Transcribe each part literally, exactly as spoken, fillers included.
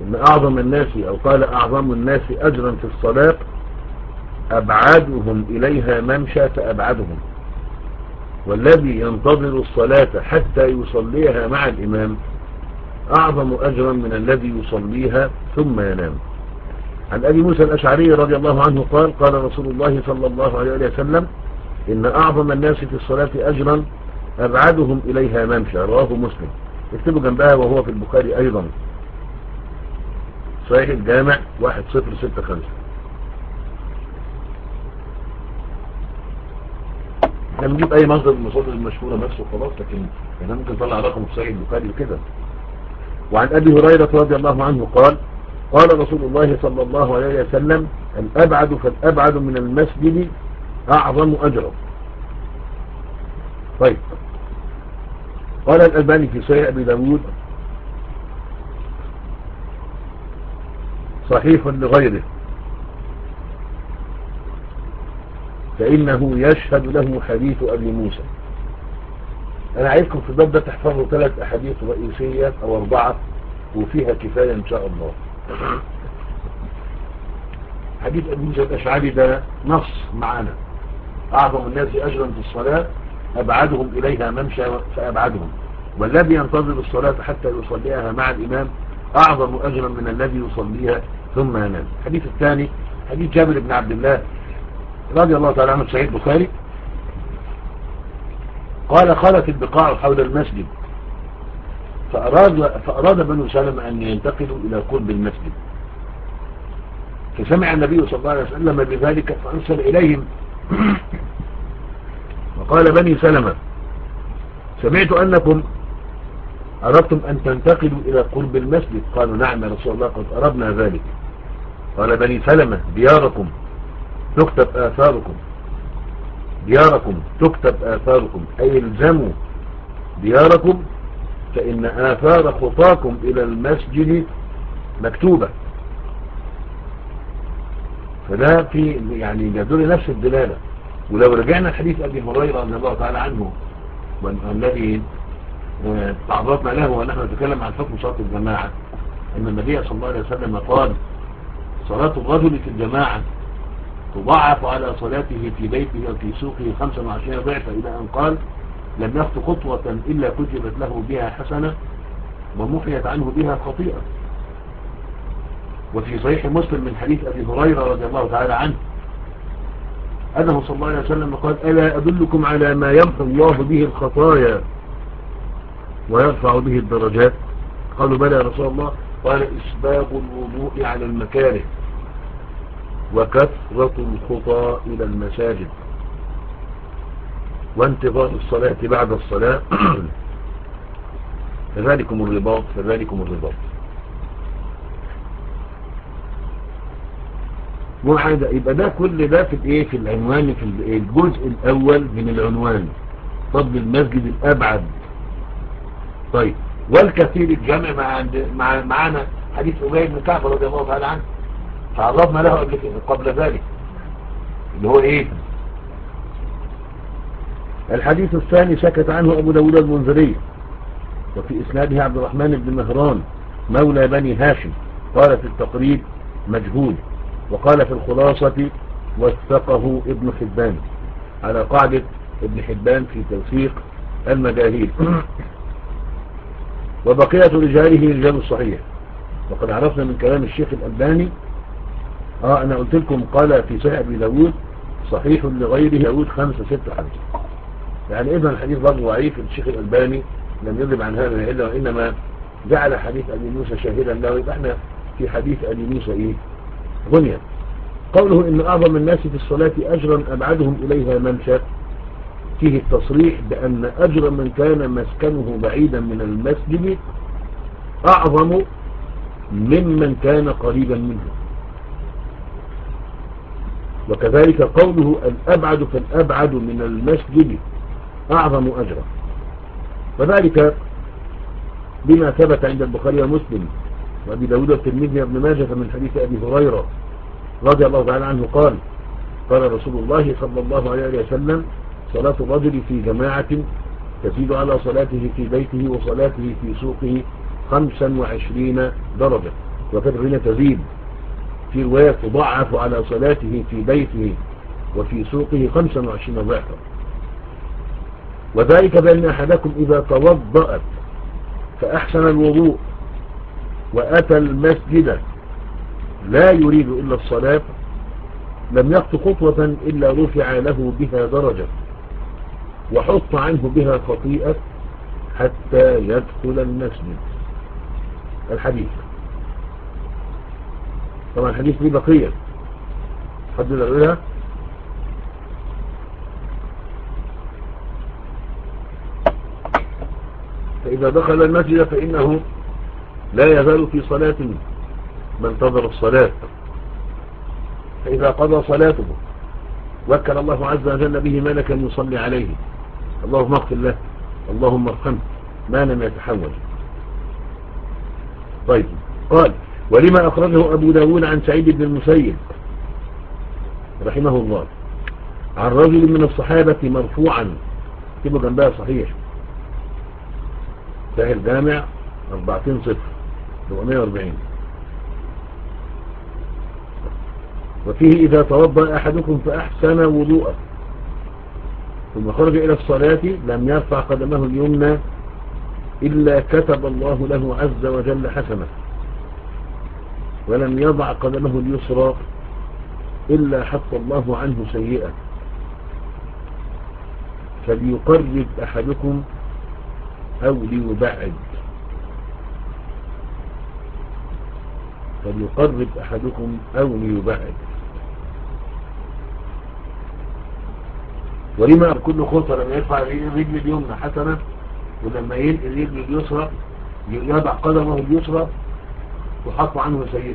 إن أعظم الناس أو قال أعظم الناس أجرا في الصلاة أبعدهم إليها ممشى فأبعدهم، والذي ينتظر الصلاة حتى يصليها مع الإمام أعظم أجرا من الذي يصليها ثم ينام. عن أبي موسى الأشعري رضي الله عنه قال قال رسول الله صلى الله عليه وسلم إن أعظم الناس في الصلاة أجرا أبعدهم إليها ممشى، رواه مسلم. اكتبوا جنبها وهو في البخاري أيضا، صحيح الجامع واحد صفر ستة خمسة. احنا بنجيب اي مصدر من المصادر المشهورة بس وخلاص، لكن احنا ممكن نطلع رقم في صحيح البخاري كده. وعن ابي هريرة رضي الله عنه قال قال رسول الله صلى الله عليه وسلم الابعد فالابعد من المسجد اعظم اجرا. طيب، قال الألباني في صحيح ابي داود صحيح لغيره فإنه يشهد له حديث أبي موسى. أنا عايزكم في الباب ده تحفظوا ثلاث أحاديث رئيسية أو أربعة وفيها كفاية إن شاء الله. حديث أبي موسى الأشعري ده نص معنا، أعظم الناس أجرا في الصلاة أبعدهم إليها ممشى فأبعدهم، والذي ينتظر الصلاة حتى يصليها مع الإمام أعظم أجرا من الذي يصليها ثم ينام. الحديث الثاني حديث جابر بن عبد الله رضي الله تعالى عنه في صحيح البخاري قال خلت البقاع حول المسجد فأراد, فأراد بنو سلمة أن ينتقلوا إلى قرب المسجد، فسمع النبي صلى الله عليه وسلم بذلك فأرسل إليهم وقال بني سلمة سمعت أنكم أردتم أن تنتقلوا إلى قرب المسجد. قالوا نعم يا رسول الله قد أردنا ذلك. قال بني سلمة دياركم تكتب آثاركم، دياركم تكتب آثاركم أي الزموا دياركم فإن آثار خطاكم إلى المسجد مكتوبة. فده في يعني يدل نفس الدلالة. ولو رجعنا حديث أبي هريرة رضي الله تعالى عنه والذي تعرضنا له ونحن نتكلم عن حكم صلاة الجماعة، أن النبي صلى الله عليه وسلم قال صلاة الرجل في الجماعة تضاعف على صلاته في بيته وفي سوقه خمسة وعشرين ضعفا، إلى أن قال لم يخط خطوة إلا كتبت له بها حسنة ومحيت عنه بها خطيئة. وفي صحيح مسلم من حديث أبي هريرة رضي الله تعالى عنه أنه صلى الله عليه وسلم قال ألا أدلكم على ما يمحو الله به الخطايا ويرفع به الدرجات؟ قالوا بلى يا رسول الله. قال إسباب الوضوء على المكاره وكثرة الخطى إلى المساجد وانتظار الصلاة بعد الصلاة فذلكم الرباط فذلكم الرباط. معادة يبقى ده كل ده في الايه في العنوان في الجزء الاول من العنوان فضل المسجد الابعد. طيب، والكثير الجمع مع مع معنا حديث أبي بن كعب رضي الله تعالى عنه تعرضنا له قبل قبل ذلك اللي هو ايه الحديث الثاني سكت عنه ابو داود المنذري وفي اسناده عبد الرحمن بن مهران مولى بني هاشم قال في التقريب مجهول، وقال في الخلاصة وثقه ابن حبان على قاعدة ابن حبان في توثيق المجاهيل. وبقية رجاله رجال الصحيح. وقد عرفنا من كلام الشيخ الألباني اه انا قلت لكم قال في صحيح ابي داود صحيح لغيره داود خمسة ستة خمسة، يعني اذا الحديث برضه ضعيف. الشيخ الألباني لم يذب عن هذا العلة وانما جعل حديث ابي موسى شاهدا له. يبقى احنا في حديث ابي موسى ايه غنيا. قوله ان اعظم الناس في الصلاة اجرا ابعدهم اليها ممشى فيه التصريح بان اجر من كان مسكنه بعيدا من المسجد اعظم ممن كان قريبا منه. وكذلك قوله الأبعد فالأبعد من المسجد أعظم أجرا، وذلك بما ثبت عند البخاري ومسلم وأبي داود والترمذي وابن ماجه من حديث أبي هريرة رضي الله تعالى عنه قال قال رسول الله صلى الله عليه وسلم صلاة الرجل في جماعة تزيد على صلاته في بيته وصلاته في سوقه خمسا وعشرين درجة. وكانت هنا تزيد في رواية تضعف على صلاته في بيته وفي سوقه خمسا وعشرين ضعفا. وذلك بأن أحدكم إذا توضأ فأحسن الوضوء وأتى المسجد لا يريد إلا الصلاة لم يخط خطوة إلا رفع له بها درجة وحط عنه بها خطيئة حتى يدخل المسجد. الحديث طبعا الحديث ليه بقية حد يقولها. فإذا دخل المسجد فإنه لا يزال في صلاة ما انتظر الصلاة، فإذا قضى صلاته وكل الله عز وجل به ملكا يصلي عليه اللهم اغفر له اللهم ارحمه ما لم يتحول. طيب قال ولما أخرجه أبو داود عن سعيد بن المسيب رحمه الله عن رجل من الصحابة مرفوعا كتبه جنبها صحيح ساهر جامع أربعتين صفر سبعمائة وأربعين وفيه إذا توضأ أحدكم فأحسن وضوءه ثم خرج إلى الصلاة لم يرفع قدمه اليمنى إلا كتب الله له عز وجل حسنة ولم يضع قدمه اليسرى إلا حط الله عنه سيئة فليقرب أحدكم أو ليبعد فليقرب أحدكم أو ليبعد. ولما كل خطوة لما يرفع الرجل اليمنى حسنة ولما ينقل الرجل اليسرى يضع قدمه اليسرى وحط عنه سيئة.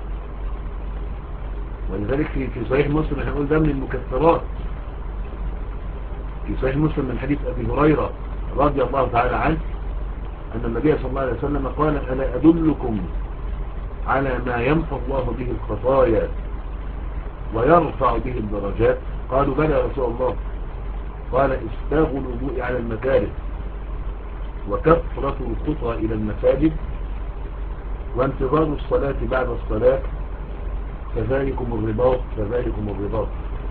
ولذلك في في صحيح مسلم هنقول ده من المكثرات في صحيح مسلم من حديث أبي هريرة رضي الله تعالى عنه أن النبي صلى الله عليه وسلم قال ألا أدلكم على ما يمحو الله به الخطايا ويرفع به الدرجات؟ قالوا بلى يا رسول الله. قال إسباغ الوضوء على المكاره وكثرة الخطى إلى المساجد وانتظار الصلاة بعد الصلاة فذلكم الرباط فذلكم الرباط.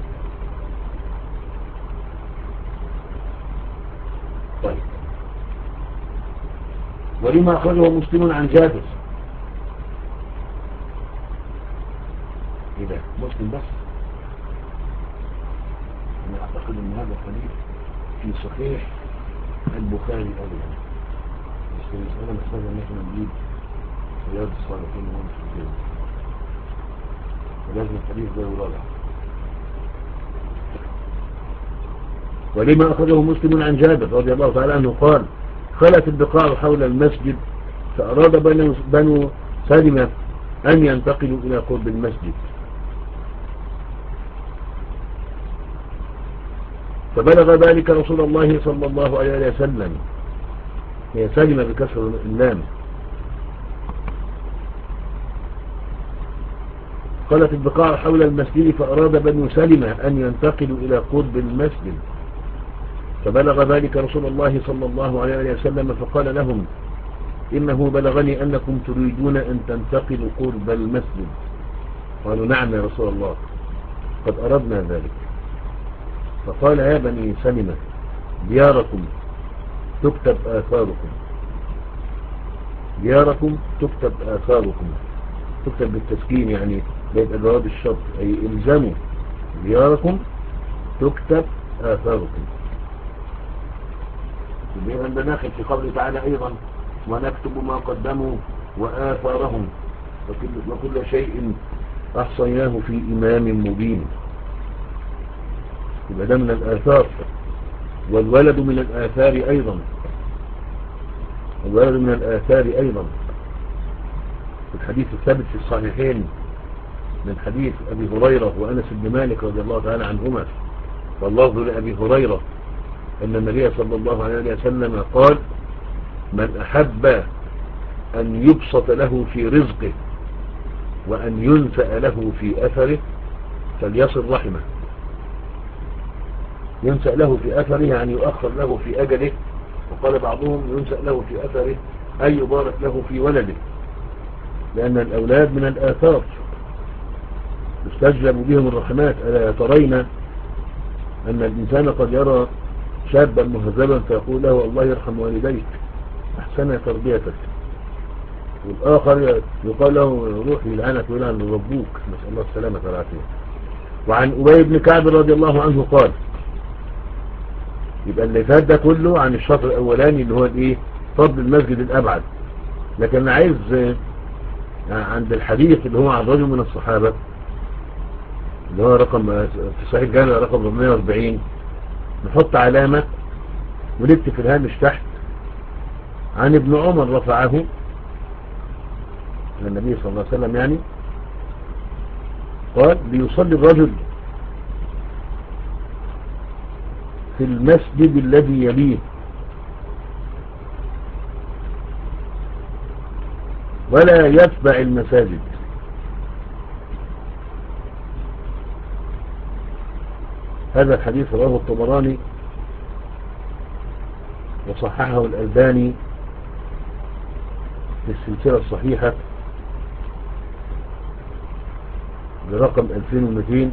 طيب ولما أخرجه مسلم عن جابر إذا مسلم بس أنا أعتقد أن هذا الحديث في صحيح البخاري أيضا بس المسألة محتاجة أن احنا نجيب رياض الصالحين ومسلمين ولازم الحديث ده يراجع. ولما أخرجه مسلم عن جابر رضي الله تعالى عنه قال خلت البقاع حول المسجد فأراد بنو, بنو سلمة أن ينتقلوا إلى قرب المسجد فبلغ ذلك رسول الله صلى الله عليه وسلم. هي سلمة بكسر اللام. قالت البقاع حول المسجد فأراد بنو سلمة أن ينتقلوا إلى قرب المسجد فبلغ ذلك رسول الله صلى الله عليه وسلم فقال لهم إنه بلغني أنكم تريدون أن تنتقلوا قرب المسجد. قالوا نعم يا رسول الله قد أردنا ذلك. فقال يا بني سلمة دياركم تكتب آثاركم دياركم تكتب آثاركم تكتب بالتسكين يعني بيبقى جواب الشرط أي إلزموا دياركم تكتب آثاركم. يبقى أن داخل في قوله تعالى أيضا ونكتب ما قدموا وآثارهم وكل, وكل شيء أحصيناه في إمام مبين. يبقى ده من الآثار. والولد من الآثار أيضا الولد من الآثار أيضا في الحديث الثابت في الصحيحين من حديث أبي هريرة وأنس بن مالك رضي الله تعالى عنهما واللفظ لأبي هريرة أن النبي صلى الله عليه وسلم قال من أحب أن يبسط له في رزقه وأن ينسأ له في أثره فليصل رحمه. ينسأ له في أثره يعني يؤخر له في أجله. وقال بعضهم ينسأ له في أثره أي يبارك له في ولده. لأن الأولاد من الآثار يستجلب بهم الرحمات. ألا ترين أن الإنسان قد يرى شابا مهذبا فيقول له الله يرحم والديك أحسن تربيتك، والآخر يقال له روح يلعنك ويلعن ربوك، نسأل الله السلامة والعافية. وعن أبي بن كعب رضي الله عنه قال، يبقى اللي فات ده كله عن الشطر الأولاني اللي هو الايه فضل المسجد الأبعد. لكن أنا عايز عند الحديث اللي هو عن رجل من الصحابة اللي هو رقم في صحيح الجامع رقم أربعمائة وأربعين، نحط علامة ونكتب في الهامش تحت عن ابن عمر رفعه إلى النبي صلى الله عليه وسلم، يعني قال ليصلي الرجل في المسجد الذي يليه ولا يتبع المساجد. هذا الحديث رواه الطبراني وصححه الألباني في السلسلة الصحيحة برقم ألفين ومئتين،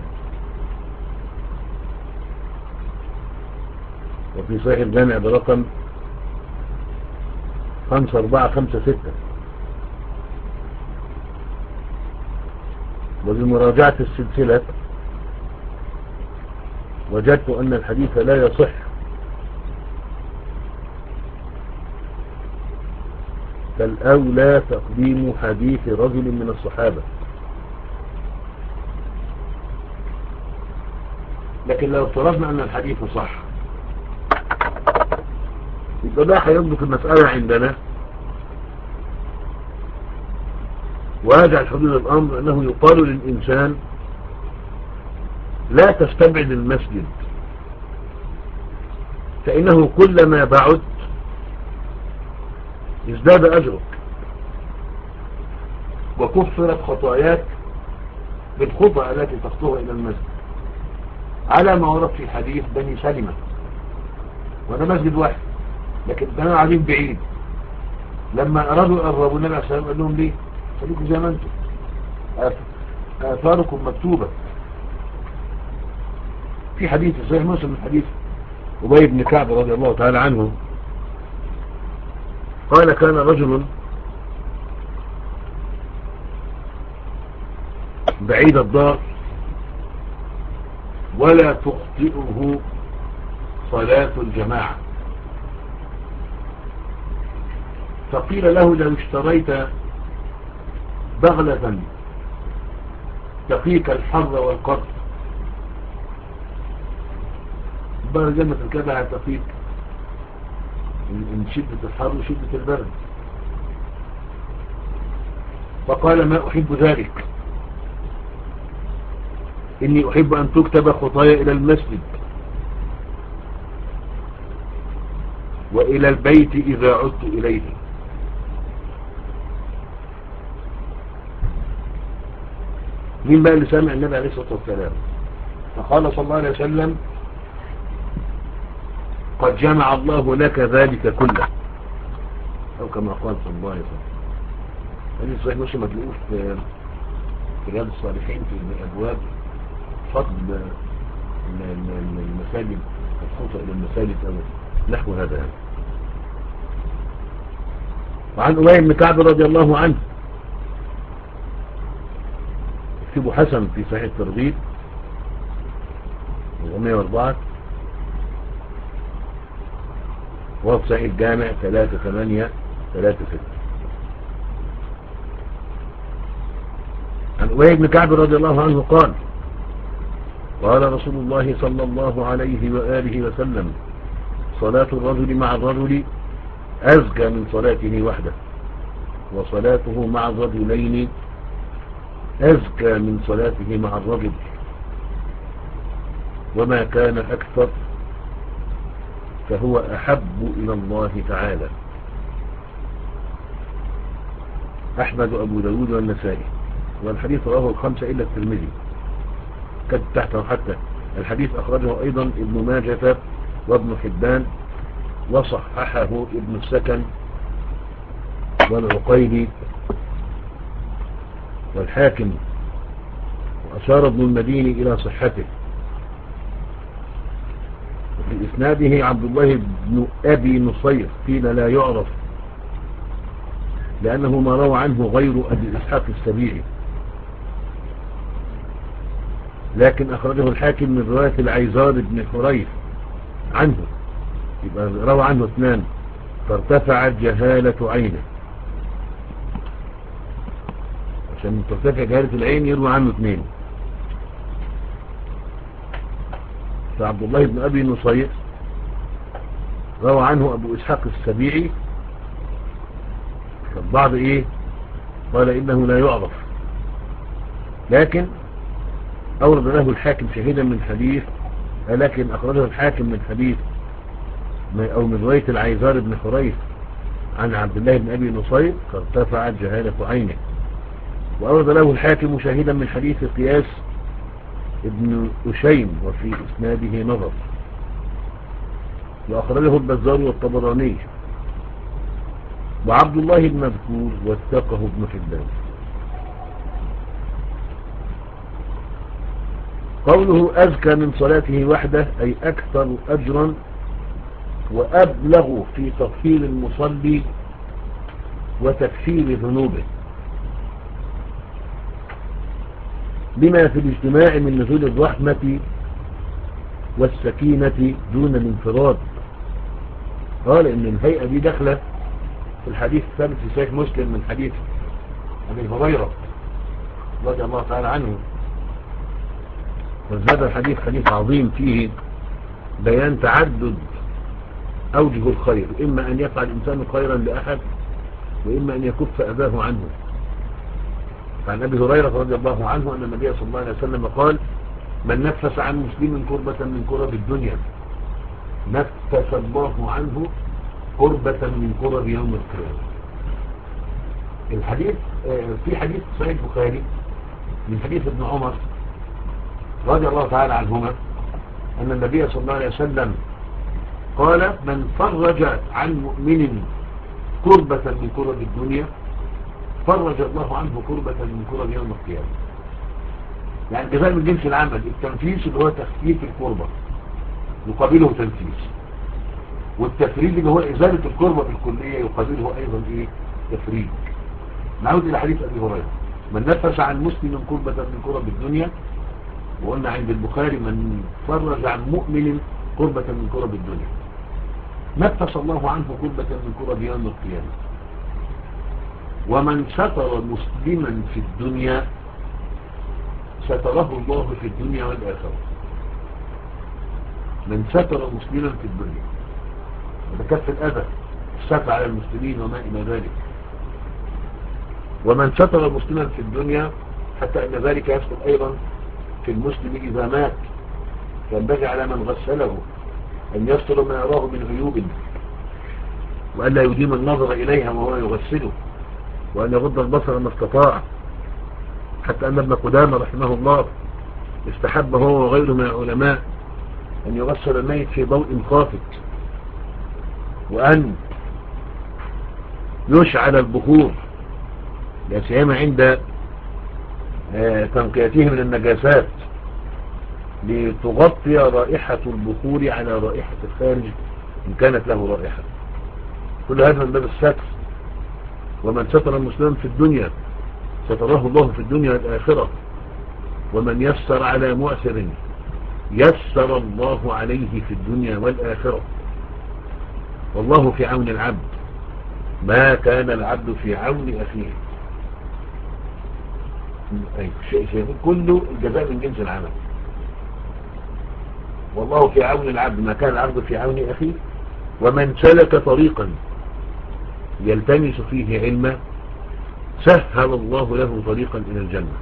وفي صحيح الجامع برقم خمسة أربعة خمسة ستة. وبمراجعة السلسلة وجدت أن الحديث لا يصح، فالأولى تقديم حديث رجل من الصحابة. لكن لو افترضنا أن الحديث صح يبقى ده هيضبط المسألة عندنا، ويجعل حدود الأمر أنه يقال للإنسان لا تستبعد المسجد، فإنه كلما بعد ازداد أجرك وكفرت خطاياك بالخطأ التي تخطوها إلى المسجد، على ما ورد في حديث بني سلمة. وده مسجد واحد لكن كانوا قاعدين بعيد، لما أرادوا يقربوا النبي عليه الصلاة والسلام قال لهم ليه؟ خليكم زي ما انتم، آثاركم مكتوبة. في حديث صحيح مسلم من حديث أبي بن كعب رضي الله تعالى عنه قال كان رجل بعيد الدار ولا تخطئه صلاة الجماعة، فقيل له لو اشتريت بغلة تقيك الحر والقرص، البغلة لما تركبها تقيك من شدة الحر وشدة البرد. فقال ما أحب ذلك، إني أحب أن تكتب خطايا إلى المسجد وإلى البيت إذا عدت إليه. مين بقى اللي سامع النبي عليه الصلاة والسلام؟ فقال صلى الله عليه وسلم قد جمع الله لك ذلك كله، أو كما قال صلى الله عليه وسلم. هذه صحيح مسلم متلقوش في في رياض الصالحين في أبواب فضل المساجد، الخطأ إلى المساجد أو نحو هذا يعني. وعن أبي بن كعب رضي الله عنه، اكتبوا حسن في صحيح الترغيب أربعمائة وأربعة، وفي صحيح الجامع ثلاثة ثمانية ثلاثة ستة. عن أبي بن كعب رضي الله عنه قال قال رسول الله صلى الله عليه وآله وسلم صلاة الرجل مع الرجل أزكى من صلاته وحده، وصلاته مع الرجلين أزكى من صلاته مع الرجل، وما كان أكثر فهو أحب إلى الله تعالى. أحمد وأبو داود والنسائي. والحديث رواه الخمسة إلا الترمذي، كتب تحته حتى الحديث أخرجه أيضا ابن ماجة وابن حبان، وصححه ابن السكن والعقيلي والحاكم، وأشار ابن المديني إلى صحته. وفي إسناده عبد الله بن أبي نصير قيل لا يعرف لأنه ما روى عنه غير أبي إسحاق السبيعي، لكن أخرجه الحاكم من رواية العيزار بن حريث عنه، يبقى روى عنه اثنان، فارتفعت جهالة عينه. عشان ترتفع جهالة العين يروى عنه اثنين. فعبد الله بن أبي نصير روى عنه أبو إسحاق السبيعي، فالبعض إيه قال إنه لا يعرف، لكن أورد له الحاكم شهيدا من حديث، لكن أخرجه الحاكم من حديث أو من رواية العيزار بن حريث عن عبد الله بن أبي نصير فارتفعت جهالة عينه. وأورد له الحاكم شهيدا من حديث قياس ابن أشيم وفي إسناده نظر، وأخرجه البزار والطبراني. وعبد الله المذكور وثقه ابن حبان. قوله أزكى من صلاته وحده أي أكثر أجرا وأبلغ في تطهير المصلي وتكفير ذنوبه، لما في الاجتماع من نزول الرحمة والسكينة دون الانفراد. قال إن الهيئة دي داخلة في الحديث الثابت في صحيح مسلم من حديث أبي هريرة رضي الله تعالى عنه. وهذا الحديث حديث عظيم فيه بيان تعدد أوجه الخير، إما أن يفعل الإنسان خيرا لأحد وإما أن يكف أذاه عنه. عن أبي هريرة رضي الله عنه أن النبي صلى الله عليه وسلم قال: من نفس عن مسلم كربة من كرب الدنيا نفس الله عنه كربة من كرب يوم القيامة. الحديث في حديث صحيح البخاري من حديث ابن عمر رضي الله تعالى عنهما أن النبي صلى الله عليه وسلم قال: من فرج عن مؤمن كربة من كرب الدنيا فرج الله عنه كربة من كرب يوم القيامة. يعني جزاء من جنس العمل. التنفيس اللي هو تخفيف الكربة يقابله تنفيس، والتفريج اللي هو إزالة الكربة بالكلية يقابله أيضا إيه؟ تفريج. نعود إلى حديث أبي هريرة: من نفس عن مسلم كربة من كرب الدنيا، وقلنا عند البخاري من فرج عن مؤمن كربة من كرب الدنيا نفس الله عنه كربة من كرب يوم القيامة. ومن ستر مسلما في الدنيا ستره الله في الدنيا والآخرة. من ستر مسلما في الدنيا، وتكف الأذى الستر على المسلمين وما إلى ذلك. ومن ستر مسلما في الدنيا حتى أن ذلك يسقط أيضا في المسلم إذا مات، فينبغي على من غسله أن يستر ما يراه من عيوب، وأن لا يديم النظر إليها وهو يغسله، وأن يغض البصر ما استطاع. حتى أن ابن قدامة رحمه الله استحب هو وغيره من العلماء أن يغسل الميت في ضوء خافت، وأن يشعل البخور لا سيما عند تنقيته من النجاسات لتغطي رائحة البخور على رائحة الخارج إن كانت له رائحة. كل هذا من باب الستر. ومن ستر المسلم في الدنيا ستره الله في الدنيا والآخرة. ومن يسر على مؤسر يسر الله عليه في الدنيا والآخرة. والله في عون العبد ما كان العبد في عون أخيه. شيء كله الجزاء من جنس العمل. والله في عون العبد ما كان العبد في عون أخيه. ومن سلك طريقا يلتمس فيه علما سهل الله له طريقا إلى الجنة.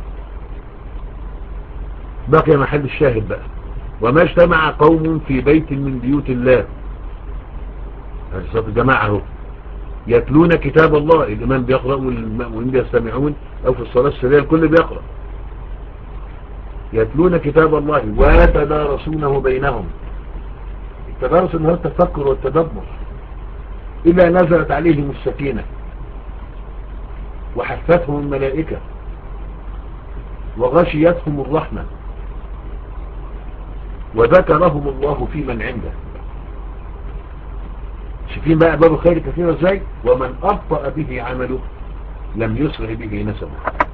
بقي محل الشاهد بقى: وما اجتمع قوم في بيت من بيوت الله، هذه صفة الجماعة، يتلون كتاب الله، الإمام بيقرأ والمؤمنين بيستمعون، أو في الصلاة السرية الكل بيقرأ. يتلون كتاب الله ويتدارسونه بينهم. التدارس هو التفكر والتدبر. إلا نزلت عليهم السكينة وحفتهم الملائكة وغشيتهم الرحمة وذكرهم الله في من عنده. شايفين بقى باب الخير كثير ازاي؟ ومن أبطأ به عمله لم يسرع به نسبه.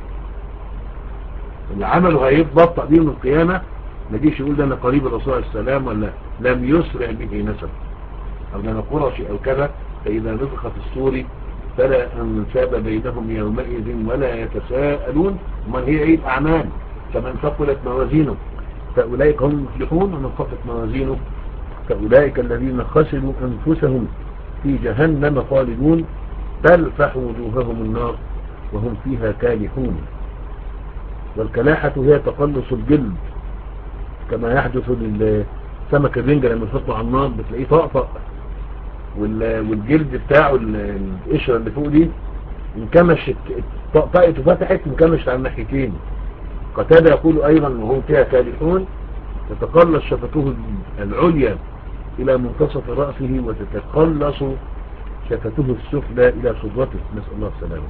اللي عمله هيتبطأ به من القيامة ما يجيش يقول ده انا قريب الرسول عليه السلام ولا لم يسرع به نسبه، او ده انا قرشي او كذا. فإذا نفخ في الصور فلا أنساب بينهم يومئذ ولا يتساءلون. ومن هي ايه الأعمال؟ فمن ثقلت موازينه فأولئك هم المفلحون، ومن خفت موازينه فأولئك الذين خسروا أنفسهم في جهنم خالدون تلفح وجوههم النار وهم فيها كالحون. والكلاحة هي تقلص الجلد، كما يحدث للسمك الرنجة لما تحطه على النار بتلاقيه طقطق، والجلد بتاعه القشرة اللي فوق دي انكمشت، طقطقت وفتحت انكمشت على الناحيتين. قتادة يقول أيضا وهم فيها كالحون تتقلص شفته العليا إلى منتصف رأسه وتتقلص شفته السفلى إلى صدرته، نسأل الله السلامة.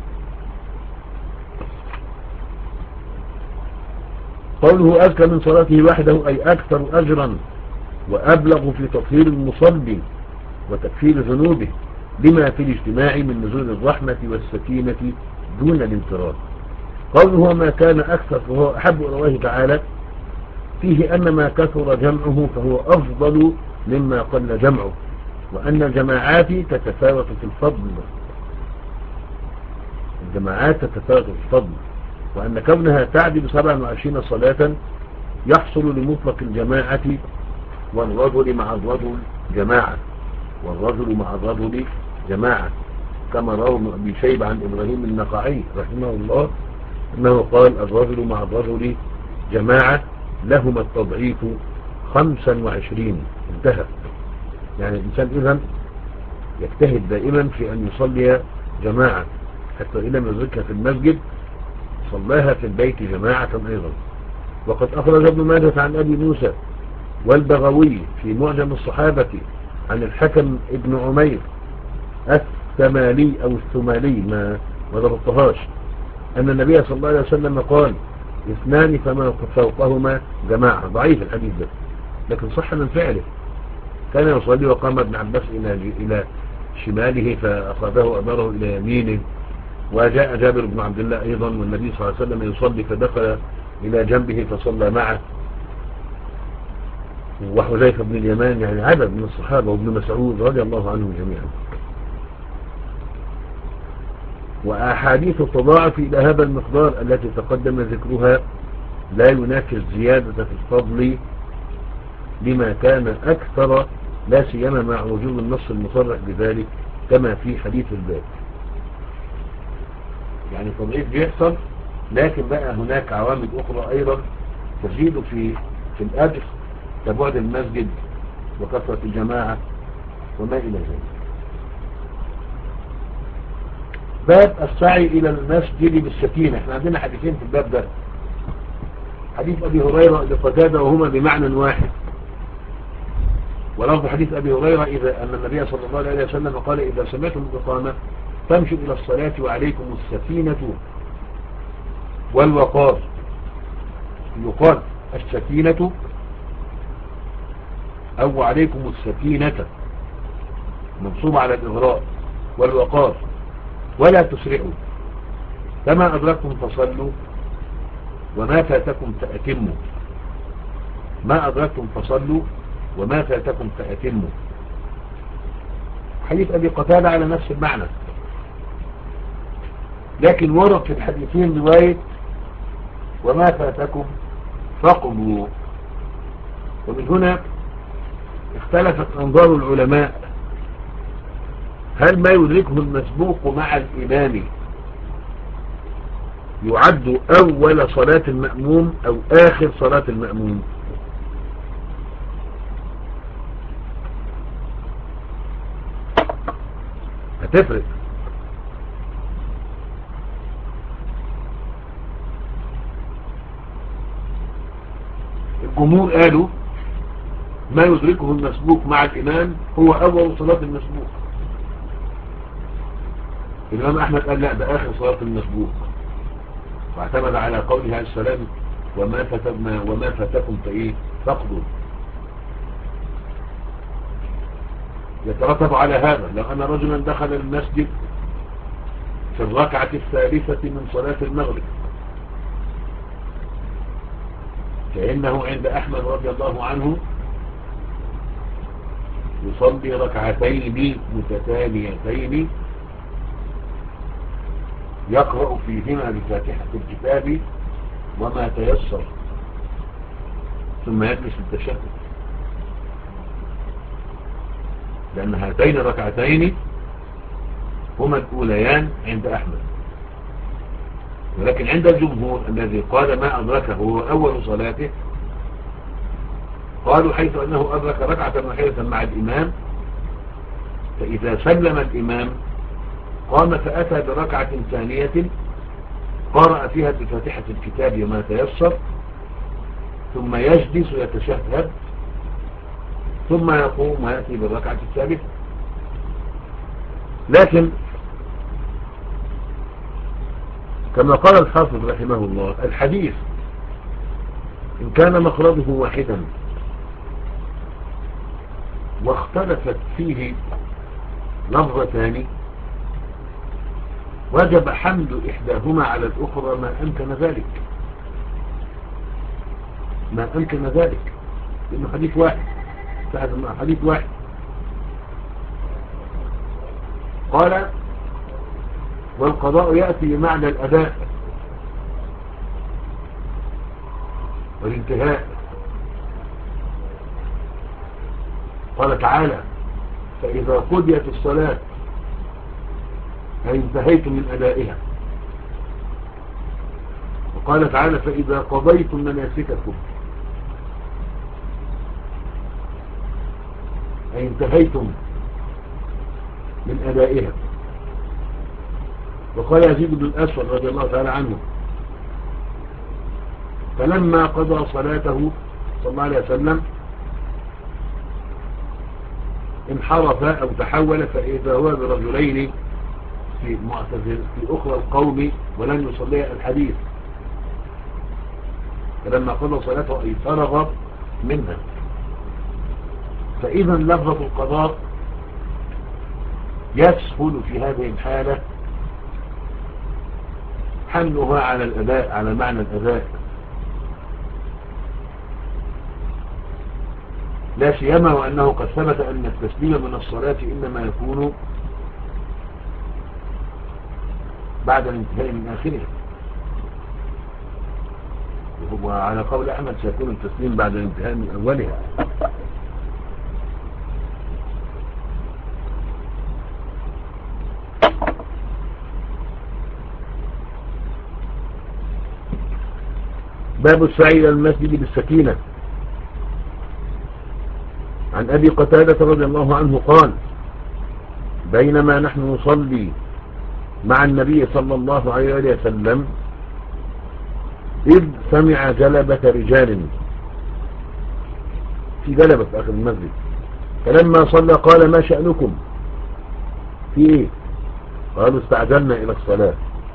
قوله أزكى من صلاته وحده أي أكثر أجرا وأبلغ في تطهير المصلي وتكفير ذنوبه لما في الاجتماع من نزول الرحمة والسكينة دون الانفراد. قوله ما كان أكثر فهو أحب إلى الله تعالى فيه أن ما كثر جمعه فهو أفضل مما قل جمعه، وأن الجماعات تتفاوت في الفضل الجماعات تتفاوت في الفضل وأن كونها تعدل سبعة وعشرين صلاة يحصل لمطلق الجماعة والرجل مع الرجل جماعة والرجل مع الرجل جماعة، كما روى ابن أبي شيبة عن إبراهيم النخعي رحمه الله أنه قال الرجل مع الرجل جماعة لهما التضعيف خمسا وعشرين. انتهى. يعني الإنسان إذن يجتهد دائما في أن يصلي جماعة، حتى إذا ما ذكر في المسجد صلاها في البيت جماعة أيضا. وقد أخرج ابن ماجه عن أبي موسى والبغوي في معجم الصحابة عن الحكم ابن عمير الثمالي أو الثمالي ما ضبطهاش أن النبي صلى الله عليه وسلم قال اثنان فما فوقهما جماعة. ضعيف الحديث ده لكن صح من فعله. كان يصلي وقام ابن عباس إلى إلى شماله فأخذه أمره إلى يمينه، وجاء جابر بن عبد الله أيضا والنبي صلى الله عليه وسلم يصلي فدخل إلى جنبه فصلى معه، وحذيفة بن اليمان، يعني عدد من الصحابة وابن مسعود رضي الله عنهم جميعا. وأحاديث التضاعف إلى هذا المقدار التي تقدم ذكرها لا ينافي الزيادة في الفضل لما كان أكثر، لا سيما مع وجود النص المصرح بذلك كما في حديث الباب. يعني تضعيف بيحصل، لكن بقى هناك عوامل أخرى أيضا تزيد في في الأجر كبعد المسجد وكثرة الجماعة وما إلى ذلك. باب السعي إلى المسجد بالسكينة. احنا عندنا حديثين في الباب ده، حديث أبي هريرة لقتادة وهما بمعنى واحد، ولفظ حديث أبي هريرة إذا أن النبي صلى الله عليه وسلم قال إذا سمعتم الإقامة فامشوا إلى الصلاة وعليكم السكينة والوقار. يقال السكينة أو عليكم السكينة منصوب على الإغراء، والوقار ولا تسرعوا كما أدركتم فصلوا وما فاتكم فأتموا. ما أدركتم فصلوا وما فاتكم فأتموا. حديث أبي قتادة على نفس المعنى، لكن ورد في الحديثين رواية وما فاتكم فقضوا. ومن هنا اختلفت أنظار العلماء، هل ما يدركه المسبوق مع الإمام يعد أول صلاة المأموم أو آخر صلاة المأموم؟ هتفرق. الجمهور قالوا ما يدركه المسبوق مع الإمام هو أول صلاة المسبوق. الإمام أحمد قال لا، ده آخر صلاة المسبوق، واعتمد على قوله عليه السلام وما فتما وما فاتكم فايه فاقضوا. يترتب على هذا لو ان رجلا دخل المسجد في الركعة الثالثة من صلاة المغرب، فإنه عند أحمد رضي الله عنه يصلي ركعتين متتاليتين يقرأ فيهما بفاتحة الكتاب وما تيسر، ثم يجلس التشهد، لأن هاتين الركعتين هما الأوليان عند أحمد. ولكن عند الجمهور الذي قال ما أدركه هو أول صلاته، قالوا حيث أنه أدرك ركعة واحدة مع الإمام، فإذا سلم الإمام قام فأتى بركعة ثانية قرأ فيها بفاتحة الكتاب وما تيسر، ثم يجلس يتشهد، ثم يقوم ويأتي بالركعة الثالثة. لكن كما قال الحافظ رحمه الله الحديث إن كان مخرجه واحدا واختلفت فيه لفظتان وجب حمل إحداهما على الأخرى ما أمكن ذلك ما أمكن ذلك لأنه حديث واحد حديث واحد. قال والقضاء يأتي بمعنى الأداء والانتهاء. قال تعالى فإذا قضيت الصلاة أي انتهيتم من أدائها. وقال تعالى فإذا قضيتم مناسككم أي انتهيتم من أدائها. وقال يزيد بن الأسود رضي الله تعالى عنه فلما قضى صلاته صلى الله عليه وسلم انحرف أو تحول فإذا هو برجلين في معتزل في أخرى القوم ولن يصلي الحديث، فلما قضى صلاته أي فرغ منها. فإذا لفظة القضاء يسهل في هذه الحالة حملها على الأداء على معنى الأداء، لا سيما وأنه قد ثبت أن التسليم من الصلاة إنما يكون بعد الانتهاء من آخرها، وعلى قول أحمد سيكون التسليم بعد الانتهاء من أولها. باب السعي إلى المسجد بالسكينة. عن أبي قتادة رضي الله عنه قال بينما نحن نصلي مع النبي صلى الله عليه وسلم إذ سمع جلبة رجال في جلبة في آخر المسجد، فلما صلى قال ما شأنكم في إيه؟ قالوا استعجلنا إلى الصلاة.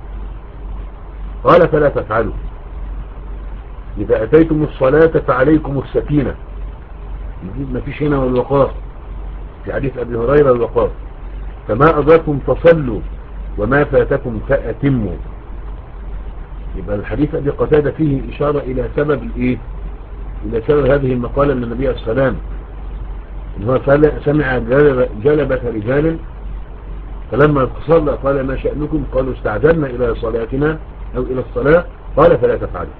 قال فلا تفعلوا، إذا أتيتم الصلاة فعليكم السكينة. ما فيش هنا والوقار في حديث أبي هريرة الوقار، فما أدركم فصلوا وما فاتكم فأتموا. يبقى الحديث أبي قتادة فيه إشارة إلى سبب الإيه؟ إلى سبب هذه المقالة من النبي عليه السلام، إن هو سمع جلبة رجال فلما صلى قال ما شأنكم؟ قالوا استعجلنا إلى صلاتنا أو إلى الصلاة. قال فلا تفعلوا.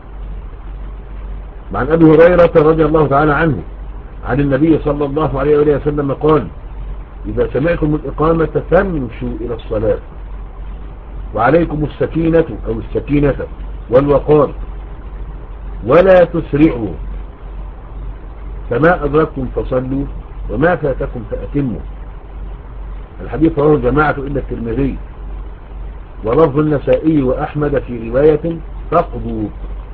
عن أبي هريرة رضي الله تعالى عنه عن النبي صلى الله عليه وسلم قال إذا سمعتم الإقامة فامشوا إلى الصلاة وعليكم السكينة أو السكينة والوقار ولا تسرعوا، فما أدركتم فصلوا وما فاتكم فأتموا. الحديث رواه جماعة إلا الترمذي، ولفظ النسائي وأحمد في رواية فاقضوا.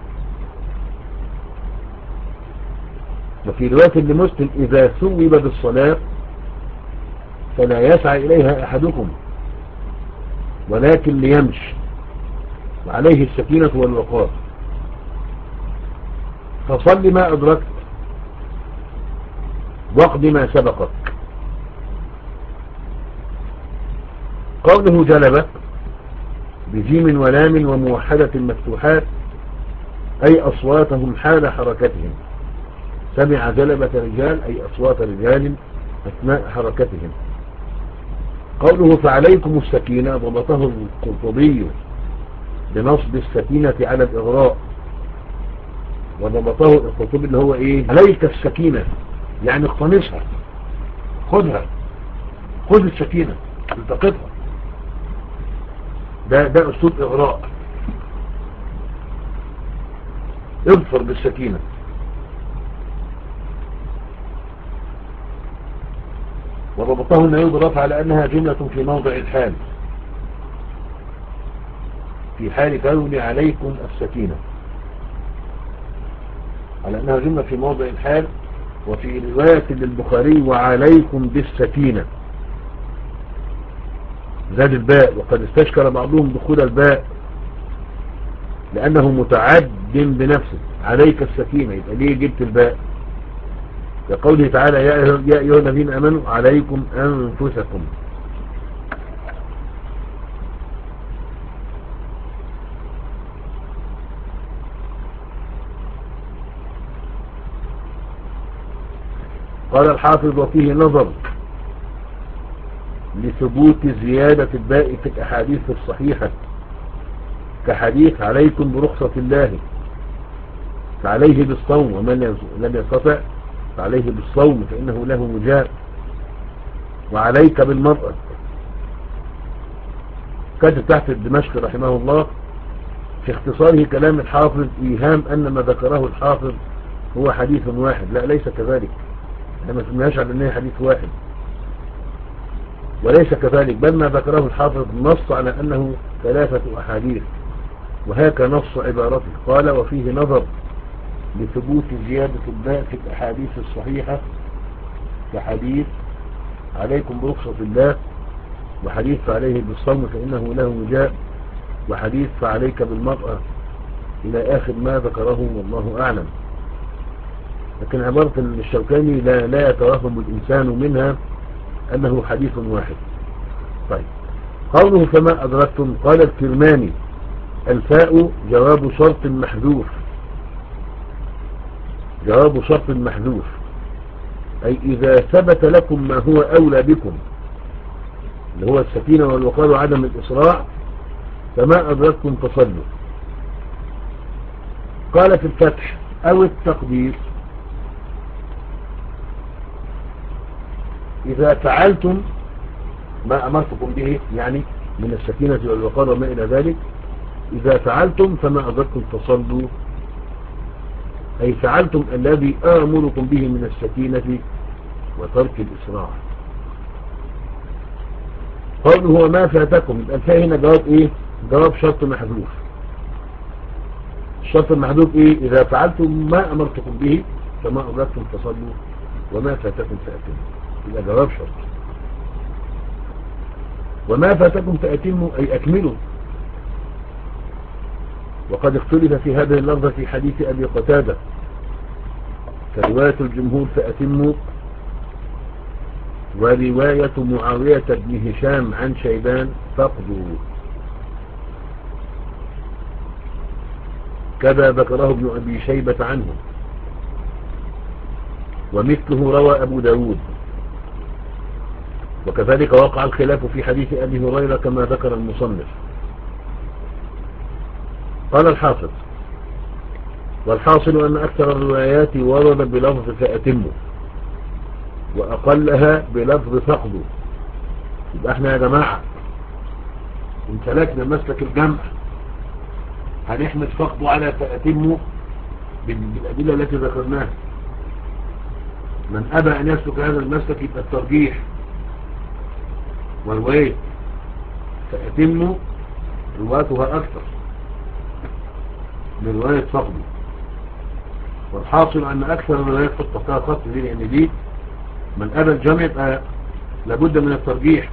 وفي رواية لمسلم إذا ثوب بالصلاة فلا يسعى إليها أحدكم ولكن ليمشي وعليه السكينة والوقار. فصل ما أدركت واقض ما سبقك. قوله جلب بجيم ولام وموحدة مفتوحات أي أصواتهم حال حركتهم. سمع جلبة رجال أي أصوات رجال أثناء حركتهم. قوله فعليكم السكينة ضبطه القرطبي بنصب السكينة على الإغراء، وضبطه القرطبي اللي هو إيه؟ عليك السكينة يعني اقتنصها، خذها، خذ السكينة التقطها. ده ده أسلوب إغراء، اظفر بالسكينة. وضبطه النبي بالرفع على أنها جملة في موضع الحال، في حال كون عليكم السكينة، على أنها جملة في موضع الحال. وفي رواية للبخاري وعليكم بالسكينة زاد الباء، وقد استشكر بعضهم دخول الباء لأنه متعد بنفسه. عليك السكينة يبقى ليه جبت الباء؟ كقوله تعالى يا أيها الذين آمنوا عليكم أنفسكم. قال الحافظ وفيه نظر لثبوت زيادة الباء في الأحاديث الصحيحة، كحديث عليكم برخصة الله فعليه بالصوم، ومن لم يستطع فعليه بالصوم فإنه له وجاء، وعليك بالمرأة. كاتب تحت الدمشق رحمه الله في اختصاره كلام الحافظ إيهام أن ما ذكره الحافظ هو حديث واحد. لا، ليس كذلك، ما سمناش على أنه حديث واحد، وليس كذلك، بل ما ذكره الحافظ نص على أنه ثلاثة أحاديث، وهيك نص عبارته. قال وفيه نظر لثبوت زيادة الباء في الأحاديث الصحيحة، كحديث عليكم برخصة الله، وحديث فعليه بالصوم فإنه له وجاء، وحديث فعليك بالمرأة، إلى آخر ما ذكره والله أعلم. لكن عبارة الشوكاني لا, لا يتوهم الإنسان منها أنه حديث واحد. طيب، قوله فما أدركتم. قال الكرماني الفاء جواب شرط محذوف، جواب شرط محذوف أي إذا ثبت لكم ما هو أولى بكم، اللي هو السكينة والوقار وعدم الإسراع، فما أدركتم فصلوا. قال في الفتح أو التقدير إذا فعلتم ما أمرتكم به، يعني من السكينة والوقار وما إلى ذلك، إذا فعلتم فما أدركتم فصلوا، أي فعلتم الذي آمركم به من السكينة وترك الإسراع. قوله هو ما فاتكم، يبقى الفاء هنا جواب إيه؟ جواب شرط محذوف. الشرط المحذوف إيه؟ إذا فعلتم ما أمرتكم به فما أدركتم فصلوا وما فاتكم فأتموا، يبقى جواب شرط. وما فاتكم فأتموا أي أكملوا. وقد اختلف في هذه اللفظة في حديث أبي قتادة، فرواية الجمهور فأتموا، ورواية معاوية بن هشام عن شيبان فقدوا، كذا ذكره ابن أبي شيبة عنه، ومثله روى أبو داود. وكذلك وقع الخلاف في حديث أبي هريرة كما ذكر المصنف. قال الحافظ والحاصل أن أكثر الروايات ورد بلفظ فأتموا، وأقلها بلفظ فقدوا. يبقى احنا يا جماعة امتلكنا مسلك الجمع، هنحمد فقدوا على فأتموا بالأدلة التي ذكرناها. من أبى أن يسلك هذا المسلك يبقى الترجيح، والرواية فأتموا رواتها أكثر من رواية فقدوا. والحاصل أن أكثر الروايات في التقاء خط دي، لأن دي من أبى الجمع يبقى لابد من الترجيح،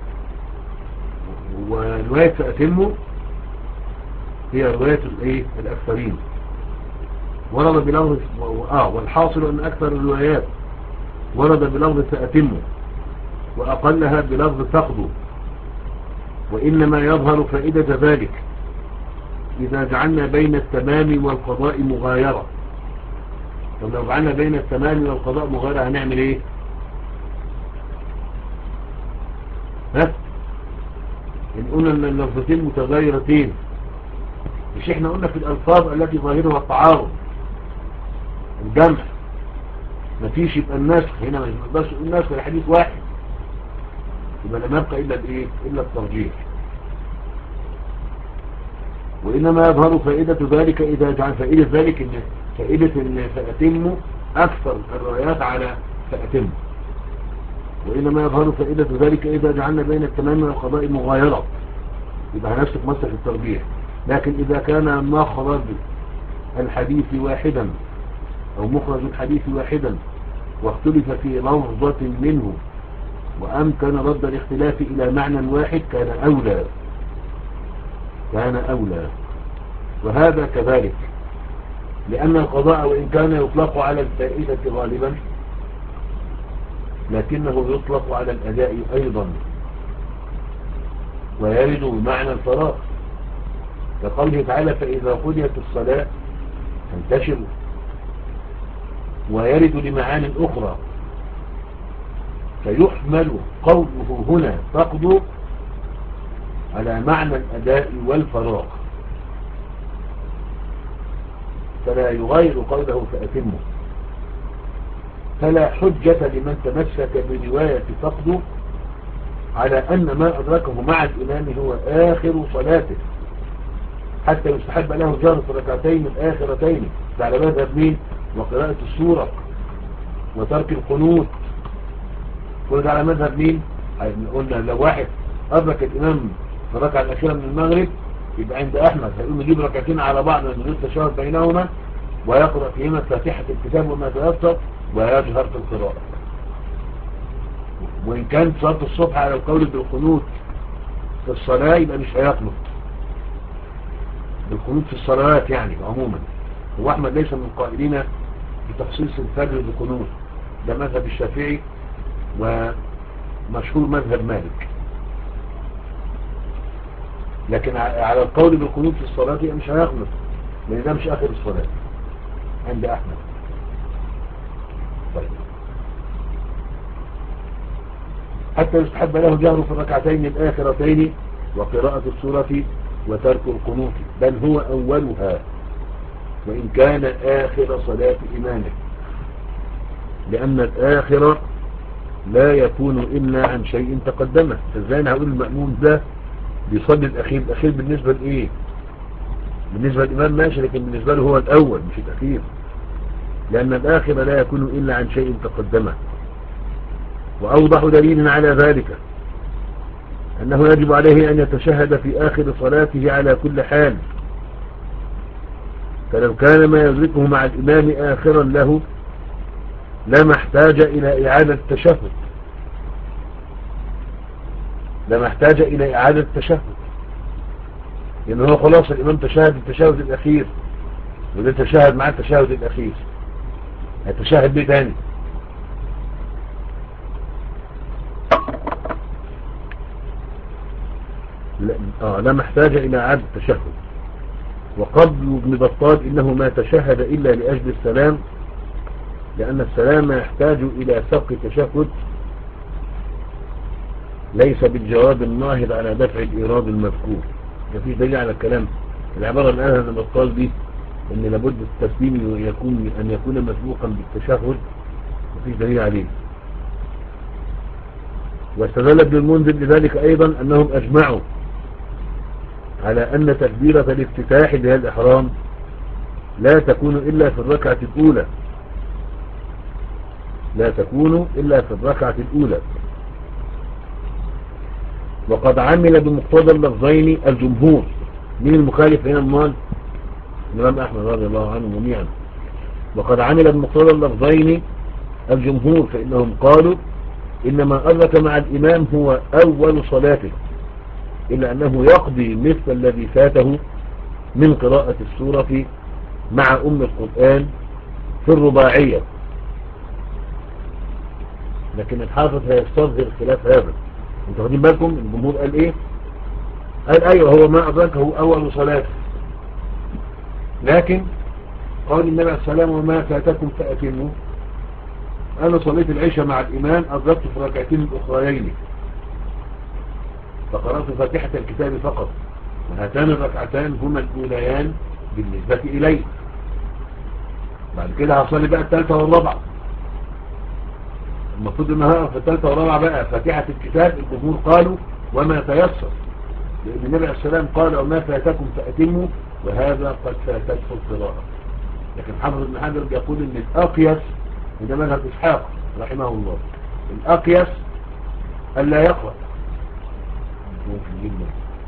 ورواية فأتموا هي رواية الأكثرين. ورد بلفظ آه والحاصل أن أكثر الروايات ورد بلفظ فأتموا وأقلها بلفظ فقدوا، وإنما يظهر فائدة ذلك إذا جعلنا بين التمام والقضاء مغايرة. طب لو جعلنا بين التمام والقضاء مغايرة هنعمل ايه؟ ها؟ إن قلنا أن اللفظتين متغايرتين، مش احنا قلنا في الألفاظ التي ظاهرها التعارض الجمع مفيش يبقى النسخ، هنا ما يبقاش النسخ الحديث واحد، يبقى لم يبقى إلا بإيه؟ إلا الترجيح. وإنما يظهر فائدة ذلك إذا جعل فائدة ذلك إن فائدة إن فأتم أكثر الروايات على فأتم، وإنما يظهر فائدة ذلك إذا جعلنا بين التمام والقضاء مغايرة، يبقى هنفسك مسح الترجيح. لكن إذا كان مخرج الحديث واحدا أو مخرج الحديث واحدا واختلف في لفظة منه وأمكن رد الاختلاف إلى معنى واحد كان أولى كان أولى وهذا كذلك، لأن القضاء وإن كان يطلق على الفائدة غالبا لكنه يطلق على الأداء أيضا ويرد بمعنى الفراغ، كقوله تعالى فإذا قضيت الصلاة فانتشروا، ويرد لمعاني أخرى، فيحمل قوله هنا فقد على معنى الأداء والفراغ، فلا يغير قوله فأتمه. فلا حجة لمن تمسك برواية فقد على أن ما أدركه مع الإمام هو آخر صلاته، حتى يستحب له جهر في الركعتين الآخرتين على مذهب مين؟ وقراءة السورة وترك القنوت، كل ده على مذهب مين؟ قلنا لو واحد أدرك الإمام في الركعة الأخيرة من المغرب يبقى عند أحمد هيقوم يجيب ركعتين على بعض من غير تشابه بينهما ويقرأ فيهما فاتحة الكتاب وما تيسر ويجهر في القراءة. وإن كانت صلاة الصبح على القول بالقنوت في الصلاة يبقى مش هيقنط بالقنوت في الصلوات يعني عموما. هو أحمد ليس من قائلين بتخصيص الفجر بالقنوت، ده مذهب الشافعي ومشهور مذهب مالك، لكن على القول بالقنوت في الصلاة يبقى مش هيقنط لأن ده مش آخر الصلاة عند أحمد. طيب حتى يستحب له جهر في الركعتين الآخرتين وقراءة السورة وترك القنوت، بل هو أولها وإن كان آخر صلاة إمامه، لأن الآخر لا يكون إلا عن شيء تقدمه. فازاي أنا هقول المأمون ده بيصلي الأخير؟ الأخير بالنسبة لإيه؟ بالنسبة للإمام ماشي، لكن بالنسبة له هو الأول مش الأخير، لأن الآخر لا يكون إلا عن شيء تقدمه. وأوضح دليل على ذلك أنه يجب عليه أن يتشهد في آخر صلاته على كل حال، فلو كان ما يدركه مع الإمام آخرا له لما احتاج إلى إعادة التشهد لما احتاج إلى إعادة التشهد لأنه هو خلاص الإمام تشهد التشهد الأخير وده تشهد مع التشهد الأخير، هتشهد بيه تاني. آه لما احتاج إلى إعادة التشهد. وقبل ابن بطال إنه ما تشهد إلا لأجل السلام، لأن السلام يحتاج إلى سبق تشهد ليس بالجواب الناهض على دفع الإيراد المذكور. مفيش دليل على الكلام. العبارة اللي قالها ابن بطال دي إن لابد التسليم يكون أن يكون مسبوقا بالتشهد مفيش دليل عليه. واستدل ابن المنذر لذلك أيضا أنهم أجمعوا على أن تكبيرة الافتتاح لها الإحرام لا تكون إلا في الركعة الأولى لا تكون إلا في الركعة الأولى وقد عمل بمقتضى اللفظين الجمهور. من المخالف هنا المال؟ الإمام أحمد رضي الله عنه جميعا. وقد عمل بمقتضى اللفظين الجمهور، فإنهم قالوا إنما أدرك مع الإمام هو أول صلاته، إلا أنه يقضي مثل الذي فاته من قراءة السورة مع أم القرآن في الرباعية، لكن الحافظ هيستظهر خلاف هذا. انتوا واخدين بالكم الجمهور قال ايه؟ قال ايوه هو ما أدركه أول صلاة، لكن قال النبي عليه السلام وما فاتكم فأتموا. أنا صليت العشاء مع الإمام أدركت في ركعتين الأخريين فقرأت فاتحة الكتاب فقط، وهاتان الركعتان هما الأوليان بالنسبة إلي. بعد كده هصلي بقى الثالثة والرابعة، المفروض انها هقف في الثالثة والرابعة بقى فاتحة الكتاب. الجمهور قالوا وما تيسر، لأن النبي عليه السلام قال وما فاتكم فأتموا، وهذا قد فاتته القراءة. لكن حافظ ابن حجر بيقول ان الأقيس وده مذهب إسحاق رحمه الله، الأقيس ألا يقرأ. ممكن جدا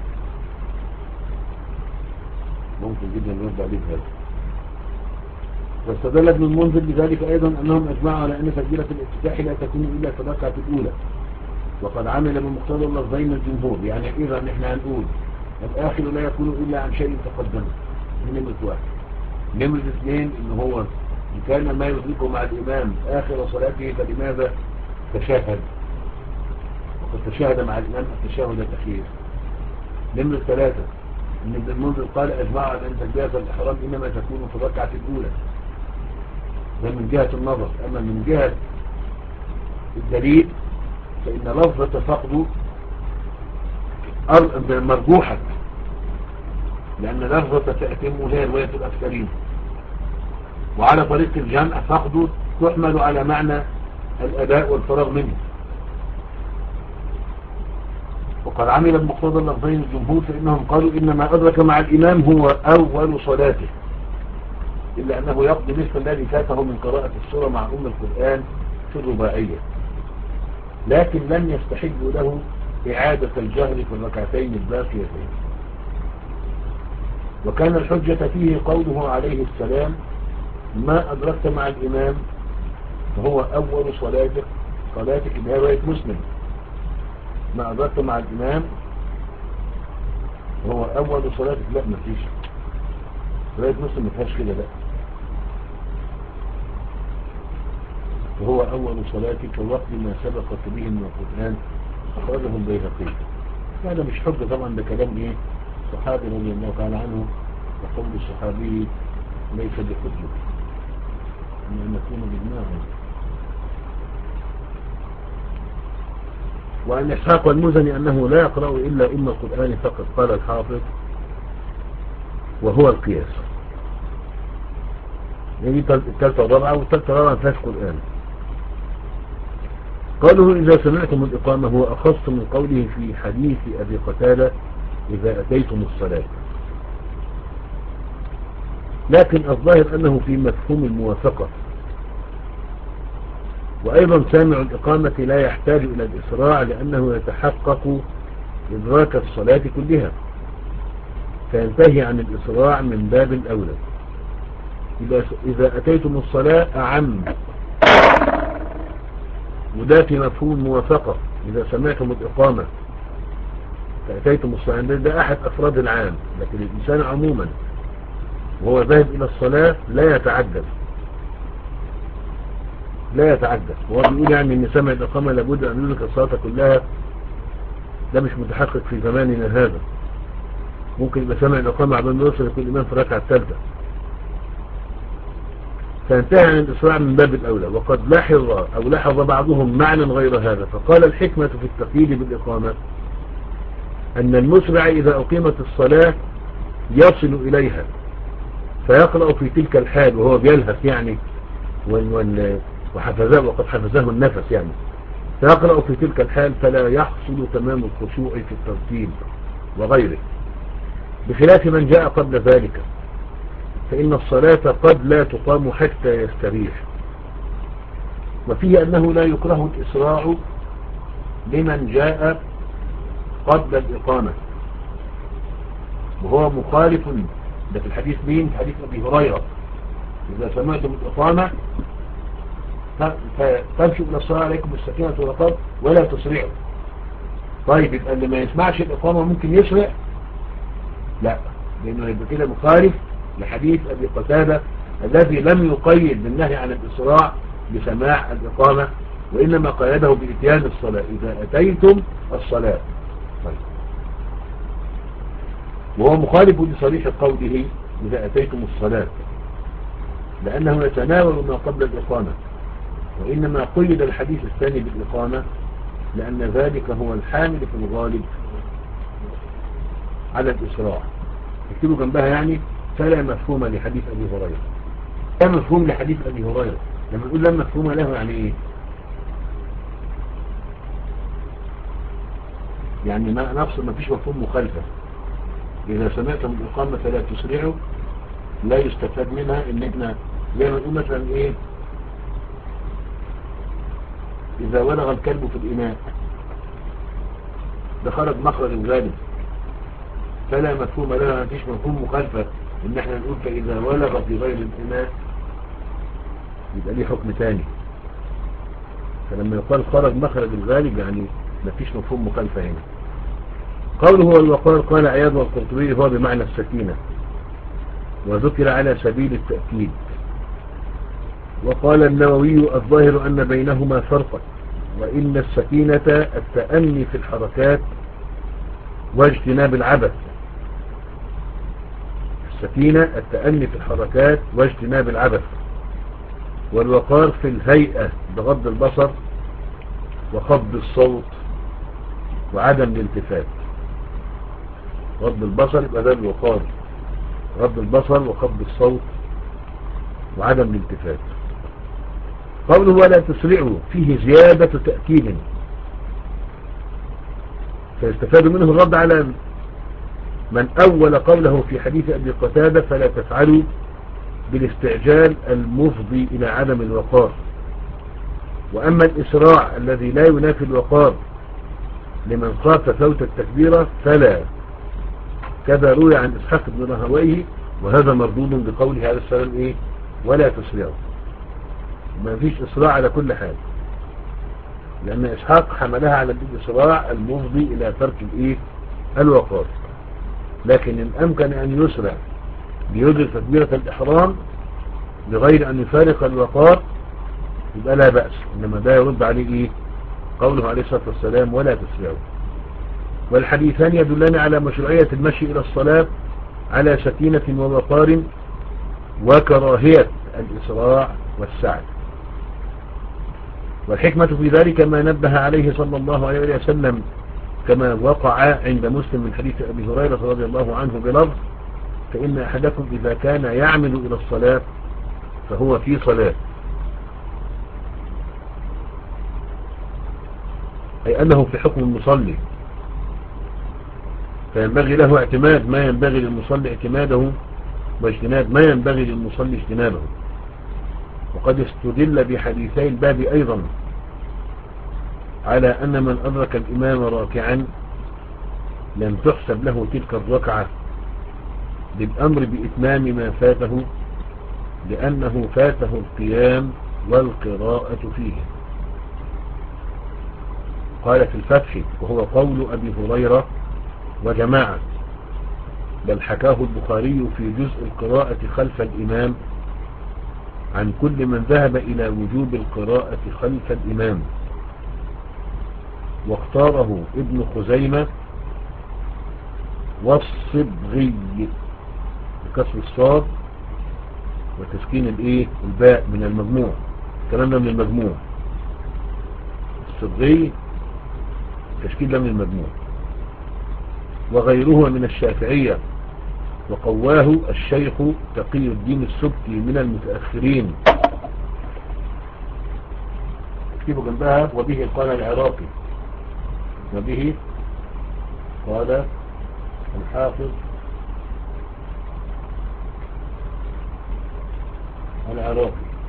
ممكن جدا نرد عليه هذا. واستدل ابن المنذر بذلك أيضا أنهم أجمعوا على أن تكبيرة الافتتاح لا تكون إلا في الركعة الأولى، وقد عمل بمقتضى اللفظين الجمهور. يعني إذا نحن هنقول الآخر لا يكون إلا عن شيء تقدم من نمرة واحد. نمرة اثنين إن هو إن كان ما يدركه مع الإمام آخر صلاته فلماذا تشاهد، وقد تشاهد مع الإمام التشاهد الأخير. نمرة ثلاثة إن ابن المنذر قال أجمع على أن تكبيرة الإحرام إنما تكون في الركعة الأولى، ده من جهة النظر. أما من جهة الدليل فإن لفظة فقد مرجوحة، لأن لفظة تأتم هي رواية الأكثرين، وعلى طريق الجمع فقد تحمل على معنى الأداء والفراغ منه. وقد عمل بمقتضى اللفظين الجمهور فإنهم قالوا إنما أدرك مع الإمام هو أول صلاته، إلا أنه يقضي مثل الذي فاته من قراءة السورة مع أم القرآن في الرباعية، لكن لم يستحب له إعادة الجهر في الركعتين الباقيتين. وكان الحجة فيه قوله عليه السلام ما أدركت مع الإمام فهو أول صلاتك صلاتك بها رواية مسلم. ما أدركت مع الإمام هو أول صلاتك، لا ما فيش رواية مسلم ما فيهاش كده، لا وهو أول صلاتك وقت ما سبقت به من القرآن أخرجه البيهقي. هذا مش حجة طبعا، ده كلام إيه صحابي رضي الله تعالى عنه، وقول الصحابي ليس بحجة أن نكون بدماغه. وأن إسحاق والمزني أنه لا يقرأ إلا أم القرآن فقط، قال الحافظ وهو القياس. يعني الثالثة والرابعة والثالثة والرابعة فيهاش قرآن. قالوا إذا سمعتم الإقامة هو أخص من قوله في حديث أبي قتادة إذا أتيتم الصلاة، لكن الظاهر أنه في مفهوم الموافقة. وأيضا سامع الإقامة لا يحتاج إلى الإسراع لأنه يتحقق إدراك الصلاة كلها، فينتهي عن الإسراع من باب الأولى. إذا أتيتم الصلاة أعم، وده في مفهوم الموافقة. إذا سمعتم الإقامة فأتيتم الصلاة، ده أحد أفراد العام، لكن الإنسان عموما وهو ذاهب إلى الصلاة لا يتعدد لا يتعدد وهو بيقول يعني إن سمع الإقامة لابد أن يدرك الصلاة كلها. ده مش متحقق في زماننا هذا. ممكن يبقى سمع الإقامة عبال ما يوصل يكون الإمام في الركعة الثالثة، فانتهى عن الإسراع من باب الأولى. وقد لاحظ أو لاحظ بعضهم معنى غير هذا، فقال الحكمة في التقييد بالإقامة أن المسرع إذا أقيمت الصلاة يصل إليها فيقرأ في تلك الحال وهو بيلهث يعني وحفظه وقد حفظه النفس يعني، فيقرأ في تلك الحال فلا يحصل تمام الخشوع في الترتيب وغيره، بخلاف من جاء قبل ذلك فإن الصلاة قد لا تقام حتى يستريح. وفيه أنه لا يكره الإسراع لمن جاء قبل الإقامة، وهو مخالف ده في الحديث مين؟ في حديث أبي هريرة إذا سمعتم الإقامة فامشوا إلى الصلاة عليكم السكينة والوقار ولا تسرعوا. طيب يبقى اللي ما يسمعش الإقامة ممكن يسرع؟ لا، لأنه يبقى كده مخالف لحديث أبي قتادة الذي لم يقيد بالنهي عن الإسراع بسماع الإقامة، وإنما قيده بإتيان الصلاة، إذا أتيتم الصلاة. طيب. وهو مخالف لصريح قوله إذا أتيتم الصلاة، لأنه يتناول ما قبل الإقامة، وإنما قيد الحديث الثاني بالإقامة لأن ذلك هو الحامل في الغالب على الإسراع. اكتبوا جنبها يعني فلا مفهوم لحديث أبي هريرة. لا مفهوم لحديث أبي هريرة، لما نقول لا مفهوم له يعني إيه؟ يعني ما نفس ما فيش مفهوم مخالفة. إذا سمعتم الإقامة فلا تسرعوا، لا يستفاد منها إن إحنا زي ما نقول مثلا إيه، إذا ولغ الكلب في الإناء ده خرج مخرج الغالب، فلا مفهوم لها، ما فيش مفهوم مخالفة إن إحنا نقول فإذا ولغ في غير الإناء يبقى ليه حكم تاني. فلما يقال خرج مخرج الغالب يعني ما فيش مفهوم مخالفة هنا. قوله والوقار قال عياض والقرطبي هو بمعنى السكينة، وذكر على سبيل التأكيد. وقال النووي الظاهر أن بينهما فرقا، وإن السكينة التأني في الحركات واجتناب العبث. السكينة التأني في الحركات واجتناب العبث. والوقار في الهيئة بغض البصر وخفض الصوت وعدم الالتفات. غض البصر يبقى ده الوقار، غض البصر وخفض الصوت وعدم الالتفات. قوله ولا تسرعوا فيه زيادة تأكيد، فيستفاد منه الرد على من أول قوله في حديث أبي قتادة فلا تفعلوا بالاستعجال المفضي إلى عدم الوقار. وأما الإسراع الذي لا ينافي الوقار لمن خاف فوت التكبيرة فلا، كذا روي عن إسحاق بن راهويه، وهذا مردود بقوله عليه السلام إيه ولا تسرعوا. ما فيش إسراع على كل حال، لأن إسحاق حملها على الإسراع المفضي إلى ترك الإيه الوقار. لكن إن أمكن أن يسرع ليدرك تكبيرة الإحرام بغير أن يفارق الوقار يبقى لا بأس، إنما ده يرد عليه إيه قوله عليه الصلاة والسلام ولا تسرعوا. والحديثان يدلان على مشروعية المشي إلى الصلاة على سكينة ووقار وكراهية الإسراع والسعي. والحكمة في ذلك ما نبه عليه صلى الله عليه وسلم كما وقع عند مسلم من حديث أبي هريرة رضي الله عنه بلفظ فإن أحدكم إذا كان يعمل إلى الصلاة فهو في صلاة، أي أنه في حكم المصلي، فينبغي له اعتماد ما ينبغي للمصلي اعتماده واجتناب ما ينبغي للمصلي اجتنابه. وقد استدل بحديثي الباب أيضا على أن من أدرك الإمام راكعا لم تحسب له تلك الركعة بالأمر بإتمام ما فاته، لأنه فاته القيام والقراءة فيه. قال في الفتح وهو قول أبي هريرة وجماعة، بل حكاه البخاري في جزء القراءة خلف الإمام عن كل من ذهب إلى وجوب القراءة خلف الإمام، واختاره ابن خزيمة والصبغي بكسر الصاد وتسكين الايه الباء من المجموع، الكلام ده من المجموع، الصبغي تشكيل ده من المجموع، وغيره من الشافعية، وقواه الشيخ تقي الدين السبكي من المتأخرين. اكتبوا جنبها وبه قال العراقي، وبه قال الحافظ العراقي.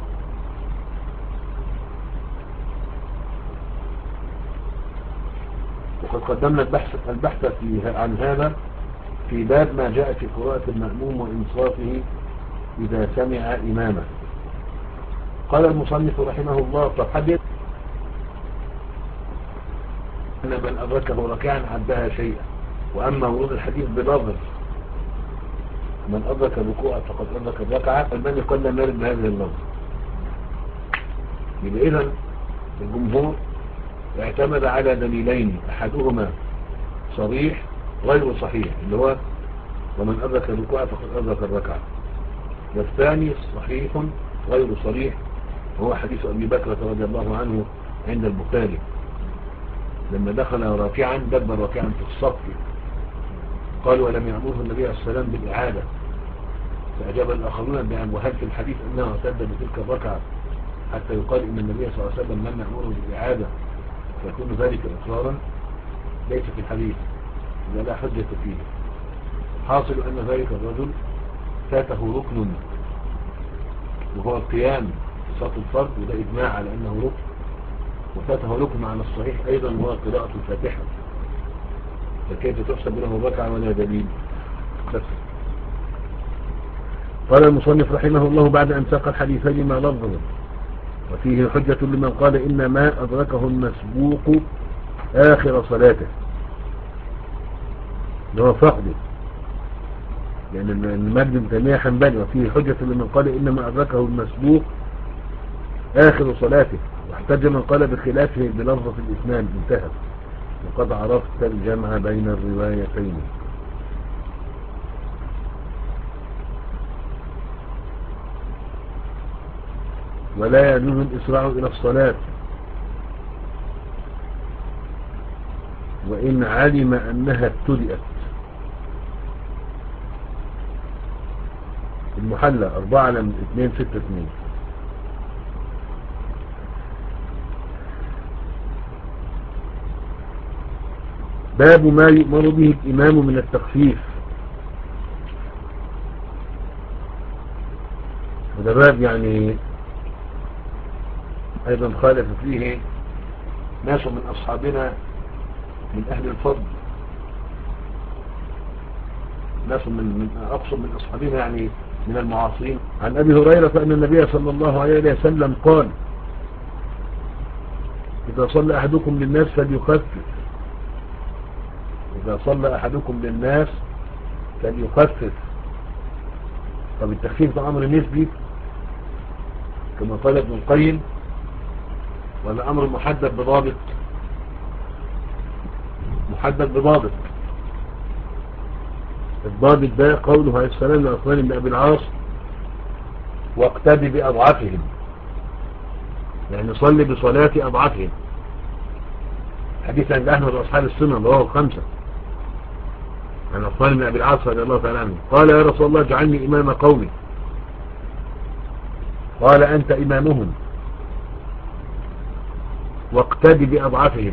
وقد قدمنا البحث البحث في عن هذا في باب ما جاء في قراءة المأموم وإنصافه إذا سمع إمامه. قال المصنف رحمه الله فحدث أن من أدركه ركعا عدها شيئا. وأما ورود الحديث بلفظ من أدرك الركوع فقد أدرك الركعة. الباني قال لا نرد بهذه اللفظ. يبقى إذن الجمهور اعتمد على دليلين، أحدهما صريح غير صحيح اللي هو ومن أدرك الركوع فقد أدرك الركعة، والثاني صحيح غير صريح وهو حديث أبي بكر رضي الله عنه عند البخاري لما دخل راكعا دب راكعا في الصف، قال ولم يأمره النبي عليه السلام بالإعادة، فأجاب الآخرون بأن وهل في الحديث أنه اعتد بتلك الركعة حتى يقال إن النبي صلى الله عليه وسلم لم يأمره بالإعادة فيكون ذلك إقرارا؟ ليس في الحديث، إذا لا حجة فيه. حاصل أن ذلك الرجل فاته ركن وهو القيام صلاة الفرض، وده إجماع على أنه ركن، وفاته ركن على الصحيح أيضا وهو قراءة الفاتحة، فكيف تحسب له ركعة ولا دليل؟ بس. قال المصنف رحمه الله بعد أن ساق الحديثين ما لفظه وفيه حجة لمن قال إن ما أدركه المسبوق آخر صلاته اللي هو فقده، لأن يعني المجد بن تيمية حنبلي، وفيه حجة لمن قال إن ما أدركه المسبوق آخر صلاته، واحتج من قال بخلافه بلفظة الإثنان انتهى، وقد عرفت الجمع بين الروايتين. ولا يجوز الإسراع إلى الصلاة وإن علم أنها ابتدأت. المحلى أربعة لم اثنين ستة اثنين. باب ما يؤمر به الإمام من التخفيف. وده باب يعني أيضا خالف فيه ناس من أصحابنا من أهل الفضل، ناس من أقصد من أصحابنا يعني من المعاصرين، عن أبي هريرة فإن النبي صلى الله عليه وسلم قال إذا صلى أحدكم للناس فليخفف، إذا صلى أحدكم للناس فليخفف. طب التخفيف ده أمر نسبي كما قال ابن القيم ولا أمر محدد بضابط؟ محدد بضابط. الضابط ده قوله عليه السلام لعثمان بن أبي العاص واقتدي بأضعافهم، يعني صلي بصلاة أضعافهم. حديث عند أحمد وأصحاب السنة رواه الخمسة عن عثمان بن أبي العاص رضي الله تعالى عنه قال يا رسول الله اجعلني إمام قومي، قال أنت إمامهم واقتدي بأضعافهم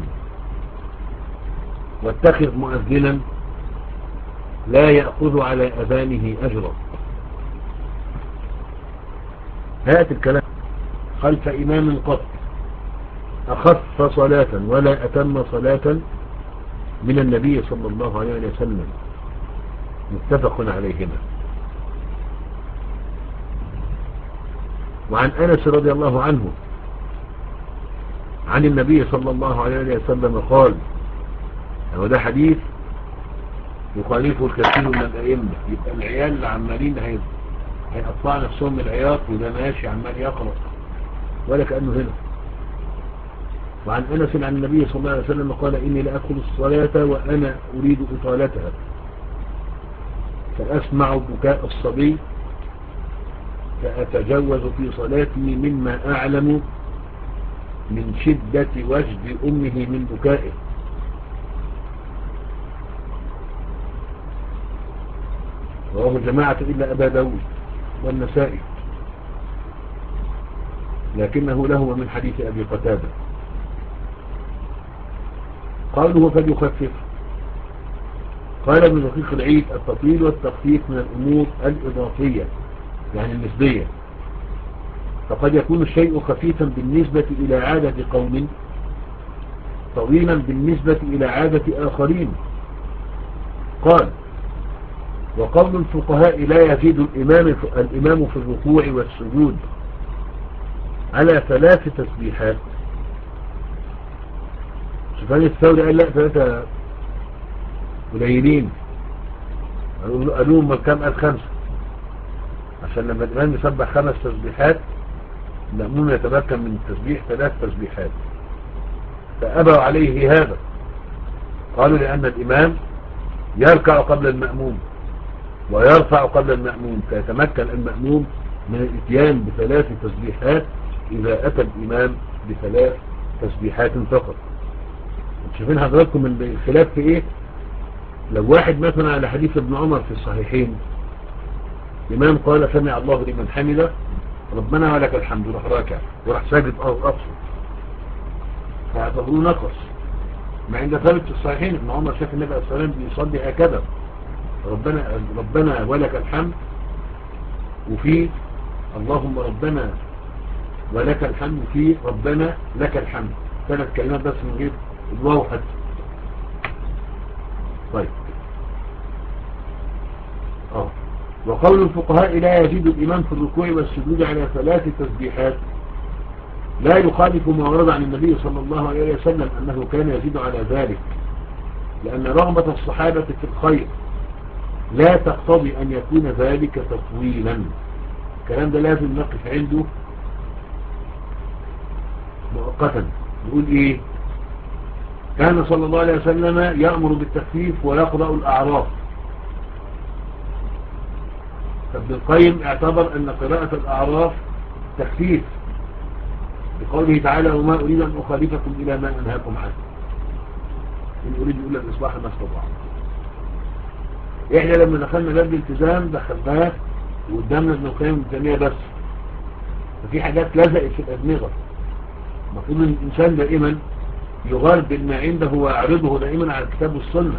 واتخذ مؤذنا لا يأخذ على أذانه أجرا. هات الكلام خلف إمام قط أخف صلاة ولا أتم صلاة من النبي صلى الله عليه وسلم، متفق عليهما. وعن أنس رضي الله عنه عن النبي صلى الله عليه وسلم قال، وده حديث يخالفه الكثير من الأئمة، يبقى العيال اللي عمالين هيقطع نفسهم من العياط وده ماشي عمال يقرأ ولا كأنه هنا. وعن أنس عن النبي صلى الله عليه وسلم قال إني لأدخل الصلاة وأنا أريد إطالتها فأسمع بكاء الصبي فأتجوز في صلاتي مما أعلم من شدة وجد أمه من بكائه. رواه جماعة إلا أبا داود والنسائي، لكنه له من حديث أبي قتادة. قوله فليخفف، قال ابن دقيق العيد التطويل والتخفيف من الأمور الإضافية يعني النسبية، فقد يكون الشيء خفيفا بالنسبة إلى عادة قوم طويلا بالنسبة إلى عادة آخرين. قال وقول الفقهاء لا يزيد الإمام الإمام في الركوع والسجود على ثلاث تسبيحات. سفيان الثوري قال لا ثلاثة قليلين، قالوا لهم كم؟ قال خمسة. عشان لما الإمام يسبح خمس تسبيحات المأموم يتمكن من التسبيح ثلاث تسبيحات، فأبوا عليه هذا، قالوا لأن الإمام يركع قبل المأموم ويرفع قبل المأموم، فيتمكن المأموم من الاتيان بثلاث تسبيحات إذا أتى الإمام بثلاث تسبيحات فقط. شايفين حضراتكم الخلاف في إيه؟ لو واحد مثلا على حديث ابن عمر في الصحيحين، الإمام قال سمع الله لمن حمده ربنا ولك الحمد، راح راكع وراح ساجد أصلا، فاعتبروه نقص، مع ان ثابت في الصحيحين ابن عمر شاف النبي عليه الصلاة والسلام بيصلي هكذا، ربنا ربنا ولك الحمد، وفي اللهم ربنا ولك الحمد، وفي ربنا لك الحمد، ثلاث كلمات بس من غير الواو حتى. طيب اه وقول الفقهاء لا يزيد الإمام في الركوع والسجود على ثلاث تسبيحات لا يخالف ما ورد عن النبي صلى الله عليه وسلم أنه كان يزيد على ذلك، لأن رغبة الصحابة في الخير لا تقتضي أن يكون ذلك تطويلا. الكلام ده لازم نقف عنده مؤقتا. نقول إيه؟ كان صلى الله عليه وسلم يأمر بالتخفيف ويقرأ الأعراف، فابن القيم اعتبر أن قراءة الأعراف تخفيف بقوله تعالى وما أريد أن أخالفكم إلى ما أنهاكم عنه إن أريد إلا الإصلاح ما استطاع. إحنا لما دخلنا باب الالتزام دخلناه وقدامنا ابن القيم ابن تيمية بس، ففي حاجات لزقت في الأدمغة. المفروض أن الإنسان دائما يغرب ما عنده ويعرضه دائما على الكتاب والسنة.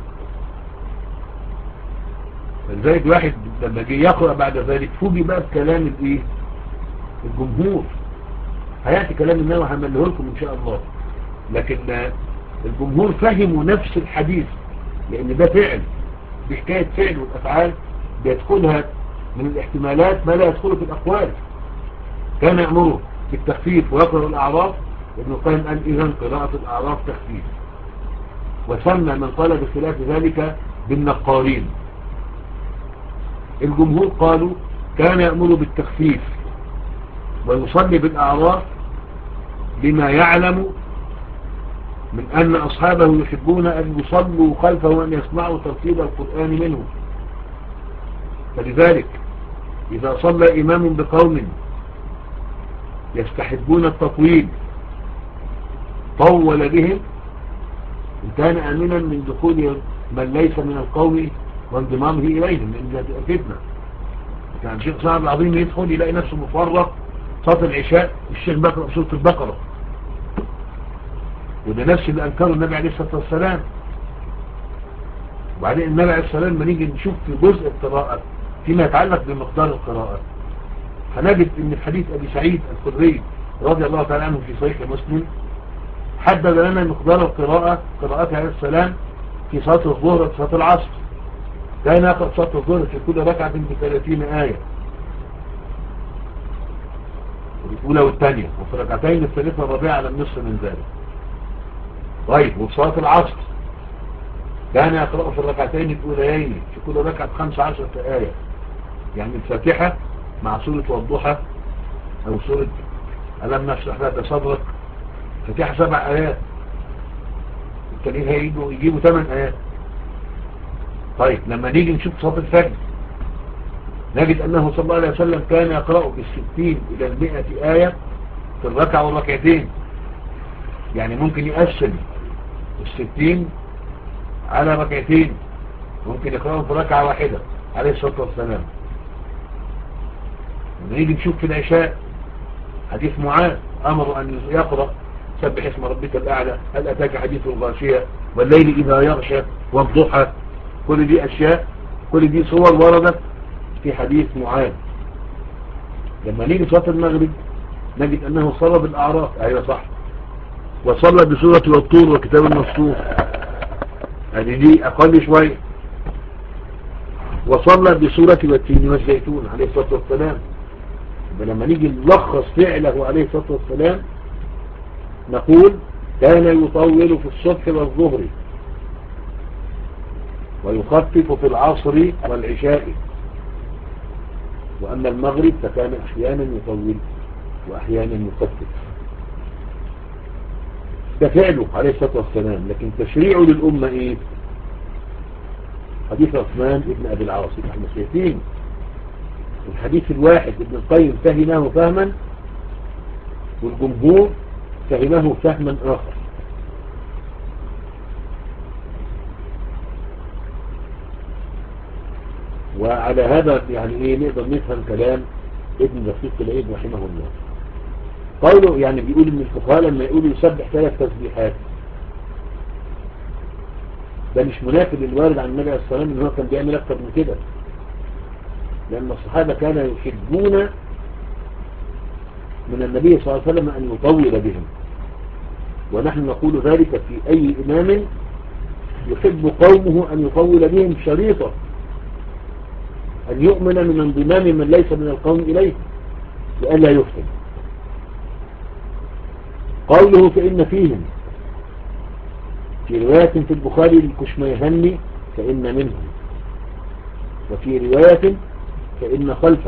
فلذلك الواحد لما جه يقرأ بعد ذلك فوجي بقى بكلام الايه الجمهور. هيأتي كلام النووي هعمله لكم إن شاء الله، لكن الجمهور فهموا نفس الحديث، لأن ده فعل، دي حكاية فعل، والأفعال بيدخلها من الاحتمالات ما لا يدخله في الأقوال. كان يأمره بالتخفيف ويقرأ الأعراف، ابن القيم قال إذن قراءة الأعراف تخفيف، وسمى من قال بخلاف ذلك بالنقارين. الجمهور قالوا كان يأمر بالتخفيف ويصلي بالأعراف بما يعلم من أن أصحابه يحبون أن يصلوا خلفه وأن يسمعوا ترتيب القرآن منه، فلذلك إذا صلى إمام بقوم يستحبون التطويل طول بهم إن كان آمنا من دخول من ليس من القوم وانضمامه إليهم، لأن ذات أفتنا كان شيخ صعب العظيم يدخل يلاقي نفسه مفرق صلاة العشاء الشيخ بقرأ سورة البقرة، وده نفس اللي أنكره النبي عليه الصلاة والسلام. وبعدين النبي عليه الصلاة والسلام لما نيجي نشوف في جزء القراءة فيما يتعلق بمقدار القراءة، هنجد ان في حديث أبي سعيد الخدري رضي الله تعالى عنه في صحيح مسلم حدد لنا مقدار القراءة قراءته عليه السلام في صلاة الظهر وصلاة العصر. كان يقرأ صلاة الظهر في كل ركعة بثلاثين آية، الأولى والثانية، وفي ركعتين الثالثة والرابعة على النصف من ذلك. طيب وفي صلاة العصر كان يقرأ في الركعتين الأوليين في كل ركعة بخمس عشرة آية، يعني الفاتحة مع سورة والضحى أو سورة ألم نشرح لك صدرك، فاتحة سبع آيات، التانيين هيجوا يجيبوا ثمان آيات. طيب لما نيجي نشوف صلاة الفجر نجد أنه صلى الله عليه وسلم كان يقرأ بالستين إلى المئة آية في الركعة والركعتين، يعني ممكن يقسم الستين على ركعتين، ممكن يقرأهم في ركعة واحدة عليه الصلاة والسلام. ونيجي نشوف في العشاء حديث معاذ أمر أن يقرأ سبح اسم ربك الأعلى، هل أتاك حديث الغاشية والليل إذا يغشى والضحى، كل دي أشياء، كل دي صور وردت في حديث معاذ. لما نيجي صلاة المغرب نجد أنه صلى بالأعراف، أيوة صح، وصلى بسورة والطور وكتاب المسطور، هذه دي أقل شوية، وصلى بسورة والتين والزيتون عليه الصلاة والسلام. لما نيجي نلخص فعله عليه الصلاة والسلام نقول كان يطول في الصبح والظهر ويخفف في العصر والعشاء وأما المغرب فكان أحيانا يطول وأحيانا يخفف. ده فعله عليه الصلاة والسلام. لكن تشريعه للأمة إيه؟ حديث عثمان ابن أبي العاص. احنا شايفين الحديث الواحد ابن القيم فهمه فهما والجمهور فهمه فهما آخر. وعلى هذا يعني ايه نقدر نفهم كلام ابن دقيق العيد رحمه الله. قوله يعني بيقول ان الفقهاء لما يقولوا يسبح ثلاث تسبيحات ده مش منافي للوارد عن النبي عليه الصلاة والسلام ان هو كان بيعمل اكتر من كده، لان الصحابة كانوا يحبون من النبي صلى الله عليه وسلم ان يطول بهم، ونحن نقول ذلك في اي امام يحب قومه ان يطول بهم شريطة أن يؤمن من انضمام من ليس من القوم إليه لئلا يفتن. قوله فإن فيهم في رواية في البخاري للكشميهني فإن منهم، وفي رواية فإن خلفه.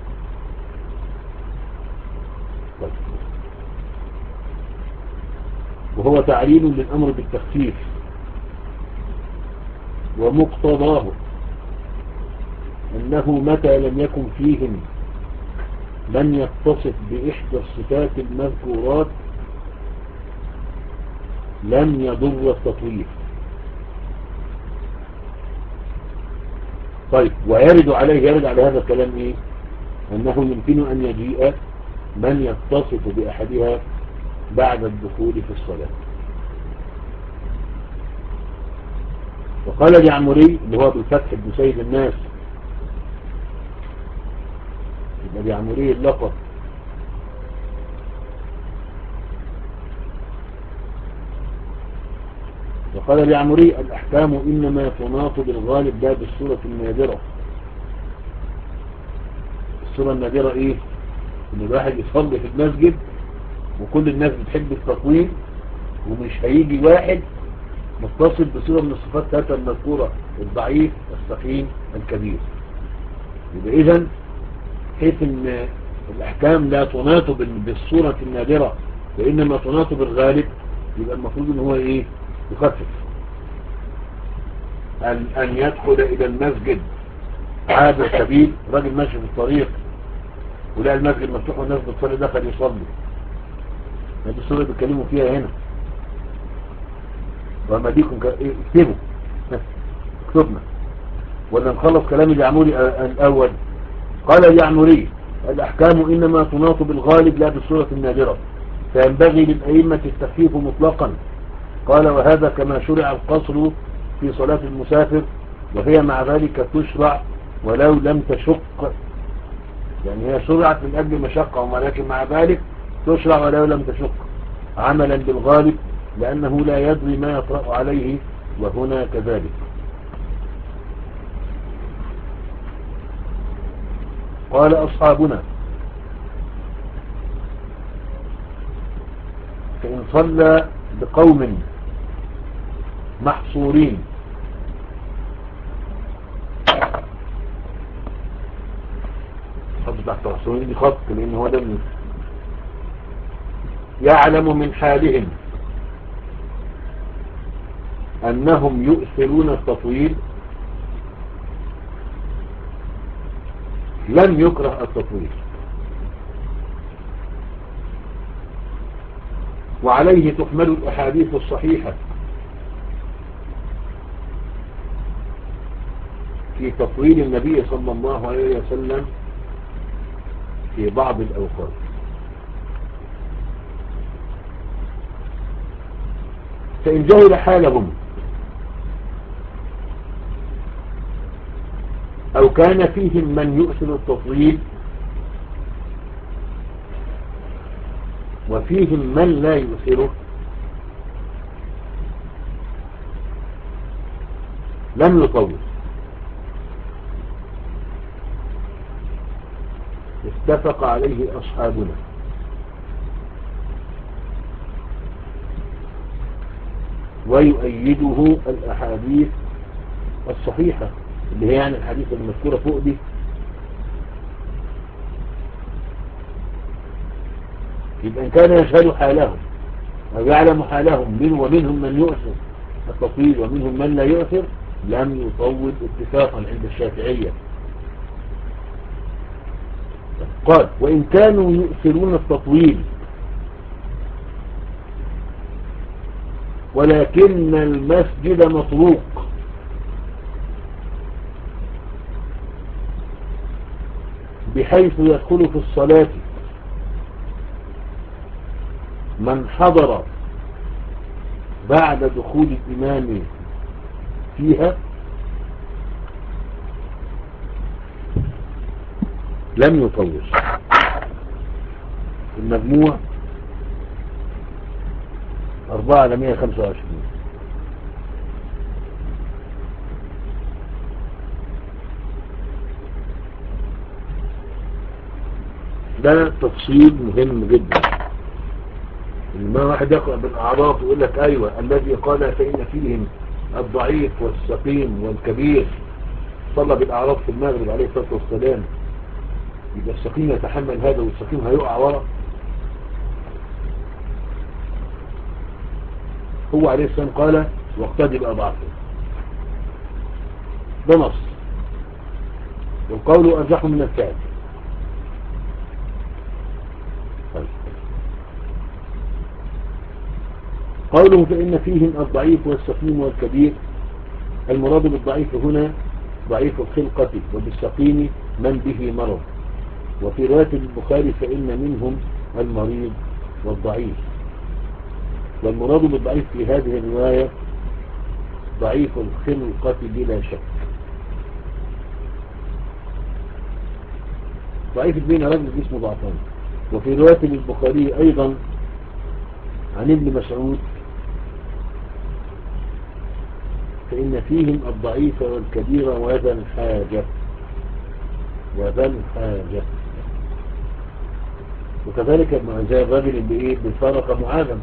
وهو تعليل للأمر بالتخفيف ومقتضاه أنه متى لم يكن فيهم من يتصف بإحدى الصفات المذكورات لم يضر التطوير. طيب ويرد عليه يرد على هذا الكلام إيه؟ أنه يمكن أن يجيء من يتصف بأحدها بعد الدخول في الصلاة. وقال اليعمري اللي هو بالفتح ابن سيد الناس يبقى اليعمري اللقب، وقال اليعمري الأحكام إنما تناط بالغالب لا بالصورة النادرة. الصورة النادرة إيه؟ إن الواحد يصلي في المسجد وكل الناس بتحب التطويل ومش هيجي واحد متصل بصورة من الصفات ثلاثة المذكورة: الضعيف السقيم الكبير. يبقى إذن حيث ان الأحكام لا تناط بالصورة النادرة وإنما تناط بالغالب، يبقى المفروض ان هو ايه؟ يخفف. أن, أن يدخل إلى المسجد عابر سبيل، راجل ماشي في الطريق ولقى المسجد مفتوح والناس بتصلي دخل يصلي، هذه الصورة اللي بيتكلموا فيها هنا. وما ديكم اكتبوا اكتبنا ولا نخلص كلام اليعمري الأول. قال اليعمري الأحكام إنما تناط بالغالب لا بالصورة النادرة، فينبغي للأئمة التخفيف مطلقا. قال وهذا كما شرع القصر في صلاة المسافر، وهي مع ذلك تشرع ولو لم تشق، يعني هي شرعت من أجل مشقة ولكن مع ذلك تشرع ولو لم تشق عملا بالغالب لأنه لا يدري ما يطرأ عليه، وهنا كذلك. قال أصحابنا فإن صلى بقوم محصورين خط تحت محصورين دي خط لأن هو ده يعلم من حالهم أنهم يؤثرون التطويل لم يكره التطويل، وعليه تحمل الأحاديث الصحيحة في تطويل النبي صلى الله عليه وسلم في بعض الأوقات. فإن جهل حالهم أو كان فيهم من يؤثر التطويل وفيهم من لا يؤثره لم يطول. اتفق عليه أصحابنا. ويؤيده الأحاديث الصحيحة اللي هي يعني الحديث المذكورة فوق دي يبقى إن كان يشهد حالهم أو يعلم حالهم من ومنهم من يؤثر التطويل ومنهم من لا يؤثر لم يطول اتفاقا عند الشافعية. قال وإن كانوا يؤثرون التطويل ولكن المسجد مطروق بحيث يدخل في الصلاة من حضر بعد دخول الإمام فيها لم يطول. المجموع أربعة على مئة وخمسة وعشرين. ده تفصيل مهم جدا. لما واحد يقرأ بالأعراف ويقول لك أيوة الذي قال فإن فيهم الضعيف والسقيم والكبير صلى بالأعراف في المغرب عليه الصلاة والسلام، يبقى السقيم يتحمل هذا والسقيم هيقع ورا. هو عليه السلام قال واقتدي بأضعفه، ده نص، والقول أرجح من الفعل. قوله فإن فيهم الضعيف والسقيم والكبير، المراد بالضعيف هنا ضعيف الخلقة، وبالسقيم من به مرض. وفي رواية البخاري فإن منهم المريض والضعيف. والمراد بالضعيف في هذه الرواية ضعيف الخلقة بلا شك. ضعيف بين رجل اسمه ضعفان. وفي رواية البخاري أيضا عن ابن مسعود فإن فيهم الضعيف والكبير وذا الحاجة وذا الحاجة. وكذلك ابن زي الرجل اللي ايه بفارق معاذا.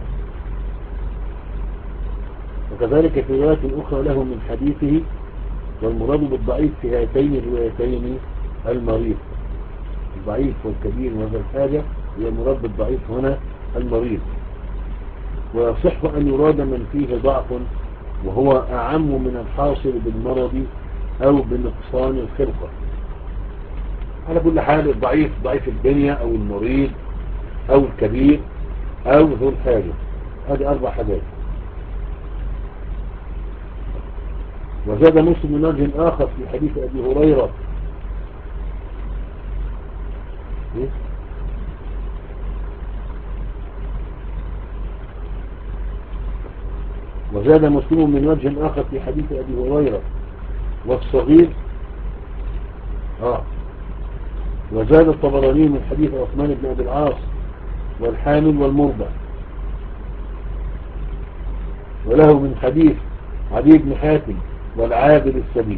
وكذلك في رواية أخرى له من حديثه والمراد بالضعيف في هاتين الروايتين المريض. الضعيف والكبير وذا الحاجة هي المراد بالضعيف هنا المريض. ويصح أن يراد من فيه ضعف وهو أعم من الحاصل بالمرض أو بنقصان الخلقة. على كل حال الضعيف ضعيف الدنيا أو المريض أو الكبير أو ذو الحاجة. هذه أربع حاجات. وزاد مسلم من وجه آخر في حديث أبي هريرة إيه؟ وزاد مسلم من وجه آخر في حديث أبي هريرة والصغير آه وزاد الطبراني من حديث عثمان بن أبي العاص والحامل والمرضع. وله من حديث عدي بن حاتم والعابر السبيل.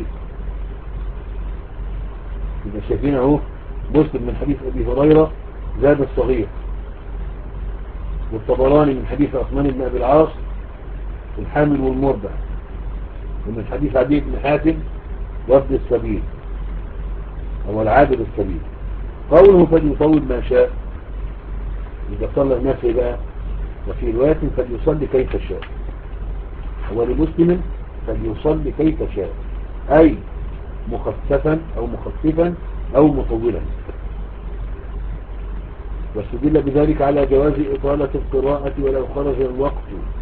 يبقى شايفين اهو مسلم من حديث أبي هريرة زاد الصغير، والطبراني من حديث عثمان بن أبي العاص الحامل والمرضع، ومن حديث عدي بن حاتم وابن السبيل أو العابر السبيل. قوله فليطول ما شاء، إذا صلى الناس بقى. وفي رواية فليصلي كيف شاء. هو لمسلم فليصلي كيف شاء، أي مخففا أو مخففا أو مطولا. واستدل بذلك على جواز إطالة القراءة ولو خرج الوقت،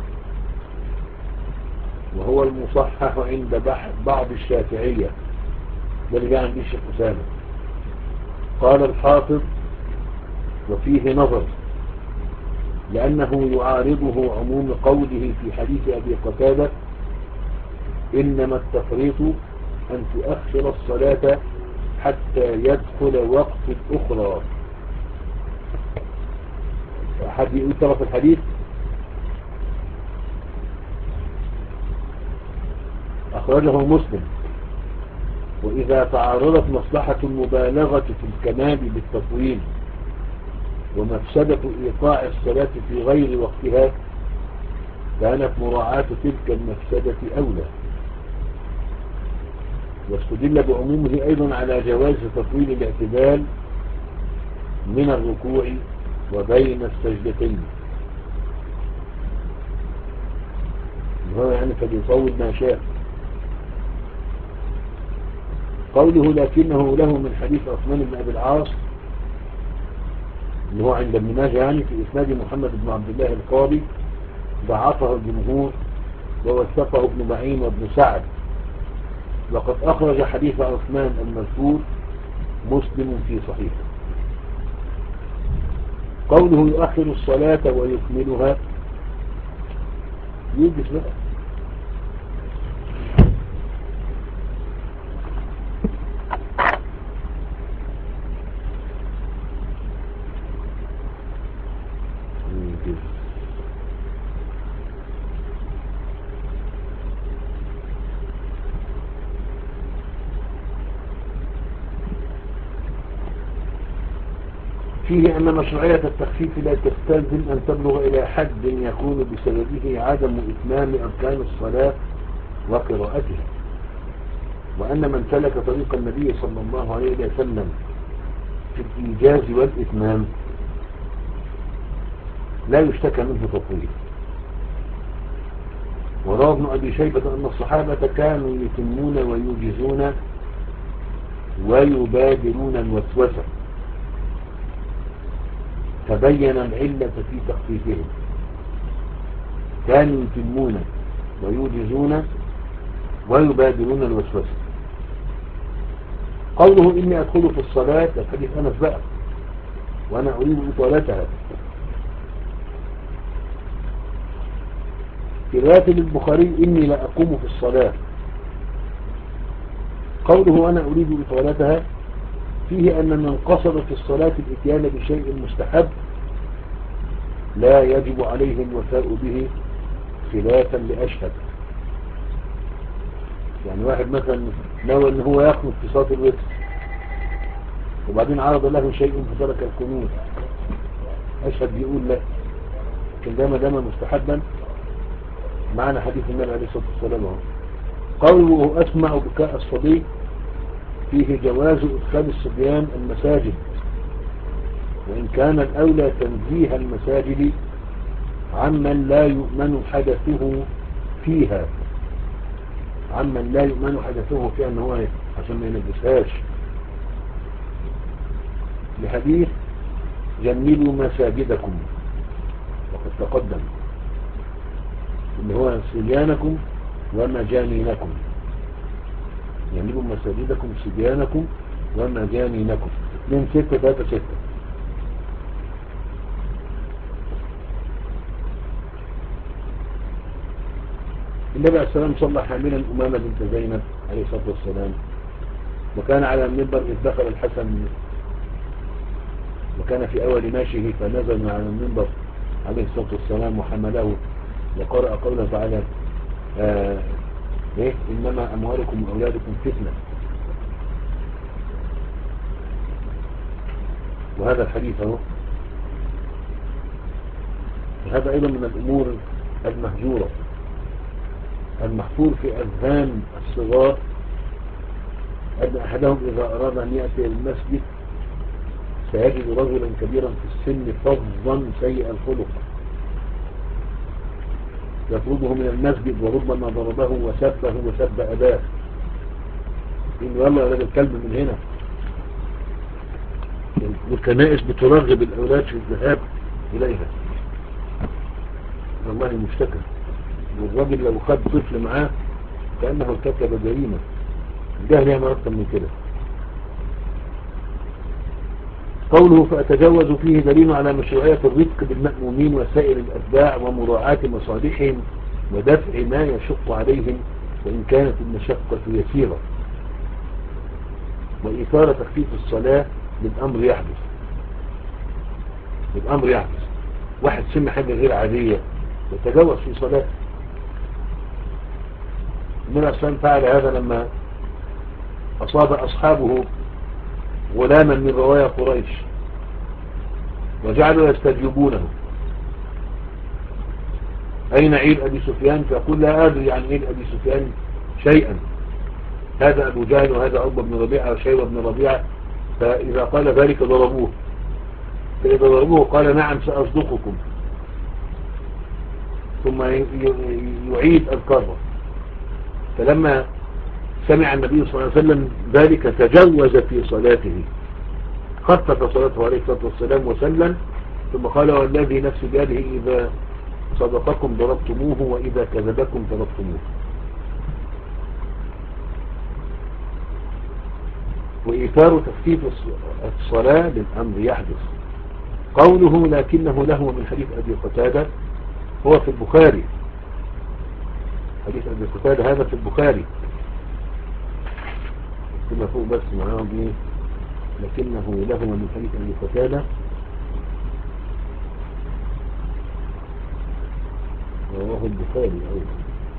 وهو المصحح عند بعض الشافعية. ده اللي جاء عند الشيخ أسامة. قال الحافظ وفيه نظر، لأنه يعارضه عموم قوله في حديث أبي قتادة إنما التفريط أن تؤخر الصلاة حتى يدخل وقت الأخرى. أحد يقول طرف الحديث أخرجه مسلم. وإذا تعارضت مصلحة المبالغة في الكمال بالتطويل ومفسدة إيقاع الصلاة في غير وقتها كانت مراعاة تلك المفسدة أولى. واستدل بعمومه أيضا على جواز تطويل الاعتدال من الركوع وبين السجدتين، هو يعني فليطول ما شاء. قوله لكنه له من حديث عثمان بن أبي العاص اللي هو عند ابن ماجه يعني في إسناد محمد بن عبد الله القاضي ضعفه الجمهور ووثقه ابن معين وابن سعد، وقد أخرج حديث عثمان المذكور مسلم في صحيحه. قوله يؤخر الصلاة ويكملها يوجد بقى فيه أن مشروعية التخفيف لا تستلزم أن تبلغ إلى حد يكون بسببه عدم إتمام أركان الصلاة وقراءتها، وأن من سلك طريق النبي صلى الله عليه وسلم في الإيجاز والإتمام لا يشتكى منه تطويل. وروى ابن أبي شيبة أن الصحابة كانوا يتمون ويوجزون ويبادرون الوسوسة، تبين العلة في تخفيفهم، كانوا يتمون ويوجزون ويبادرون الوسوسة. قوله إني أدخل في الصلاة الحديث أنس بقى وأنا أريد إطالتها، في رواية البخاري إني لا أقوم في الصلاة. قوله أنا أريد إطالتها فيه أن من قصد في الصلاة الإتيان بشيء مستحب لا يجب عليه الوفاء به خلافا لأشهد. يعني واحد مثلا نوى أن هو يقنط في صلاة الوتر وبعدين عرض له شيء فترك القنوت، أشهد بيقول لا، لكن دام دام مستحبا معنا حديث النبي عليه الصلاة والسلام. قوله أسمع بكاء الصبي فيه جواز إدخال الصبيان المساجد، وإن كان الأولى تنزيه المساجد عمن لا يؤمن حدثه فيها، عمن لا يؤمن حدثه فيها أنه هو عشان ما ينبسهاش، لحديث جملوا مساجدكم وقد تقدم اللي هو صبيانكم ومجانينكم، جملوا مساجدكم صبيانكم ومجانينكم، اثنين ستة ثلاثة ستة. النبي عليه السلام صلى حاملا أمامة بنت زينب عليه الصلاة والسلام، وكان على المنبر إذ دخل الحسن، وكان في أول ماشيه فنزل من على المنبر عليه الصلاة والسلام وحمله وقرأ قوله تعالى آه إيه إنما أموالكم وأولادكم فتنة. وهذا الحديث هو وهذا أيضا من الأمور المهجورة المحفور في أذهان الصغار، أن أحدهم إذا أراد أن يأتي المسجد سيجد رجلا كبيرا في السن فظا سيء الخلق يطرده من المسجد وربما ضربه وسبه وسب أباه، إن والله يا رجل الكلب من هنا. والكنائس بترغب الأولاد في الذهاب إليها، والله مشتكى. والراجل لو خد طفل معاه كأنه ارتكب جريمة، الجهل يعمل أكثر من كده. قوله فأتجوز فيه دليل على مشروعية الرفق بالمأمومين وسائر الأتباع ومراعاة مصالحهم ودفع ما يشق عليهم وإن كانت المشقة يسيرة، وإثارة تخفيف الصلاة بالأمر يحدث بالأمر يحدث واحد سمع حاجة غير عادية يتجوز في صلاة. النبي عليه الصلاة فعل هذا لما أصاب أصحابه غلاما من رواية قريش وجعلوا يستجيبونه، أين عيد أبي سفيان؟ فيقول لا أدري عن عيد أبي سفيان شيئا، هذا أبو جهل وهذا عقبة بن ربيعة وشيبة بن ربيعة، فإذا قال ذلك ضربوه. فإذا ضربوه قال نعم سأصدقكم، ثم يعيد الكرة. فلما سمع النبي صلى الله عليه وسلم ذلك تجوز في صلاته، خفف صلاته عليه الصلاة والسلام وسلم، ثم قال والذي نفس بيده إذا صدقكم ضربتموه وإذا كذبكم ضربتموه. وإيثار تخفيف الصلاة للأمر يحدث. قوله لكنه له من حديث أبي قتادة هو في البخاري، حديث أبي قتادة هذا في البخاري كما فوق بس معاهم ايه، لكنه له من حديث أبي قتادة رواه البخاري أيضا.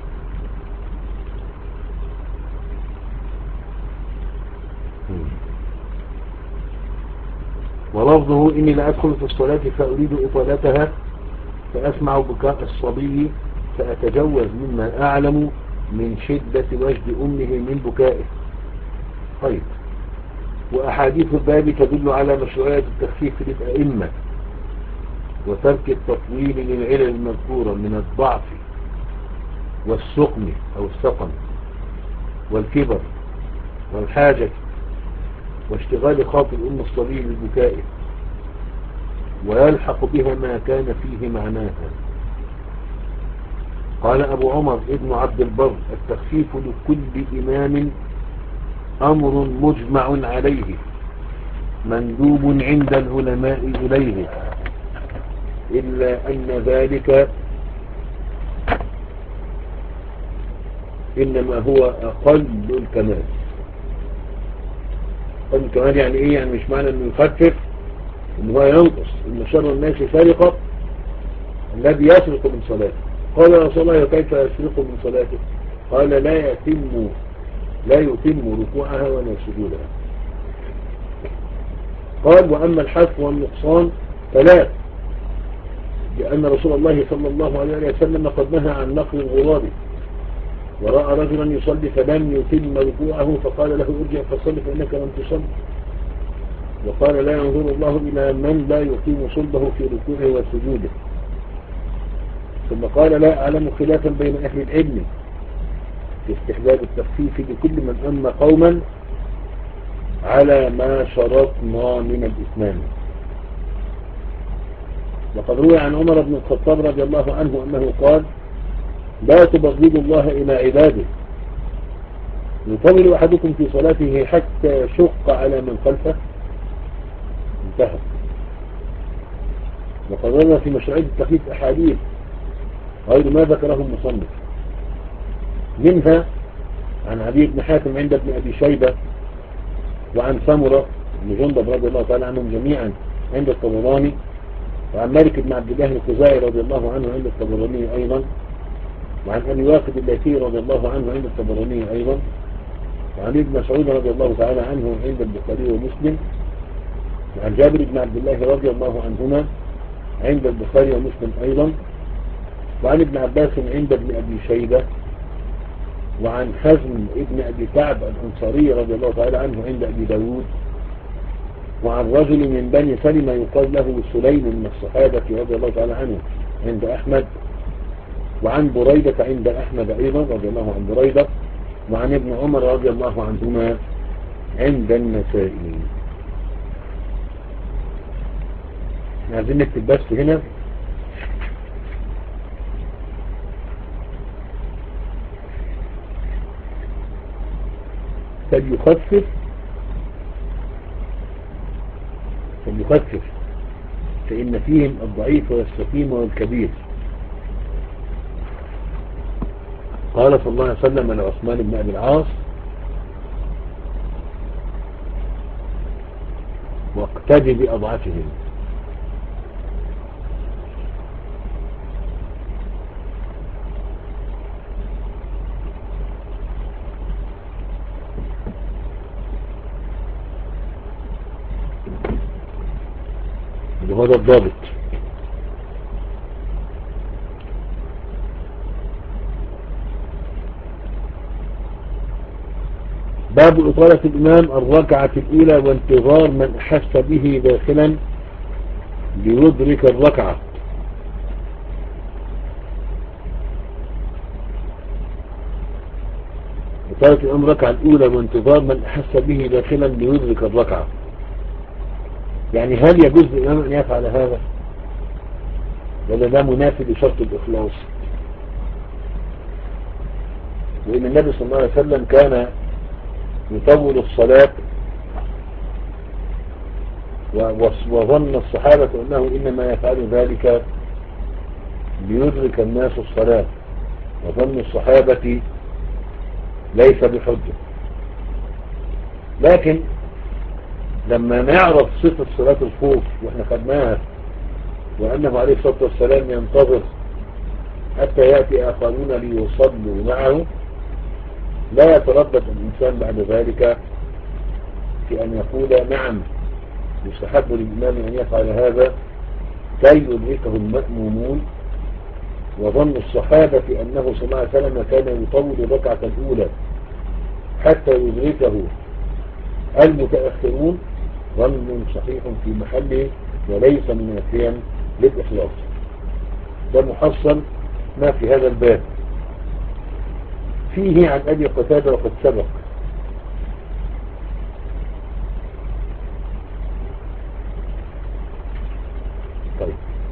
ولفظه إني لا أدخل في الصلاة فأريد إطالتها فأسمع بكاء الصبي فأتجوز مما أعلم من شدة وجد أمه من بكائه. طيب، وأحاديث الباب تدل على مشروعية التخفيف للأئمة وترك التطويل للعلل المذكورة من الضعف والسقم أو السقم والكبر والحاجة واشتغال خاطر الأم الصبي بالبكاء، ويلحق بها ما كان فيه معناها. قال أبو عمر ابن عبد البر التخفيف لكل إمام أمر مجمع عليه مندوب عند العلماء إليه، إلا أن ذلك إنما هو أقل الكمال. أقل الكمال يعني إيه؟ يعني مش معنى أنه يخفف أنه هو ينقص. إن شر الناس سرقة الذي يسرق من صلاته. قال يا رسول الله كيف يسرق من صلاته؟ قال لا يتم لا يتم ركوعها ولا سجودها. قال وأما الحذف والنقصان فلا، لأن رسول الله صلى الله عليه وسلم قد نهى عن نقل الغراب، ورأى رجلا يصلي فلم يتم ركوعه فقال له ارجع فصلي فإنك لم تصلي. وقال لا ينظر الله إلى من لا يقيم صلبه في ركوعه وسجوده. ثم قال لا أعلم خلافا بين أهل العلم في استحباب التخفيف لكل من أما قوما على ما شرطنا من الإتمام. وقد روي عن عمر بن الخطاب رضي الله عنه أنه قال لا تبغضوا الله إلى عباده، يطول أحدكم في صلاته حتى يشق على من خلفه. انتهى. وقد روى في مشروعية التخفيف أحاديث غير ما ذكره المصنف، منها عن عدي بن حاتم عند ابن أبي شيبة، وعن سمرة بن جندب رضي الله تعالى عنهم جميعا عند الطبراني، وعن مالك بن عبد الله الخزاعي رضي الله عنه عند الطبراني أيضا، وعن أبي واقد الليثي رضي الله عنه عند الطبراني أيضا، وعن ابن مسعود رضي الله تعالى عنه عند البخاري ومسلم، وعن جابر بن عبد الله رضي الله عنهما عند البخاري ومسلم أيضا، وعن ابن عباس عند ابن أبي شيبة، وعن حزم ابن أبي كعب الأنصاري رضي الله تعالى عنه عند أبي داود، وعن رجل من بني سلمة يقال له سليم من الصحابة رضي الله تعالى عنه عند أحمد، وعن بريدة عند أحمد أيضا رضي الله عن بريدة، وعن ابن عمر رضي الله عنهما عند النسائي. عايزين نكتب بس هنا فليخفف فليخفف فإن فيهم الضعيف والسقيم والكبير. قال صلى الله عليه وسلم لعثمان بن أبي العاص واقتدي بأضعافهم. وهذا الضابط. باب إطالة الإمام الركعة الأولى وانتظار من أحس به داخلا ليدرك الركعة، وترك الإمام الركعة الأولى وانتظار من أحس به داخلا ليدرك الركعة. يعني هل يجوز للإمام أن يفعل هذا ولا ده منافي لشرط الإخلاص؟ وإن النبي صلى الله عليه وسلم كان يطول الصلاة، وظن الصحابة أنه إنما يفعل ذلك ليدرك الناس الصلاة، وظن الصحابة ليس بحجة. لكن لما نعرف صفة صلاة الخوف واحنا خدناها، وأنه عليه الصلاة والسلام ينتظر حتى يأتي آخرون ليصلوا معه، لا يتردد الإنسان بعد ذلك في أن يقول نعم يستحب للإمام أن يفعل هذا كي يدركه المأمومون. وظن الصحابة أنه صلى الله عليه وسلم كان يطول الركعة الأولى حتى يدركه المتأخرون ظن صحيح في محله وليس منافيا للإخلاص. ده محصل ما في هذا الباب. فيه عن أبي قتادة وقد سبق. طيب،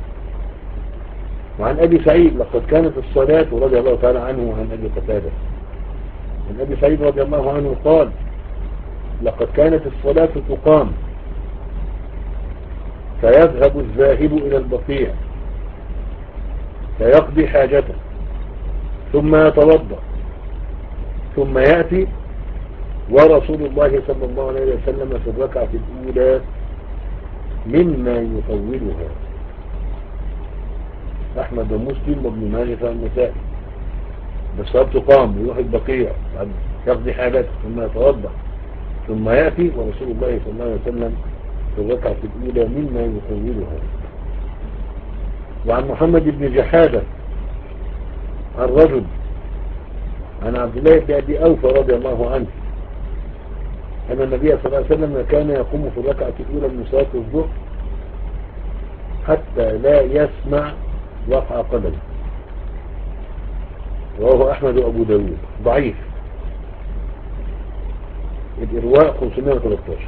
وعن أبي سعيد لقد كانت الصلاة رضي الله تعالى عنه وعن أبي قتادة، عن أبي سعيد رضي الله عنه قال لقد كانت الصلاة تقام فيذهب الذاهب إلى البقيع فيقضي حاجته ثم يتوضأ ثم يأتي ورسول الله صلى الله عليه وسلم في الركعة الأولى مما يطولها. أحمد ومسلم وابن ماجه والنسائي. بالصلاة تقام ويروح البقيع يقضي حاجته ثم يتوضأ ثم يأتي ورسول الله صلى الله عليه وسلم في الركعة الأولى مما يطولها. وعن محمد بن جحادة عن رجل عن عبد الله بن أبي أوفى رضي الله عنه أن النبي صلى الله عليه وسلم كان يقوم في الركعة الأولى من صلاة الظهر حتى لا يسمع وقع قدمه. رواه أحمد وأبو داود. ضعيف. الإرواء خمسمائة وثلاثة عشر.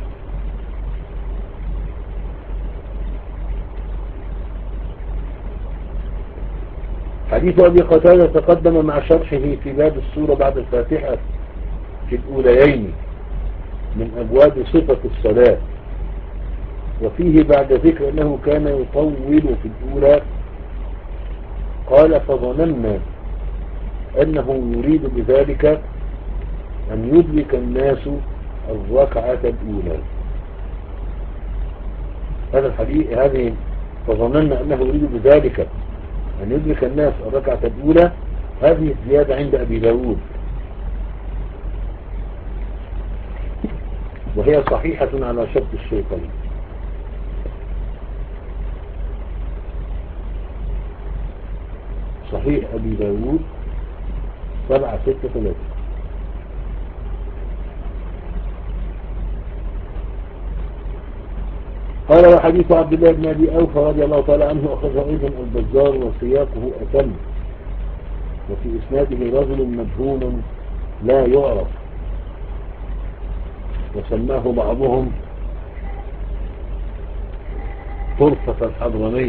حديث أبي قتادة تقدم مع شرحه في باب السورة بعد الفاتحة في الأوليين من أبواب صفة الصلاة، وفيه بعد ذكر أنه كان يطول في الأولى قال فظننا أنه يريد بذلك أن يدرك الناس الركعة الأولى. هذا الحديث هذه فظننا أنه يريد بذلك أن يدرك الناس الركعة الأولى، هذه الزيادة عند أبي داود وهي صحيحة على شرط الشيخين. صحيح أبي داود سبعة ستة ثلاثة. قال وحديث عبد الله بن أبي أوفى رضي الله تعالى عنه أخذه أيضا البزار وسياقه أتم، وفي إسناده رجل مجهول لا يعرف وسماه بعضهم طرفة الحضرمي،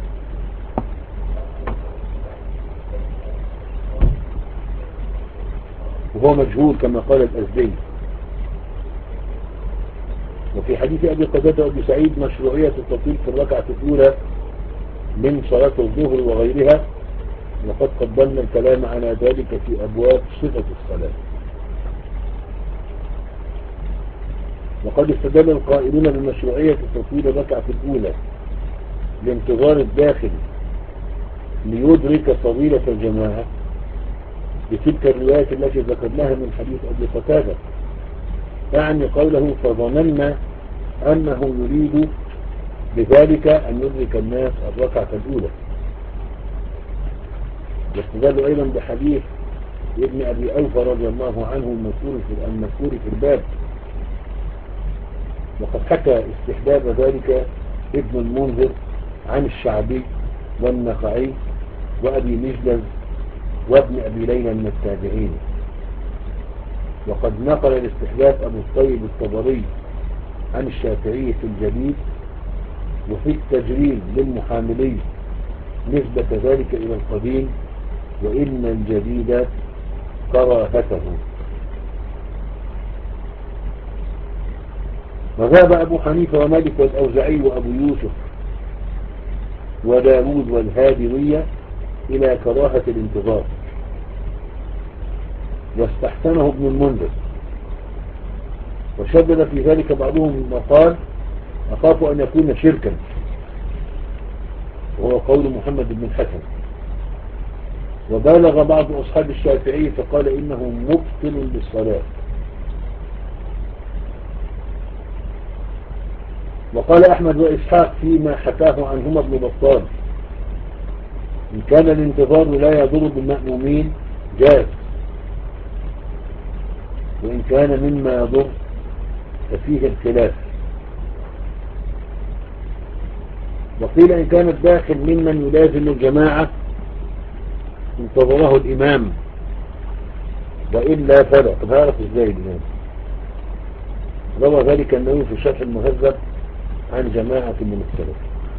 وهو مجهول كما قال الأزدي. وفي حديث أبي قتادة وأبي سعيد مشروعية التطويل في الركعة الأولى من صلاة الظهر وغيرها، وقد قدمنا الكلام على ذلك في أبواب صفة الصلاة. وقد استدل القائلون بمشروعية التطويل الركعة الأولى لانتظار الداخل ليدرك فضيلة الجماعة بتلك الروايات التي ذكرناها من حديث أبي قتادة، يعني قوله فظننا أنه يريد بذلك أن يدرك الناس الركعة الأولى. واستدل أيضا بحديث ابن أبي أوفى رضي الله عنه المذكور في المذكور في الباب، وقد حكى استحباب ذلك ابن المنذر عن الشعبي والنخعي وأبي مجلز وابن أبي ليلى من التابعين. وقد نقل الاستحباب أبو الطيب الطبري عن الشافعي في الجديد وفي التجريد للمحاملي نسبة ذلك إلى القديم، وإن الجديد كراهته. وذهب أبو حنيفة ومالك والأوزعي وأبو يوسف وداود والهادوية إلى كراهة الانتظار، واستحسنه ابن المنذر، وشدد في ذلك بعضهم وقال أخاف أن يكون شركا، وهو قول محمد بن الحسن. وبالغ بعض أصحاب الشافعي فقال إنه مبطل للصلاة. وقال أحمد وإسحاق فيما حكاه عنهما ابن بطال إن كان الانتظار لا يضر بالمأمومين جاز، وإن كان مما يضر ففيه الخلاف. وقيل إن كان الداخل ممن يلازم الجماعة انتظره الإمام، وإلا فلا. طب هعرف إزاي الإمام؟ روى ذلك النووي في شرح المهذب عن جماعة من السلف.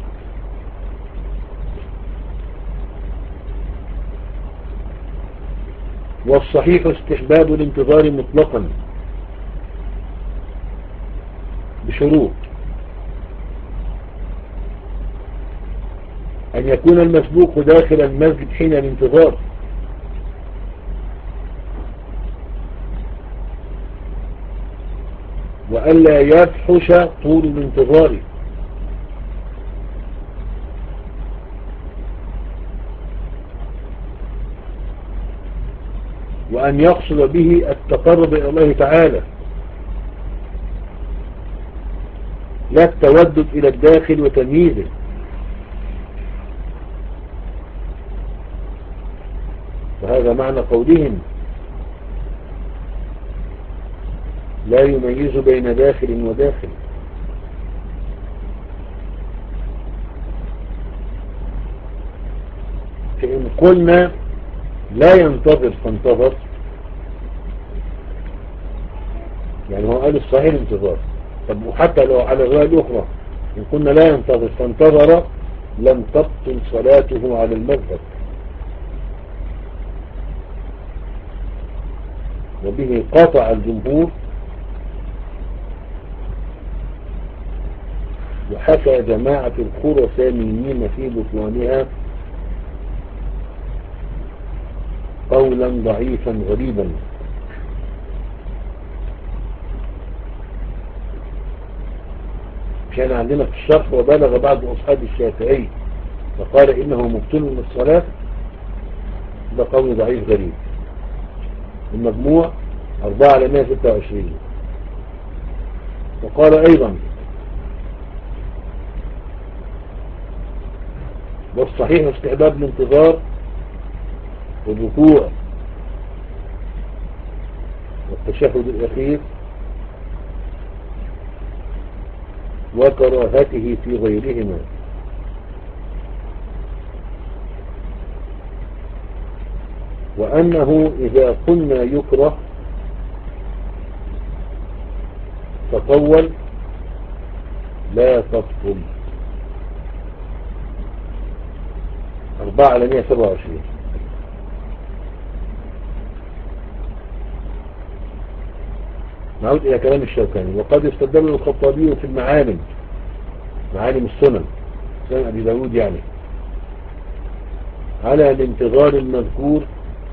والصحيح استحباب الانتظار مطلقا بشروط: أن يكون المسبوق داخل المسجد حين الانتظار، وألا يفحش طول الانتظار، وأن يقصد به التقرب إلى الله تعالى لا التودد إلى الداخل وتمييزه. وهذا معنى قولهم لا يميز بين داخل وداخل. فإن قلنا لا ينتظر فانتظر، يعني هو قال الصحيح انتظار. طب وحتى لو على الرواية الأخرى إن قلنا لا ينتظر فانتظر لم تبطل صلاته على المذهب، وبه قاطع الجمهور. وحكى جماعة الخرسانيين في بطلانها قولا ضعيفا غريبا. كان عندنا في الشرح وبلغ بعض أصحاب الشافعي فقال إنه مبطل للصلاة، ده قول ضعيف غريب. المجموع أربعة على مائة وستة وعشرين. وقال أيضا والصحيح استحباب الانتظار والركوع والتشهد الأخير وكراهته في غيرهما. وأنه إذا قلنا يكره تطول لا تبطل. أربعة على مائة وسبعة وعشرين. نعود إلى كلام الشوكاني. وقد استدل الخطابي في المعالم، معالم السنن، سنن أبي داود يعني، على الانتظار المذكور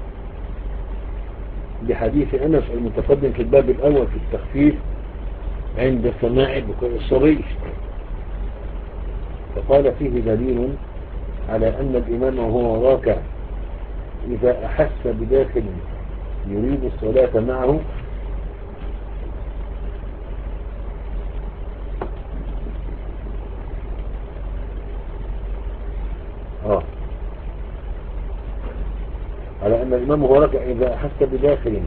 بحديث أنس المتقدم في الباب الأول في التخفيف عند سماع بكاء الصبي، فقال فيه دليل على أن الإمام وهو راكع إذا أحس بداخل يريد الصلاة معه آه. على أن الإمام وهو راكع إذا أحس بداخل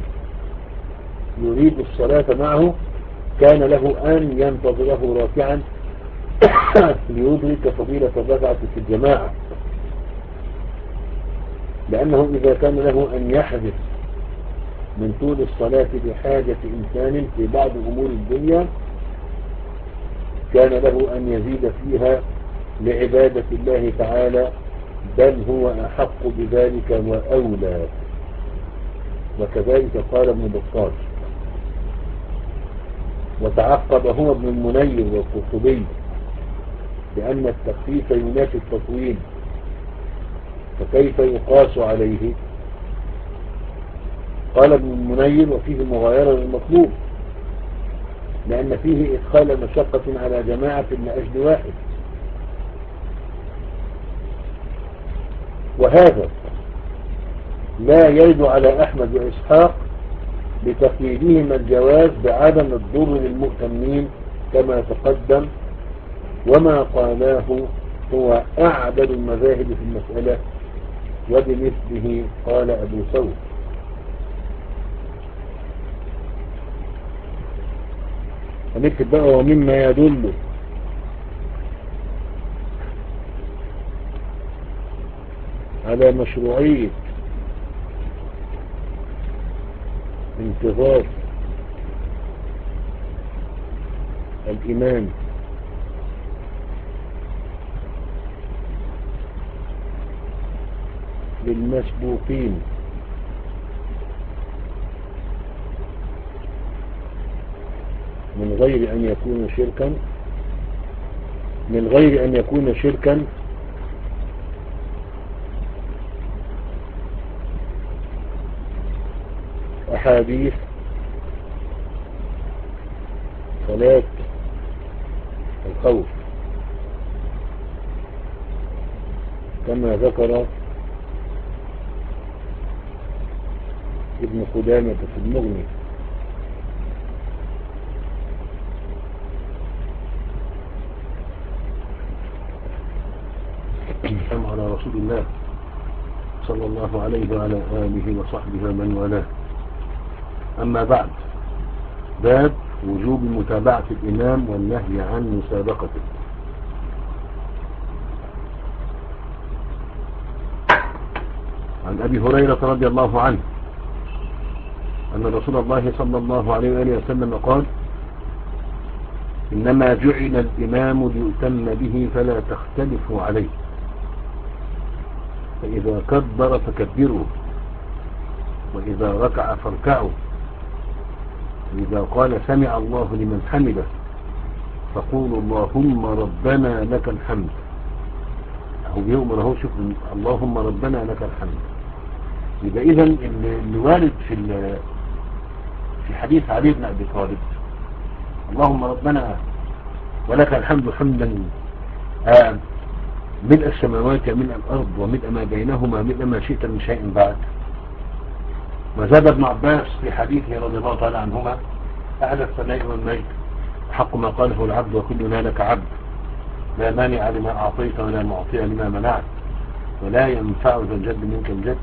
يريد الصلاة معه كان له أن ينتظره راكعا ليدرك فضيلة الركعة في الجماعة، لأنه إذا كان له أن يحدث من طول الصلاة بحاجة إنسان في بعض أمور الدنيا كان له أن يزيد فيها لعبادة الله تعالى، بل هو أحق بذلك وأولى. وكذلك قال ابن بطال. وتعقب هو ابن المنير والقرطبي بأن التخفيف ينافي التطويل، فكيف يقاس عليه؟ قال ابن المنير: وفيه مغايرة للمطلوب، لأن فيه إدخال مشقة على جماعة لأجل واحد، وهذا لا يرد على أحمد وإسحاق لتقييدهما الجواز بعدم الضر للمؤتمين كما تقدم، وما قالاه هو أعدل المذاهب في المسألة، وبمثله قال أبو ثور. هنكتب بقى: ومما يدل على مشروعية انتظار الإمام للمسبوقين من غير أن يكون شركا من غير أن يكون شركا أحاديث صلاة الخوف كما ذكر ابن قدامة في المغني. السلام على رسول الله صلى الله عليه وعلى آله وصحبه ومن والاه. أما بعد، باب وجوب متابعة الإمام والنهي عن مسابقته. عن أبي هريرة رضي الله عنه أن رسول الله صلى الله عليه وآله وسلم قال: إنما جعل الإمام ليؤتم به فلا تختلفوا عليه، فإذا كبر فكبروا، وإذا ركع فاركعوا، وإذا قال سمع الله لمن حمده فقولوا اللهم ربنا لك الحمد. هو بيؤمر اهو، شوف، اللهم ربنا لك الحمد. يبقى إذن اللي وارد في في حديث علي بن أبي طالب: اللهم ربنا ولك الحمد حمدا آه ملء السماوات وملء الأرض وملء ما بينهما ملء ما شئت من شيء بعد. وزاد ابن عباس في حديثه رضي الله تعالى عنهما: أهل الثناء والمجد حق ما قاله العبد وكلنا لك عبد، لا مانع لما أعطيت ولا معطي لما منعت ولا ينفع ذا الجد منك الجد.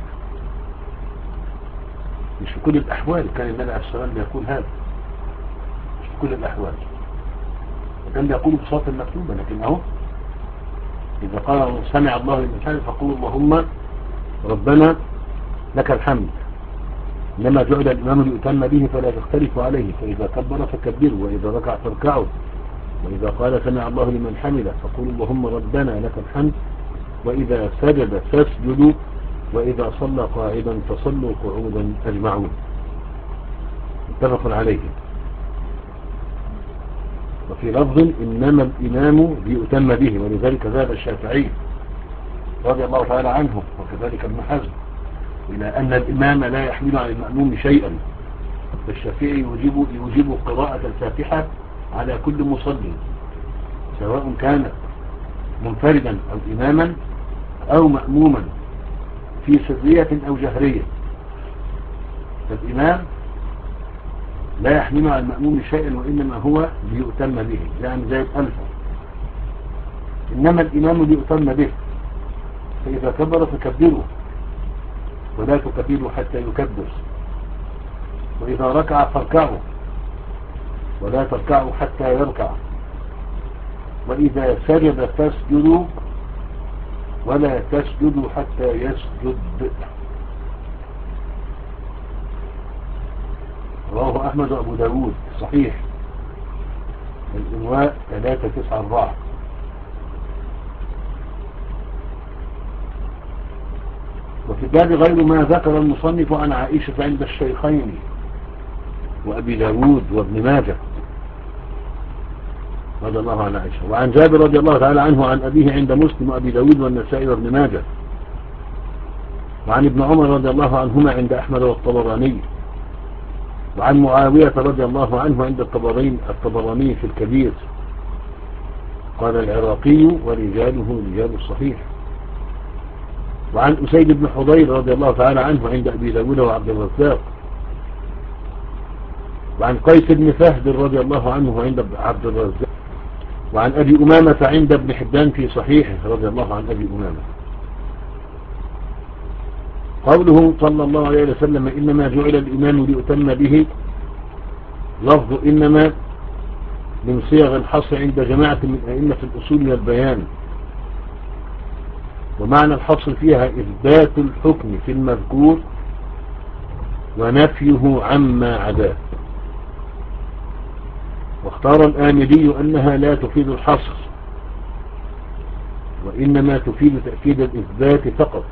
مش في كل الأحوال كان النبي عليه الصلاة والسلام يقول هذا، مش في كل الأحوال، وكان يقول بصوت المكتوبة، لكن أهو إذا قال سمع الله لمن حمده فقول اللهم ربنا لك الحمد. إنما جعل الإمام ليؤتم به فلا تختلفوا عليه، فإذا كبر فكبروا، وإذا ركع فاركعوا، وإذا قال سمع الله لمن حمده فقولوا اللهم ربنا لك الحمد، وإذا سجد فاسجدوا، وإذا صلى قاعدا فصلوا قعودا أجمعون. متفق عليه. وفي لفظ: إنما الإمام ليؤتم به، ولذلك ذهب الشافعي رضي الله تعالى عنه وكذلك ابن حزم إلى أن الإمام لا يحمل على المأموم شيئا، فالشافعي يوجب, يوجب قراءة الفاتحة على كل مصلي سواء كان منفردا أو إماما أو مأموما في سرية أو جهرية. فالإمام لا يحمل على المأموم شيئا، وإنما هو ليؤتم به، يعني زي الألفة. إنما الإمام ليؤتم به، فإذا كبر فكبروا ولا تكبروا حتى يكبر، وإذا ركع فاركعوا ولا تركعوا حتى يركع، وإذا سجد فاسجدوا ولا تسجدوا حتى يسجد. رواه أحمد وأبو داود صحيح الإنواء ثلاثة تسعة أربعة. وفي الباب غير ما ذكر المصنف عن عائشة عند الشيخين وأبي داود وابن ماجه رضي الله عن عائشة، وعن جابر رضي الله تعالى عنه عن أبيه عند مسلم وأبي داود والنسائي وابن ماجه، وعن ابن عمر رضي الله عنهما عند أحمد والطبراني، وعن معاوية رضي الله عنه عند الطبراني في الكبير. قال العراقي ورجاله رجال الصحيح. وعن أسيد بن حضير رضي الله تعالى عنه عند أبي داود وعبد الرزاق، وعن قيس بن فهد رضي الله عنه عند عبد الرزاق، وعن أبي أمامة عند ابن حبان في صحيحه رضي الله عن أبي أمامة. قوله صلى الله عليه وسلم إنما جعل الإمام ليؤتم به، لفظ إنما من صيغ الحصر عند جماعة من أئمة الأصول والبيان، ومعنى الحصر فيها إثبات الحكم في المذكور ونفيه عما عداه. واختار الآمدي أنها لا تفيد الحصر وإنما تفيد تأكيد الإثبات فقط،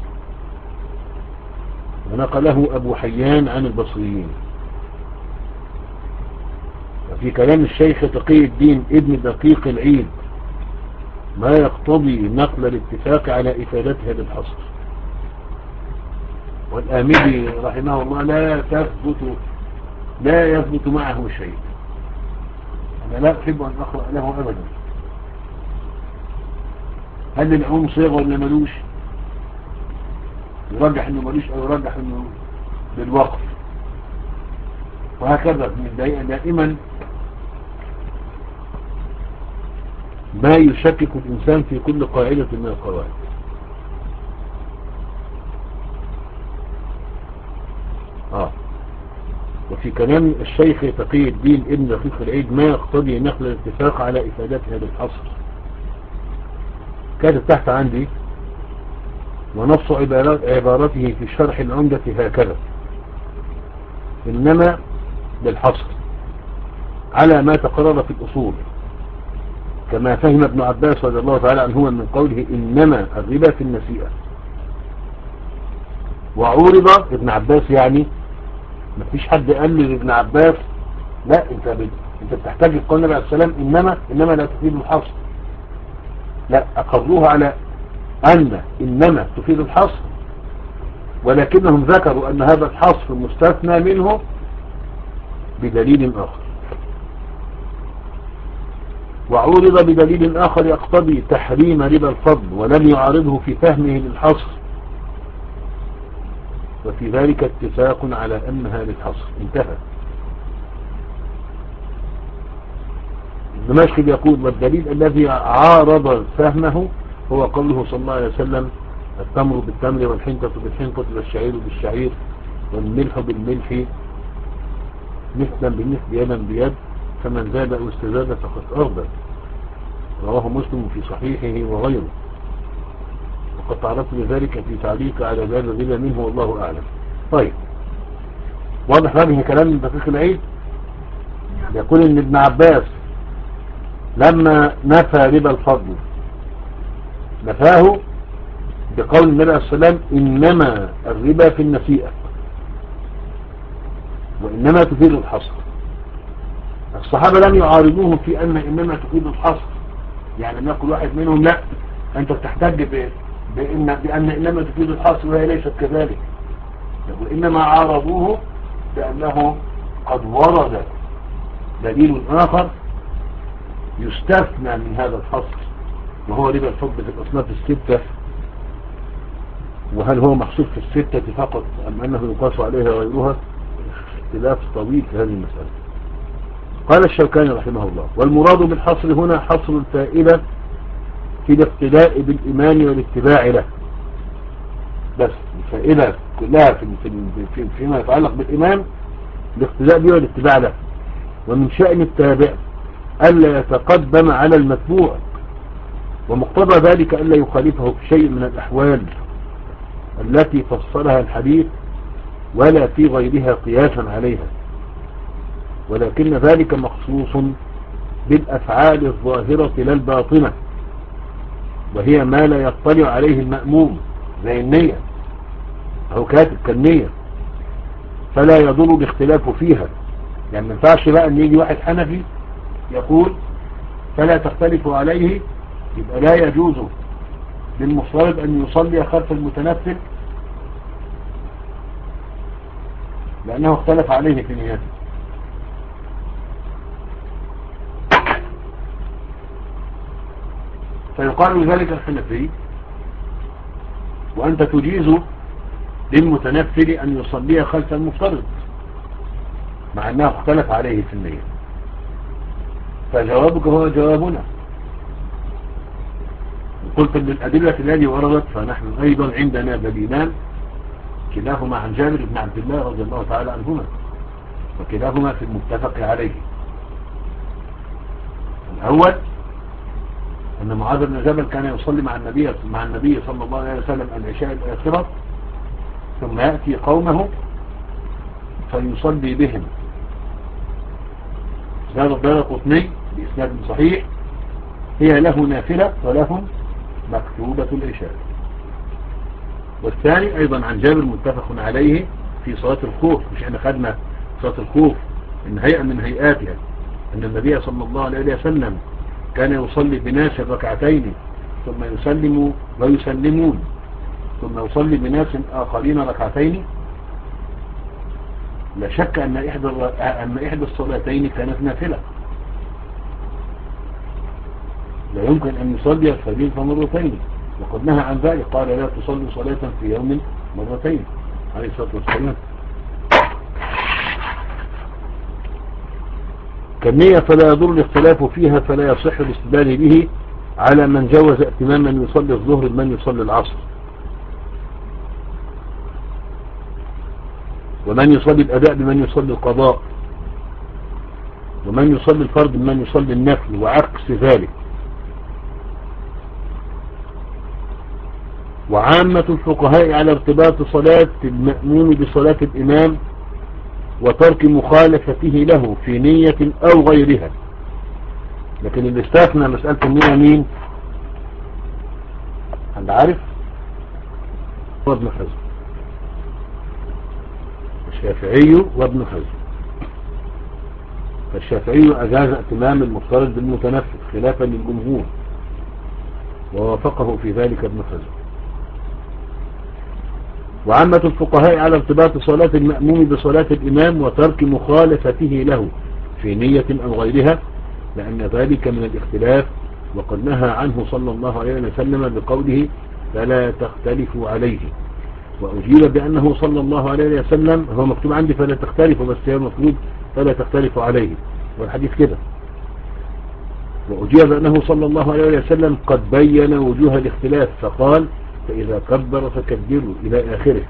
ونقله أبو حيان عن البصريين. وفي كلام الشيخ تقي الدين ابن دقيق العيد ما يقتضي نقل الاتفاق على إفادتها للحصر. والآمدي رحمه الله لا تثبت لا يثبت معه شيء، أنا لا أحب أن أقرأ له أبدا. هل العموم صيغة ولا ملوش؟ يرجح أنه ملوش أو يرجح أنه بالوقف، وهكذا من دائما ما يشكك الإنسان في كل قاعدة من القواعد. آه. وفي كلام الشيخ تقي الدين ابن دقيق العيد ما يقتضي نقل الاتفاق على إفادتها للحصر. كانت تحت عندي ونص عبارته في شرح العمدة هكذا: إنما للحصر على ما تقرر في الأصول، كما فهم ابن عباس رضي الله تعالى عنهما من قوله إنما الربا في النسيئة. وعورض ابن عباس، يعني ما فيش حد قال لي ابن عباس لا انت بد... انت بتحتاج القول النبي عليه السلام انما انما لا تفيد الحصر، لا اقروها على ان انما تفيد الحصر، ولكنهم ذكروا ان هذا الحصر مستثنى منه بدليل اخر. وعورض بدليل اخر يقتضي تحريم ربا الفضل ولم يعارضه في فهمه للحصر، وفي ذلك اتفاق على أنها للحصر. انتهى. دمشق يقول: والدليل الذي عارض فهمه هو قوله صلى الله عليه وسلم: التمر بالتمر والحنطة بالحنطة والشعير بالشعير والملح بالملح مثلا بالمثل يدا بيد، فمن زاد أو استزاد فقد أرضى. رواه مسلم في صحيحه وغيره، وقد تعرفت لذلك في تعليق على باب الربا منه والله أعلم. طيب، واضح هذه كلام دقيق العيد. يقول ان ابن عباس لما نفى ربا الفضل نفاه بقول النبي عليه السلام إنما الربا في النسيئة وإنما تفيد الحصر. الصحابة لم يعارضوه في أن إنما تفيد الحصر، يعني لم يقل واحد منهم لا أنت بتحتج بأن, بأن إنما تفيد الحصر وهي ليست كذلك، وإنما عارضوه بأنه قد ورد دليل آخر يستثنى من هذا الحصر، وهو ربا الفضل في الأصناف الستة، وهل هو محصور في الستة فقط أم أنه يقاس عليها غيرها؟ اختلاف طويل في هذه المسألة. قال الشوكاني رحمه الله: والمراد بالحصر هنا حصر الفائدة في الاقتداء بالإيمان والاتباع له، بس الفائدة كلها في في فيما يتعلق بالإيمان الاقتداء به والاتباع له. ومن شأن التابع ألا يتقدم على المتبوع، ومقتضى ذلك ألا يخالفه في شيء من الأحوال التي فسرها الحديث ولا في غيرها قياسا عليها، ولكن ذلك مخصوص بالأفعال الظاهرة لا الباطنة، وهي ما لا يطلع عليه المأموم زي النية أو كاتب كالنية، فلا يضر الاختلاف فيها. يعني ما ينفعش بقى ان يجي واحد حنفي يقول فلا تختلف عليه، يبقى لا يجوز للمفترض ان يصلي خلف المتنفل لانه اختلف عليه في نيته. فيقال ذلك الحنفي وانت تجيز للمتنفل ان يصلي خلف المفترض مع انه اختلف عليه في النية. فجوابك هو جوابنا. قلت ان الادلة التي وردت فنحن ايضا عندنا دليلان، كلاهما عن جابر بن عبد الله رضي الله تعالى عنهما، وكلاهما في المتفق عليه. الاول ان معاذ بن جبل كان يصلي مع النبي مع النبي صلى الله عليه وسلم العشاء الاخرة، ثم يأتي قومه فيصلي بهم. هذا الدارقطني بإسناد صحيح، هي له نافلة ولهم مكتوبة العشاء. والثاني أيضا عن جابر متفق عليه في صلاة الخوف، مش احنا خدنا صلاة الخوف إن هيئة من هيئاتها أن النبي صلى الله عليه وسلم كان يصلي بناس ركعتين ثم يسلم ويسلمون ثم يصلي بناس آخرين ركعتين. لا شك أن إحدى أن إحدى الصلاتين كانت نافلة، لا يمكن أن يصلي الفريض مرتين، وقد نهى عن ذلك، قال لا تصلي صلاة في يوم مرتين عليه الصلاة والسلام. كالنية فلا يضر الاختلاف فيها، فلا يصح الاستدلال به على من جوز ائتمام من يصلي الظهر بمن يصلي العصر، ومن يصلي الأداء بمن يصلي القضاء، ومن يصلي الفرض بمن يصلي النفل، وعكس ذلك. وعامة الفقهاء على ارتباط صلاة المأمون بصلاة الإمام وترك مخالفته له في نية أو غيرها. لكن اللي استثنى مسألة النية مين؟ حد عارف؟ هو ابن حزم، الشافعي وابن حزم. فالشافعي أجاز ائتمام المفترض بالمتنفل خلافا للجمهور، ووافقه في ذلك ابن حزم. وعامة الفقهاء على ارتباط صلاة المأموم بصلاة الإمام وترك مخالفته له في نية أو غيرها، لأن ذلك من الاختلاف، وقد نهى عنه صلى الله عليه وسلم بقوله فلا تختلفوا عليه. وأجيب بأنه صلى الله عليه وسلم، هو مكتوب عندي فلا تختلفوا، بس هي مكتوب فلا تختلفوا عليه، والحديث كده. وأجيب بأنه صلى الله عليه وسلم قد بين وجوه الاختلاف فقال فإذا كبر فكبروا إلى آخره،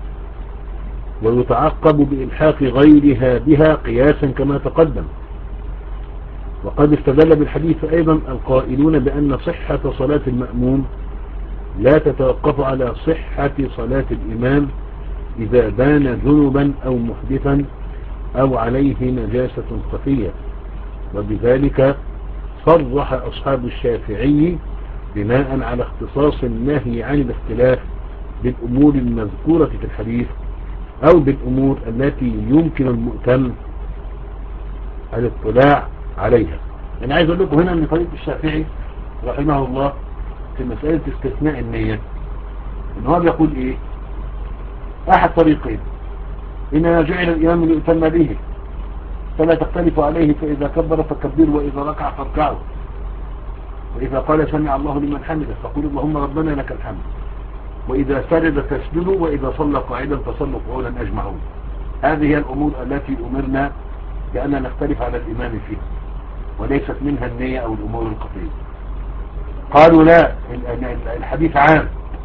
ويتعقب بإلحاق غيرها بها قياسا كما تقدم. وقد استدل بالحديث أيضا القائلون بأن صحة صلاة المأموم لا تتوقف على صحة صلاة الإمام إذا بان جنبا أو محدثا أو عليه نجاسة خفية. وبذلك صرح أصحاب الشافعي بناء على اختصاص النهي عن الاختلاف بالأمور المذكورة في الحديث أو بالأمور التي يمكن المؤتم الاطلاع عليها. أنا عايز أقول لكم هنا أن طريقة الشافعي رحمه الله في مسألة استثناء النية إن هو بيقول إيه؟ أحد طريقين: إنما جعل الإمام ليؤتم به فلا تختلف عليه، فإذا كبر فكبروا، وإذا ركع فاركعوا، وإذا قال سمع الله لمن حمده فقول اللهم ربنا لك الحمد، وإذا سجد فاسجدوا، وإذا صلى قاعدا فصلوا قعودا أجمعون. هذه هي الأمور التي أمرنا بأن نختلف على الإمام فيها، وليست منها النية أو الأمور القطعية. قالوا لا، الحديث عام،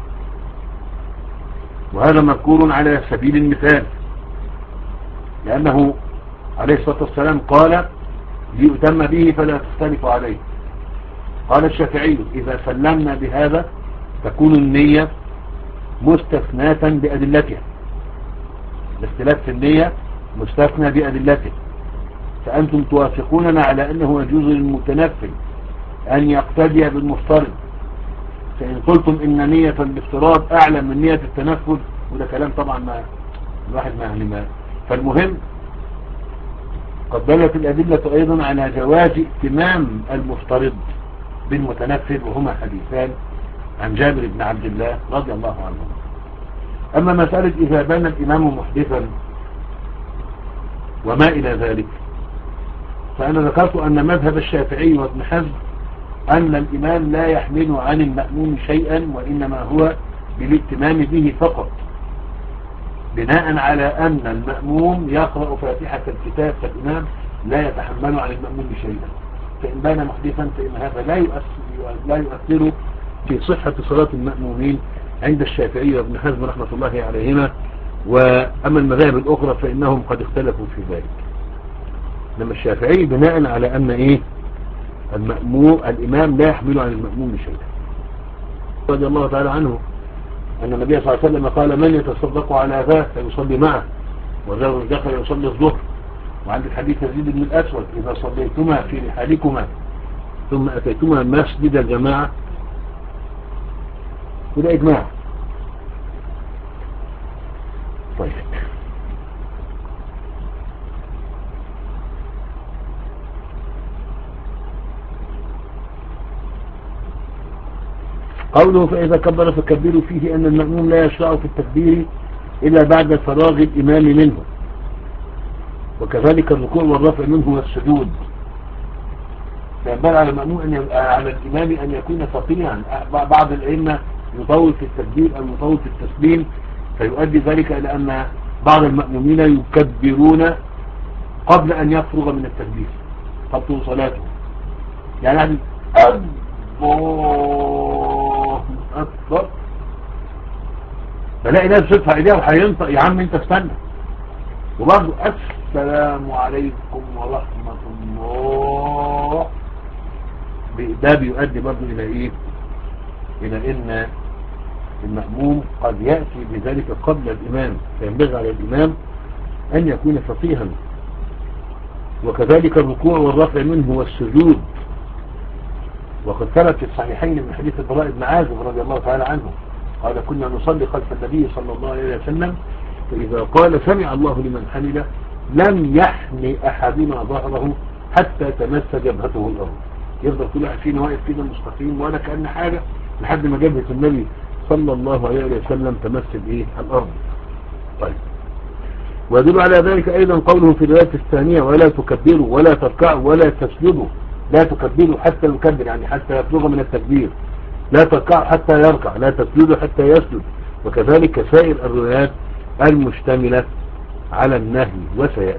وهذا مذكور على سبيل المثال، لأنه عليه الصلاة والسلام قال ليؤتم به فلا تختلف عليه. قال الشافعي إذا سلمنا بهذا تكون النية مستثناة بأدلتها، الاختلاف في النية مستثنى بأدلته، فأنتم توافقوننا على أنه يجوز للمتنفل أن يقتدي بالمفترض، فإن قلتم إن نية الافتراض أعلى من نية التنفل، وده كلام طبعا ما الواحد ما يعني ما. فالمهم قد دلت الأدلة أيضا على جواز ائتمام المفترض بالمتنفل، وهما حديثان عن جابر بن عبد الله رضي الله عنه. أما مسألة إذا بان الإمام محدثا وما إلى ذلك، فأنا ذكرت أن مذهب الشافعي وابن حزم أن الإمام لا يحمل عن المأموم شيئا، وإنما هو بالائتمام به فقط، بناء على أن المأموم يقرأ فاتحة الكتاب، فالإمام لا يتحمل عن المأموم شيئا. فإن بان محدثا فإن هذا لا يؤثر, لا يؤثر في صحة صلاة المأمومين عند الشافعي وابن حزم رحمة الله عليهما. وأما المذاهب الأخرى فإنهم قد اختلفوا في ذلك. لما الشافعي بناء على أن إيه المأموم الإمام لا يحمل عن المأموم شيئا. رضي الله تعالى عنه أن النبي صلى الله عليه وسلم قال من يتصدق على ذا فيصلي معه، وذا دخل يصلي الظهر. وعند الحديث يزيد بن الأسود إذا صليتما في رحالكما ثم أتيتما مسجد الجماعة، وده إجماع. طيب قوله فإذا كبر فكبروا فيه أن المأموم لا يشرع في التكبير إلا بعد فراغ الإمام منه، وكذلك الركوع والرفع منه والسجود. فينبغي على المأموم أن يبقى على الإمام أن يكون فقيها. بعض الأئمة يطول في التكبير أو يطول في التسليم، فيؤدي ذلك إلى أن بعض المأمومين يكبرون قبل أن يفرغ من التكبير، تبطل صلاته. يعني الله أكبر، فلاقي ناس بتدفع إيديها وهينطق، يا عم أنت استنى. وبرضه السلام عليكم ورحمة الله، ده بيؤدي برضه إلى إيه؟ إلى إن المأموم قد يأتي بذلك قبل الإمام، فينبغي على الإمام أن يكون فقيها. وكذلك الركوع والرفع منه والسجود. وقد ثبت في الصحيحين من حديث البراء بن عازب رضي الله تعالى عنه قال كنا نصلي خلف النبي صلى الله عليه وسلم، فإذا قال سمع الله لمن حمده لم يحن أحدنا ظهره حتى تمس جبهته الأرض. يفضل كل واحد فينا واقف كده مستقيم ولا كأن حاجة لحد ما جبهة النبي صلى الله عليه وسلم تمس الايه الأرض. طيب، ويدل على ذلك أيضا قوله في الآية الثانية ولا تكبروا ولا تركعوا ولا تسجدوا. لا تكبروا حتى يكبر، يعني حتى يفرغ من التكبير. لا تركعوا حتى يركع، لا تسجدوا حتى يسجد. وكذلك سائر الروايات المشتملة على النهي وسيأتي.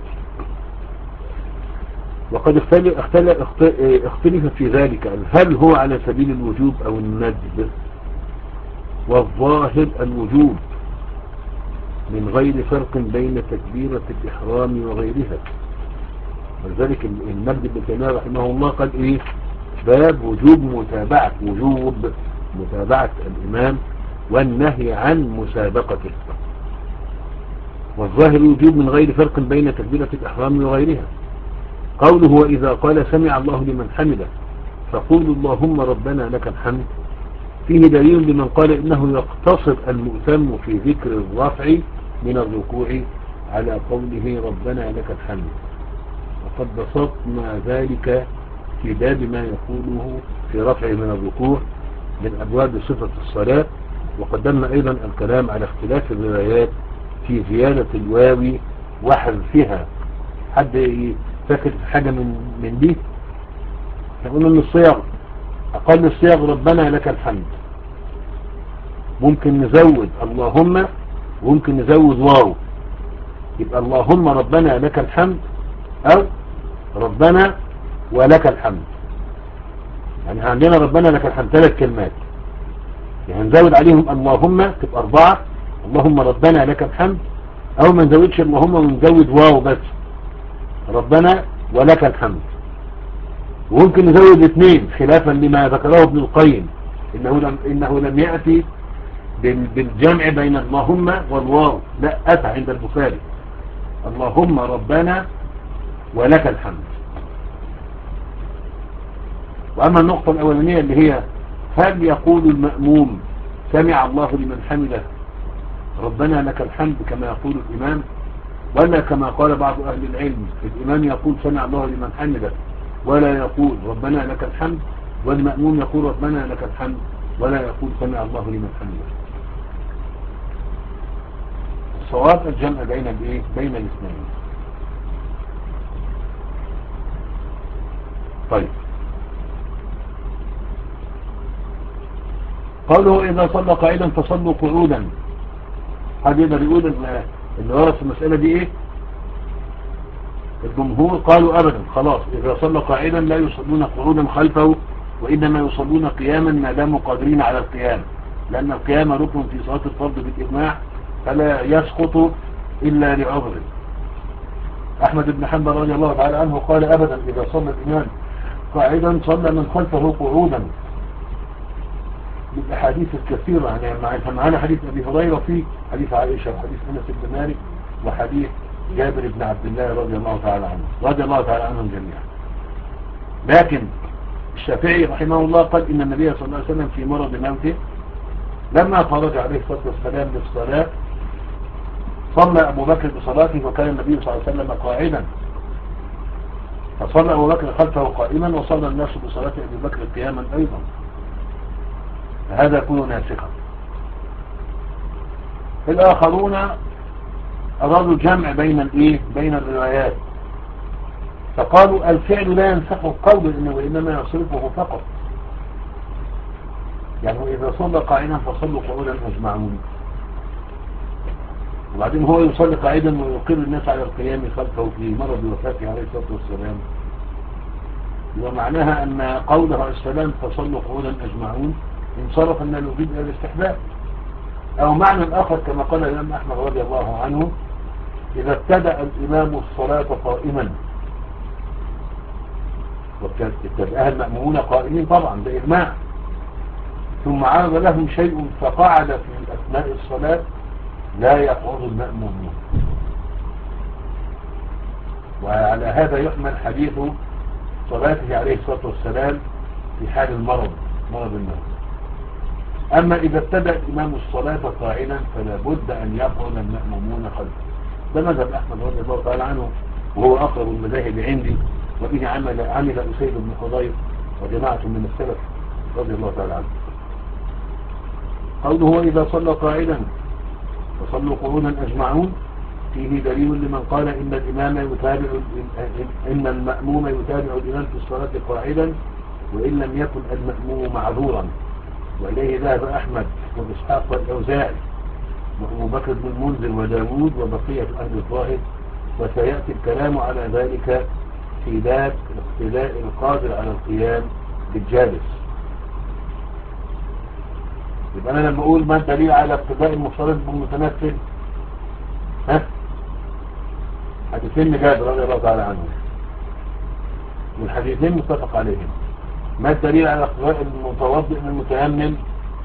وقد اختلف, اختلف, اختلف في ذلك هل هو على سبيل الوجوب أو الندب، والظاهر الوجوب من غير فرق بين تكبيرة الإحرام وغيرها. ولذلك النبي بن تيمية رحمه الله قال إيه باب وجوب متابعة وجوب متابعة الإمام والنهي عن مسابقته. والظاهر الوجوب من غير فرق بين تكبيرة الإحرام وغيرها. قوله وإذا قال سمع الله لمن حمده فقولوا اللهم ربنا لك الحمد، فيه دليل لمن قال إنه يقتصر المؤتم في ذكر الرفع من الركوع على قوله ربنا لك الحمد. وقد بسطنا ذلك في باب ما يقوله في رفع من الركوع من أبواب صفة الصلاة. وقدمنا أيضا الكلام على اختلاف الروايات في زيادة الواو وحذفها. حد فاكر حاجة من من دي؟ نقول ان الصيغ اقل الصيغ ربنا لك الحمد، ممكن نزود اللهم وممكن نزود واو، يبقى اللهم ربنا لك الحمد او ربنا ولك الحمد. يعني عندنا ربنا لك الحمد ثلاث كلمات، يعني نزود عليهم اللهم تبقى اربعة، اللهم ربنا لك الحمد، او ما نزودش اللهم ونزود واو بس ربنا ولك الحمد. وممكن نزود اثنين خلافا لما ذكره ابن القيم، إنه لم, إنه لم يأتي بالجمع بين اللهم والواو، لا أتى عند البخاري اللهم ربنا ولك الحمد. وأما النقطة الأولانية اللي هي هل يقول المأموم سمع الله لمن حمده ربنا لك الحمد كما يقول الإمام، ولا كما قال بعض أهل العلم الإمام يقول سمع الله لمن حمده ولا يقول ربنا لك الحمد، والمأموم يقول ربنا لك الحمد ولا يقول سمع الله لمن حمده. الصواب الجمع بين الايه بين الاثنين. طيب قوله إذا صلى قاعدا فصلوا قعودا، حد يقدر يقول اللي ورد في المسألة دي ايه؟ الجمهور قالوا أبدا خلاص إذا صلى قاعدا لا يصلون قعودا خلفه، وإنما يصلون قياما ما داموا قادرين على القيام، لأن القيام ركن في صلاة الفرض بالإجماع فلا يسقط إلا لعذر. أحمد بن حنبل رضي الله تعالى عنه قال أبدا إذا صلى الإمام قاعدا صلى من خلفه قعودا، بالأحاديث الكثيرة. يعني معنا حديث أبي هريرة فيه حديث عائشة وحديث أنس بن مالك وحديث جابر بن عبد الله رضي الله تعالى عنه رضي الله تعالى عنهم جميعا. لكن الشافعي رحمه الله قال إن النبي صلى الله عليه وسلم في مرض موته لما خرج عليه الصلاة والسلام للصلاة صلى أبو بكر بصلاته وكان النبي صلى الله عليه وسلم قاعدا، فصلى أبو بكر خلفه قائما وصلى الناس بصلاة أبي بكر قياما أيضا، فهذا يكون ناسخا. الآخرون أرادوا الجمع بين الإيه بين الروايات، فقالوا الفعل لا ينسخ القول إنه إنما يصرفه فقط، يعني إذا صلى قاعدا فصلوا قعودا أجمعون، وبعدين هو يصلي قاعدا ويقر الناس على القيام خلفه في مرض وفاته عليه الصلاة والسلام، ومعناها أن قوله عليه السلام فصلوا قعودا أجمعون انصرف أن نريد إلى الاستحباب. أو معنى آخر كما قال الإمام أحمد رضي الله عنه إذا ابتدأ الإمام الصلاة قائما وابتدأها المأمومون قائمين طبعا ده إجماع، ثم عرض لهم شيء فقعد في أثناء الصلاة لا يقعد المأمومون، وعلى هذا يحمل حديث صلاته عليه الصلاة والسلام في حال المرض مرض الموت. أما إذا ابتدأ الإمام الصلاة قاعدا فلا بد أن يقعد المأمومون خلفه، ده مذهب أحمد رضي الله تعالى عنه وهو أقرب المذاهب عندي، وبه عمل عمل أسيد بن حضير وجماعة من السلف رضي الله تعالى عنه. قوله إذا صلى قاعدا فصلوا قعودا أجمعون فيه دليل لمن قال إن الإمام يتابع إن المأموم يتابع الإمام في الصلاة قاعدا وإن لم يكن المأموم معذورا، وإليه ذهب أحمد وإسحاق والأوزاعي وأبو بكر بن المنذر وداود وبقية أهل الظاهر، وسيأتي الكلام على ذلك في باب اقتداء القادر على القيام بالجالس. يبقى أنا لما أقول ما الدليل على اقتداء المفترض بالمتنفل؟ ها؟ حديثين جابر رضي الله تعالى عنه والحديثين متفق عليهم. ما الدليل على اقتداء المتوضئ بالمتيمم؟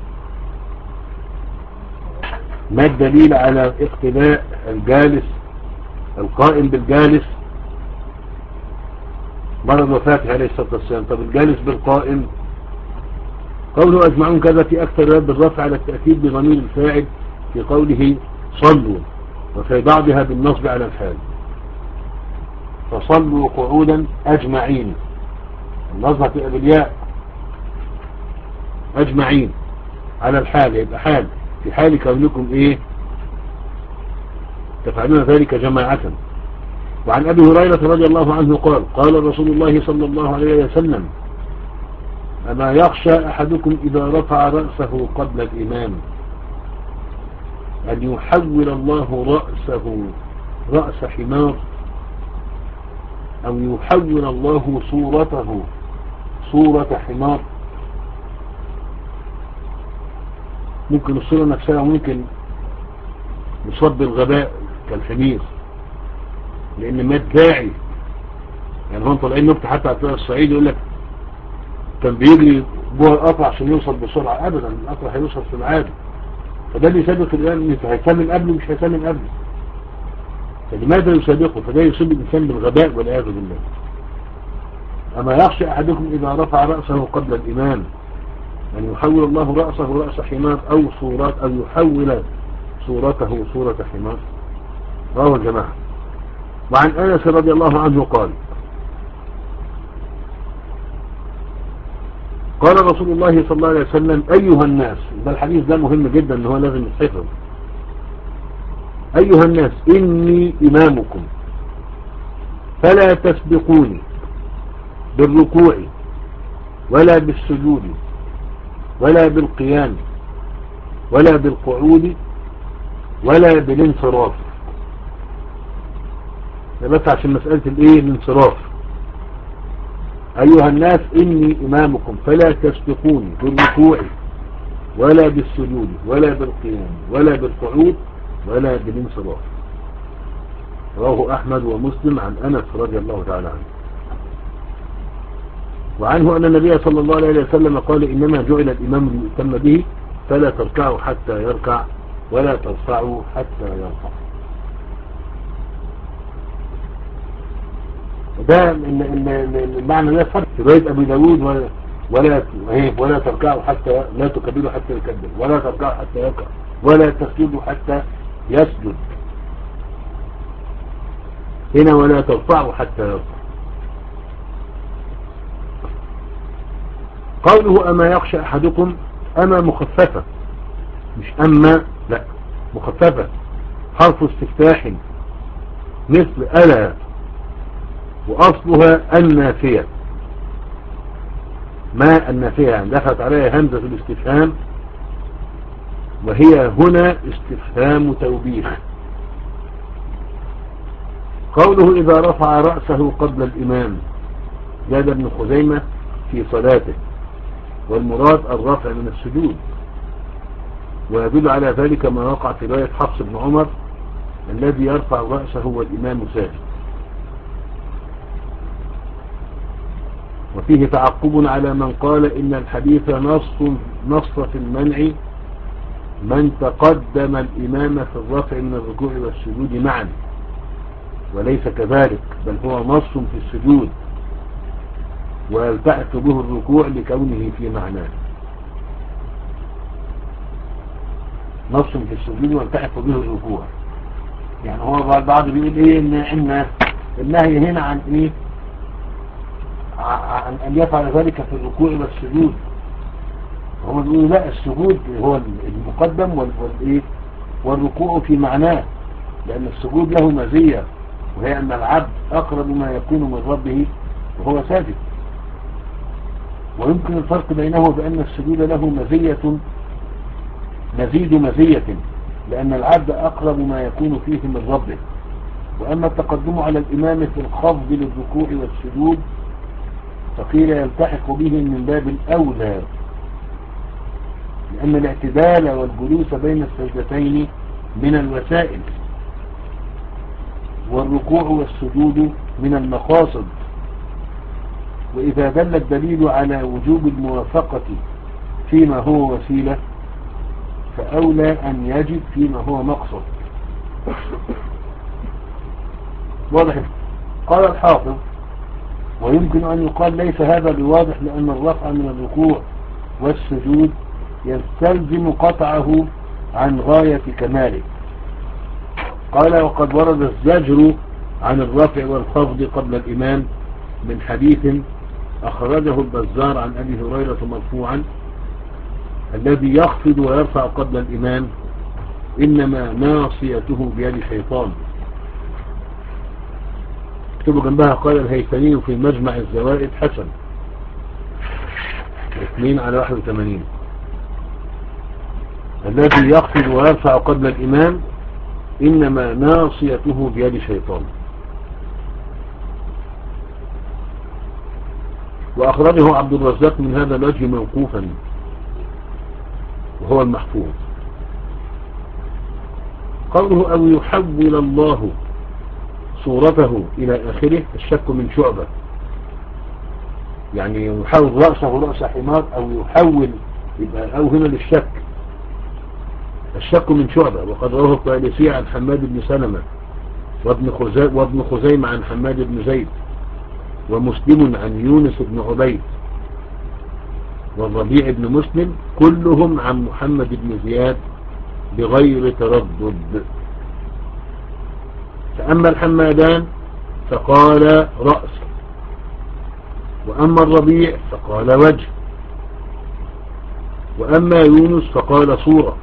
ما الدليل على اقتداء الجالس القائم بالجالس؟ مرض وفاته عليه الصلاة والسلام. طب الجالس بالقائم؟ قوله أجمعون كذا في أكثر رد بالرفع على التأكيد بضمير الفاعل في قوله صلوا، وفي بعضها بالنصب على الحال، فصلوا قعودا أجمعين، النصب في بالياء أجمعين على الحال، يبقى حال في حال كونكم إيه تفعلون ذلك جماعة. وعن أبي هريرة رضي الله عنه قال قال رسول الله صلى الله عليه وسلم أما يخشى أحدكم إذا رفع رأسه قبل الإمام أن يحول الله رأسه رأس حمار، أو يحول الله صورته صورة حمار. ممكن الصورة نفسها ممكن يصاب بالغباء كالحمير، لأن ما داعي يعني هم طالعين نكتة حتى على الصعيد يقول لك كان بيجري جوه القطر عشان يوصل بسرعة، ابدا القطر هيوصل في ميعاده. فده اللي يسابق الان، هيسلم قبله مش هيسلم قبله، فلماذا يسابقه؟ فده يصيب الانسان بالغباء والعياذ بالله. اما يخشى احدكم اذا رفع رأسه قبل الامام ان يحول الله رأسه رأس حمار او صورات، او يحول صورته صورة حمار. رواه الجماعة. وعن انس رضي الله عنه قال قال رسول الله صلى الله عليه وسلم ايها الناس، ده الحديث ده مهم جدا ان هو لازم يتحفظ. ايها الناس اني امامكم فلا تسبقوني بالركوع ولا بالسجود ولا بالقيام ولا بالقعود ولا بالانصراف. ده بس عشان مسألة الايه الانصراف. ايها الناس اني امامكم فلا تسبقوني بالركوع ولا بالسجود ولا بالقيام ولا بالقعود ولا بالانصراف. رواه احمد ومسلم عن انس رضي الله تعالى عنه. وعنه ان النبي صلى الله عليه وسلم قال انما جعل الامام ليؤتم به فلا تركعوا حتى يركع ولا ترفعوا حتى يرفع. ده المعنى ده فرق في رواية ابي داود، ولا ولا ولا تركعوا حتى لا تكبروا حتى يكبر، ولا تركعوا حتى يركع، ولا تسجدوا حتى يسجد. هنا ولا ترفعوا حتى يرفع. قوله اما يخشى احدكم، اما مخففة مش اما، لا مخففة، حرف استفتاح مثل الا، واصلها النافية. ما النافية يعني دخلت عليها همزة الاستفهام، وهي هنا استفهام توبيخ. قوله اذا رفع رأسه قبل الامام، زاد ابن خزيمة في صلاته، والمراد الرفع من السجود، ويدل على ذلك ما وقع في رواية حفص بن عمر الذي يرفع رأسه والإمام ساجد. وفيه تعقب على من قال إن الحديث نص نص في المنع من تقدم الإمام في الرفع من الركوع والسجود معا، وليس كذلك، بل هو نص في السجود ويلتحق به الركوع لكونه في معناه. نص في السجود ويلتحق به الركوع، يعني هو البعض بيقول ايه ان ان النهي هنا عن ايه، عن ان يفعل ذلك في الركوع والسجود. هم بيقولوا لا، السجود هو المقدم والايه والركوع في معناه، لان السجود له مزية، وهي ان العبد اقرب ما يكون من ربه وهو ساجد. ويمكن الفرق بينه بأن السجود له مزية مزيد مزية، لأن العبد أقرب ما يكون فيه من ربه. وأما التقدم على الإمام في الخفض للركوع والسجود فقيل يلتحق به من باب الأولى، لأن الاعتدال والجلوس بين السجدتين من الوسائل، والركوع والسجود من المقاصد. وإذا دل الدليل على وجوب الموافقة فيما هو وسيلة فأولى أن يجب فيما هو مقصد. واضح. قال الحافظ ويمكن أن يقال ليس هذا بواضح، لأن الرفع من الركوع والسجود يستلزم قطعه عن غاية كماله. قال وقد ورد الزجر عن الرفع والخفض قبل الإمام من حديث أخرجه البزار عن أبي هريرة مرفوعا: الذي يخفض ويرفع قبل الإمام إنما ناصيته بيد شيطان. اكتبوا جنبها قال الهيثمي في مجمع الزوائد حسن اثنين على واحد وثمانين. الذي يخفض ويرفع قبل الإمام إنما ناصيته بيد شيطان. وأخرجه عبد الرزاق من هذا الوجه موقوفا وهو المحفوظ. قوله أو يحول الله صورته إلى آخره الشك من شعبة. يعني يحول رأسه رأس حمار أو يحول، يبقى أو هنا للشك. الشك من شعبة، وقد رواه الطيالسي عن حماد بن سلمة وابن خزي وابن خزيمة عن حماد بن زيد، ومسلم عن يونس بن عبيد والربيع بن مسلم، كلهم عن محمد بن زياد بغير تردد. فأما الحمادان فقال رأس، وأما الربيع فقال وجه، وأما يونس فقال صورة.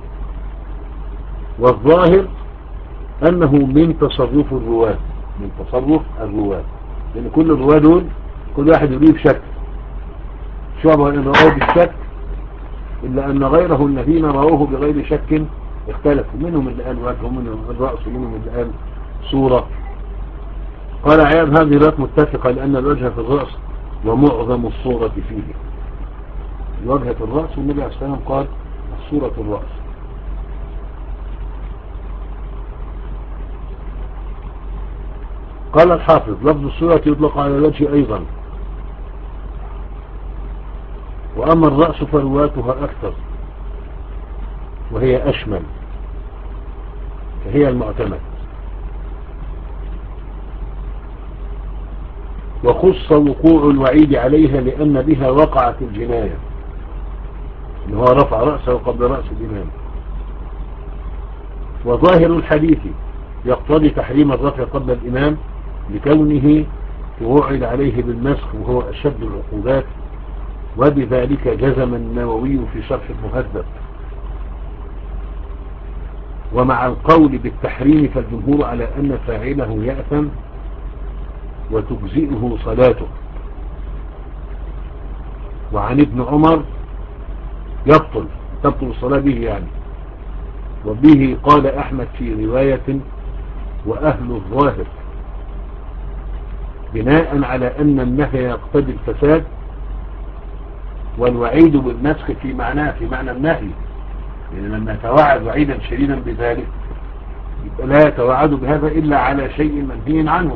والظاهر أنه من تصرف الرواة، من تصرف الرواة، لأن كل الرواة دول كل واحد يريد شك. شعبه أن رأوه بالشك، إلا أن غيره الذين رأوه بغير شك اختلفوا، منهم اللي قال وجه ومنهم الرأس ومنهم اللي قال صورة. قال عياض هذه الروايات متفقة لأن الوجه في الرأس ومعظم الصورة فيه. الوجه في الرأس، والنبي عليه الصلاة والسلام قال الصورة الرأس. قال الحافظ لفظ الصورة يطلق على الوجه أيضا، وأما الرأس فرواتها أكثر وهي أشمل، فهي المعتمد. وخص وقوع الوعيد عليها لأن بها وقعت الجناية، إن هو رفع رأسه قبل رأس الإمام. وظاهر الحديث يقتضي تحريم الرفع قبل الإمام لكونه توعد عليه بالمسخ وهو أشد العقوبات، وبذلك جزم النووي في شرح المهذب. ومع القول بالتحريم فالجمهور على أن فاعله يأثم وتجزئه صلاته. وعن ابن عمر يبطل تبطل الصلاة به يعني. وبه قال أحمد في رواية وأهل الظاهر، بناء على أن النهي يقتضي الفساد، والوعيد بالنسخ في معناه في معنى النهي، يعني لما يتوعد وعيدا شديدا بذلك يبقى لا يتوعد بهذا إلا على شيء منهي عنه.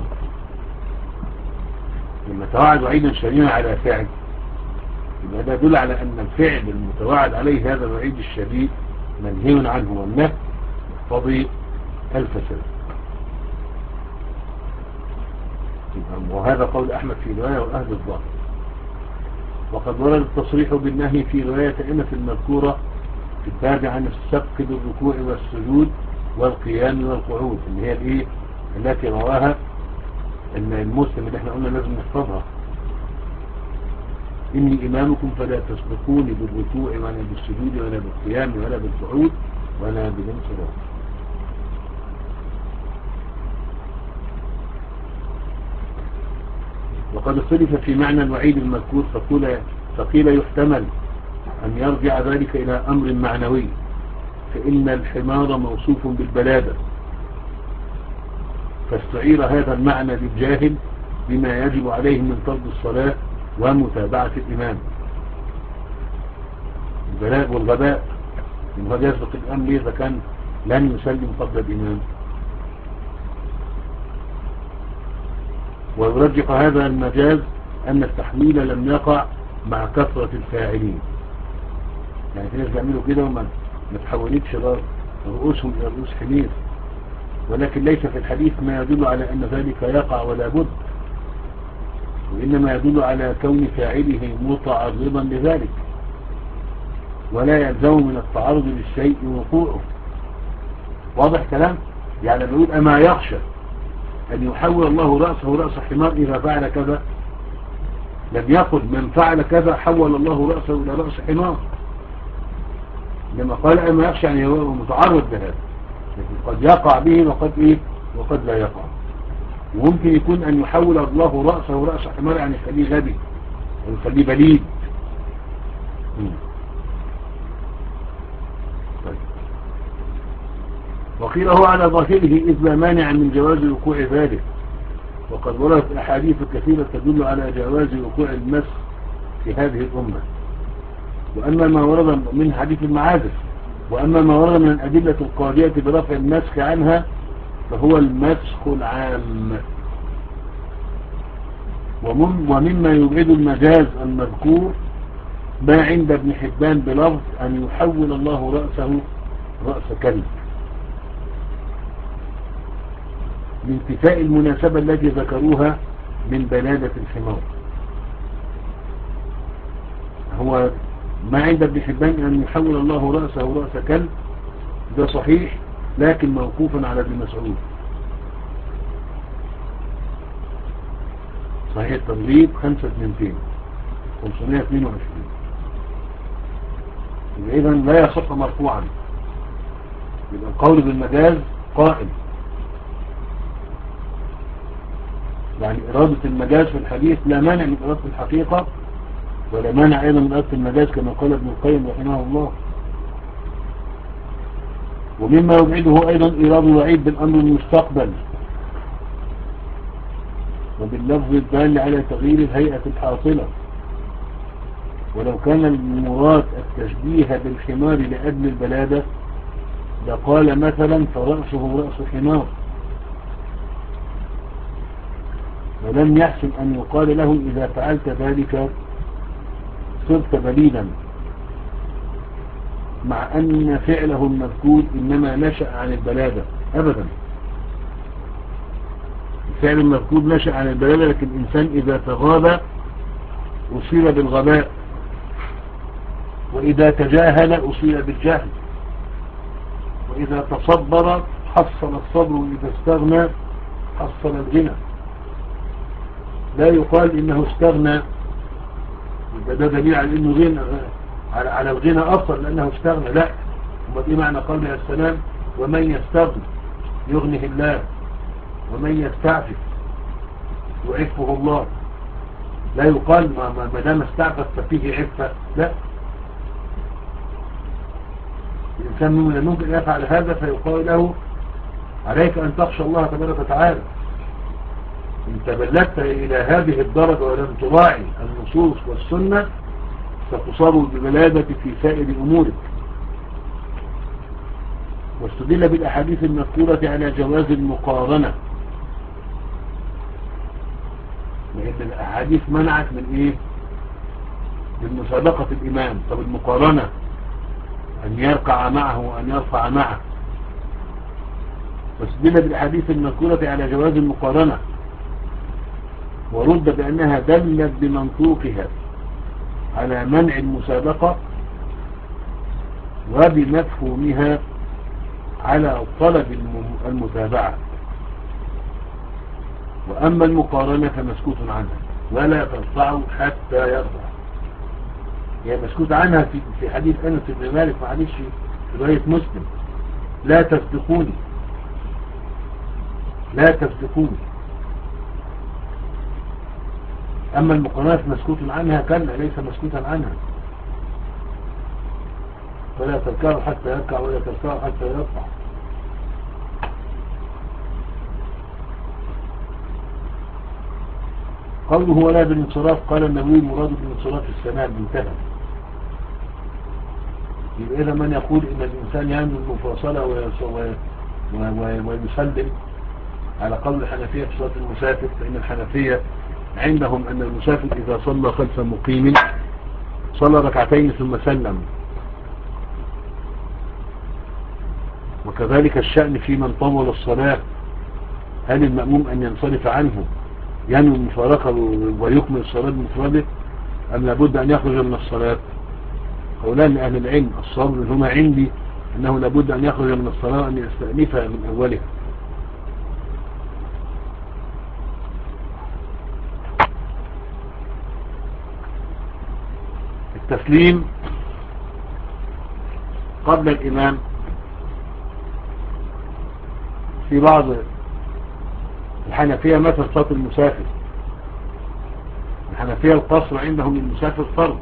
لما يتوعد وعيدا شديدا على فعل يبقى ده يدل على أن الفعل المتوعد عليه هذا الوعيد الشديد منهي عنه، والنهي يقتضي الفساد. وهذا قول أحمد في رواية وأهل الظاهر. وقد ورد التصريح بالنهي في رواية أنس المذكورة في الباب عن السبق بالركوع والسجود والقيام والقعود، اللي هي الايه التي رواها ان المسلم اللي احنا قلنا لازم نحفظها: إني إمامكم فلا تسبقوني بالركوع ولا بالسجود ولا بالقيام ولا بالقعود ولا بالانصراف. وقد اختلف في معنى الوعيد المذكور، فقيل يحتمل أن يرجع ذلك إلى أمر معنوي، فإن الحمار موصوف بالبلادة، فاستعير هذا المعنى للجاهل بما يجب عليه من فرض الصلاة ومتابعة الإمام. البلاء والغباء إن هذا يسبق الإمام ليه إذا كان لن يسلم قبل الإمام. ويرجح هذا المجاز أن التحويل لم يقع مع كثرة الفاعلين، يعني في ناس بيعملوا كده وما تحولتش رؤوسهم إلى رؤوس حمير، ولكن ليس في الحديث ما يدل على أن ذلك يقع ولا بد، وإنما يدل على كون فاعله متعرضا لذلك، ولا يلزم من التعرض للشيء وقوعه. واضح كلام؟ يعني بيقول أما يخشى أن يحول الله رأسه رأس حمار إذا فعل كذا، لم يقل من فعل كذا حول الله رأسه إلى رأس حمار، لما قال أما يخشى يعني هو متعرض لهذا، لكن قد يقع به وقد إيه وقد لا يقع. وممكن يكون أن يحول الله رأسه رأس حمار يعني يخليه غبي أو يخليه بليد. طيب. وقيل هو على ظاهره إذ لا مانع من جواز وقوع ذلك، وقد وردت أحاديث كثيرة تدل على جواز وقوع المسخ في هذه الأمة. وأما ما ورد من حديث المعازف، وأما ما ورد من الأدلة القاضية برفع المسخ عنها فهو المسخ العام. ومما يبعد المجاز المذكور ما عند ابن حبان بلفظ أن يحول الله رأسه رأس كلب، لانتفاء المناسبة التي ذكروها من بلادة الحمار. هو ما عند ابن حبان أن يحول الله رأسه رأس كلب ده صحيح، لكن موقوفا على ابن مسعود. صحيح التدريب خمسة اثنين خمسمائة واثنين وعشرين. إذا لا يصح مرفوعا، يبقى القول بالمجاز قائم، يعني إرادة المجاز في الحديث لا مانع من إرادة الحقيقة، ولا مانع أيضا من إرادة المجاز كما قال ابن القيم رحمه الله. ومما يبعده أيضا إيراد الوعيد بالأمر المستقبل وباللفظ الدال على تغيير الهيئة الحاصلة، ولو كان المراد التشبيه بالحمار لأجل البلادة لقال مثلا فرأسه رأس حمار، ولم يحسن أن يقال له إذا فعلت ذلك صرت بليدا، مع أن فعله المذكور إنما نشأ عن البلادة. أبدا، الفعل المذكور نشأ عن البلادة، لكن الإنسان إذا تغاب أصيب بالغباء، وإذا تجاهل أصيب بالجهل، وإذا تصبر حصل الصبر، وإذا استغنى حصل الغنى. لا يقال إنه استغنى يبقى ده دليل على إنه غنى على, على الغنى أصلا لأنه استغنى، لا. وما دي معنى قوله عليه السلام ومن يستغنى يغنه الله ومن يستعفف يعفه الله. لا يقال ما, ما دام استعفف ففيه عفة، لا. الإنسان ممكن يفعل هذا فيقال له عليك أن تخشى الله تبارك وتعالى. إن تبلغت إلى هذه الدرجة ولم تراعي النصوص والسنة ستصاب ببلادة في سائر أمورك. واستدل بالأحاديث المذكورة على جواز المقارنة، لأن الأحاديث منعت من إيه؟ من مسابقة الإمام. طب المقارنة أن يرقع معه وأن يرفع معه. واستدل بالأحاديث المذكورة على جواز المقارنة، ورد بأنها دلت بمنطوقها على منع المسابقة، وبمفهومها على طلب المتابعة. وأما المقارنة فمسكوت عنها ولا ترفع حتى يرفع. هي مسكوت عنها في في حديث أنس بن مالك، معلش في رواية مسلم لا تصدقوني لا تصدقوني. أما المقارنة مسكوت عنها كلا، ليس مسكوتا عنها. ولا تركعوا حتى يركع ولا ترفعوا حتى يرفع. قوله ولا بالانصراف قال النبي المراد بالانصراف السماء المنتهى. يبقى إذا من يقول إن الإنسان يعمل المفاصلة ويسلم على قول الحنفية في صلاة المسافر، فإن الحنفية عندهم أن المسافر إذا صلى خلف مقيم صلى ركعتين ثم سلم، وكذلك الشأن في من طول الصلاة. هل المأموم أن ينصرف عنه ينوي المفارقة ويكمل الصلاة بمفرده، أم لابد أن يخرج من الصلاة؟ قولان لأهل العلم، الصبر هما عندي أنه لابد أن يخرج من الصلاة وأن يستأنفها من أولها. التسليم قبل الإمام في بعض الحنفية مثل صلاة المسافر. الحنفية القصر عندهم المسافر فرض،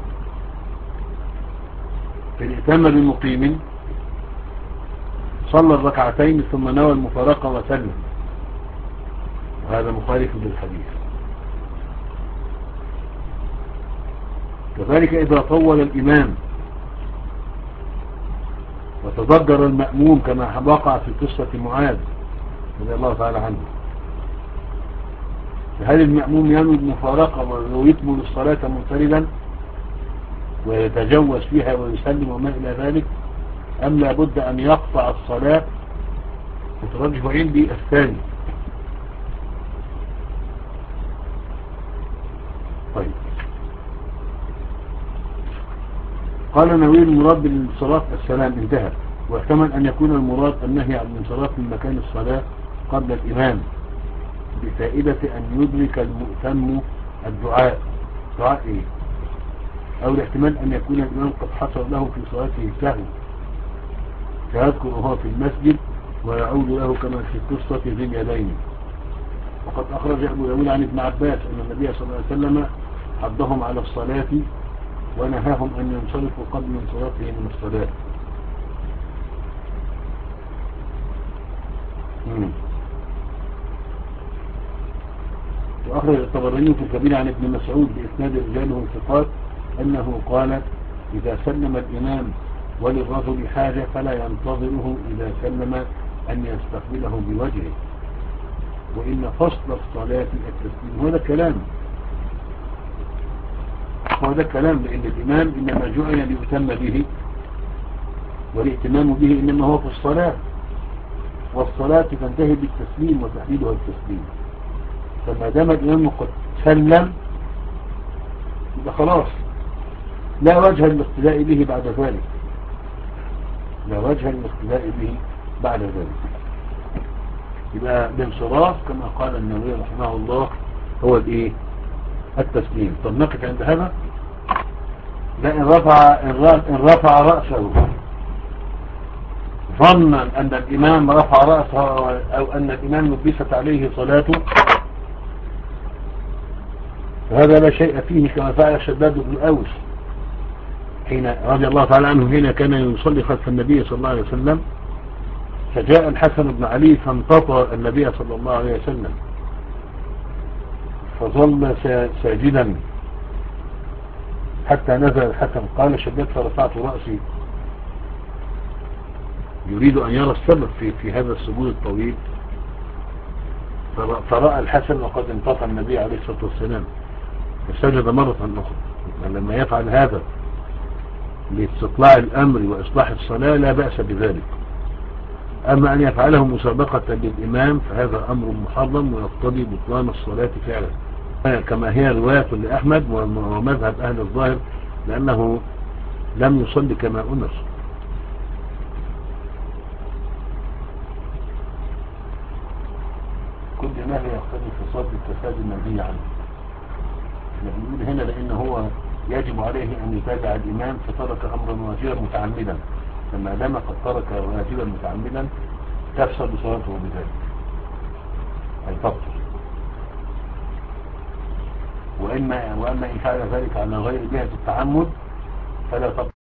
فإن اتم بمقيم صلى الركعتين ثم نوى المفارقة وسلم، وهذا مخالف للحديث. كذلك إذا طول الإمام وتضجر المأموم كما وقع في قصة معاذ رضي الله تعالى عنه، هل المأموم ينوي المفارقة ويكمل الصلاة منفردا ويتجوز فيها ويسلم وما إلى ذلك، أم لابد أن يقطع الصلاة؟ مترجح عندي الثاني. طيب، قال نووي المراد بالانصراف السلام انتهى، واحتمل أن يكون المراد النهي عن الانصراف من مكان الصلاة قبل الإمام بفائدة أن يدرك المؤتم الدعاء. دعاء إيه؟ أو الاحتمال أن يكون الإمام قد حصل له في صلاته سهو فيذكر وهو في المسجد ويعود له كما في قصة ذي اليدين. وقد أخرج أبو داود عن ابن عباس أن النبي صلى الله عليه وسلم حضهم على الصلاة ونهاهم أن ينصرفوا قبل انصرافه من الصلاة. مم. وأخرج الطبراني في الكبير عن ابن مسعود بإسناد رجاله ثقات أنه قال: إذا سلم الإمام وللرجل حاجة فلا ينتظره إذا سلم أن يستقبله بوجهه، وإن فصل الصلاة التسليم. هذا كلام هذا كلام لأن الإمام إنما جعل ليؤتم به، والاهتمام به إنما هو في الصلاة، والصلاة تنتهي بالتسليم وتحديدها التسليم. فما دام الإمام قد سلم يبقى خلاص لا وجه للاقتداء به بعد ذلك، لا وجه للاقتداء به بعد ذلك. يبقى الانصراف كما قال النووي رحمه الله هو الايه؟ التسليم. طب نقف عند هذا. لا، إن رفع, إن رفع رأسه ظنا أن الإمام رفع رأسه أو أن الإمام لبست عليه صلاته فهذا لا شيء فيه، كما فعل شداد بن أوس حين رضي الله تعالى عنه حين كان يصلي خلف النبي صلى الله عليه وسلم، فجاء الحسن بن علي فانتطى النبي صلى الله عليه وسلم فظل ساجدا حتى نزل الحسن. قال شداد: فرفعت رأسي يريد أن يرى السبب في, في هذا السجود الطويل، فرأى الحسن وقد انتطى النبي عليه الصلاة والسلام فسجد مرة أخرى. لما يفعل هذا لاستطلاع الأمر وإصلاح الصلاة لا بأس بذلك. أما أن يفعله مسابقة للإمام فهذا أمر محرم ويقتضي بطلان الصلاة فعلا، كما هي رواية لأحمد ومذهب أهل الظاهر، لأنه لم يصلي كما أمر. كل ما يقتضي في صلاة الفساد المنهي عنه. نقول هنا لأنه هو يجب عليه أن يتابع الإمام فترك أمرا واجبا متعمدا، فما دام قد ترك واجبا متعمدا تفسد صلاته بذلك، أي تبطل. وإما وأما إن فعل ذلك على غير جهة التعمد فلا تبطل.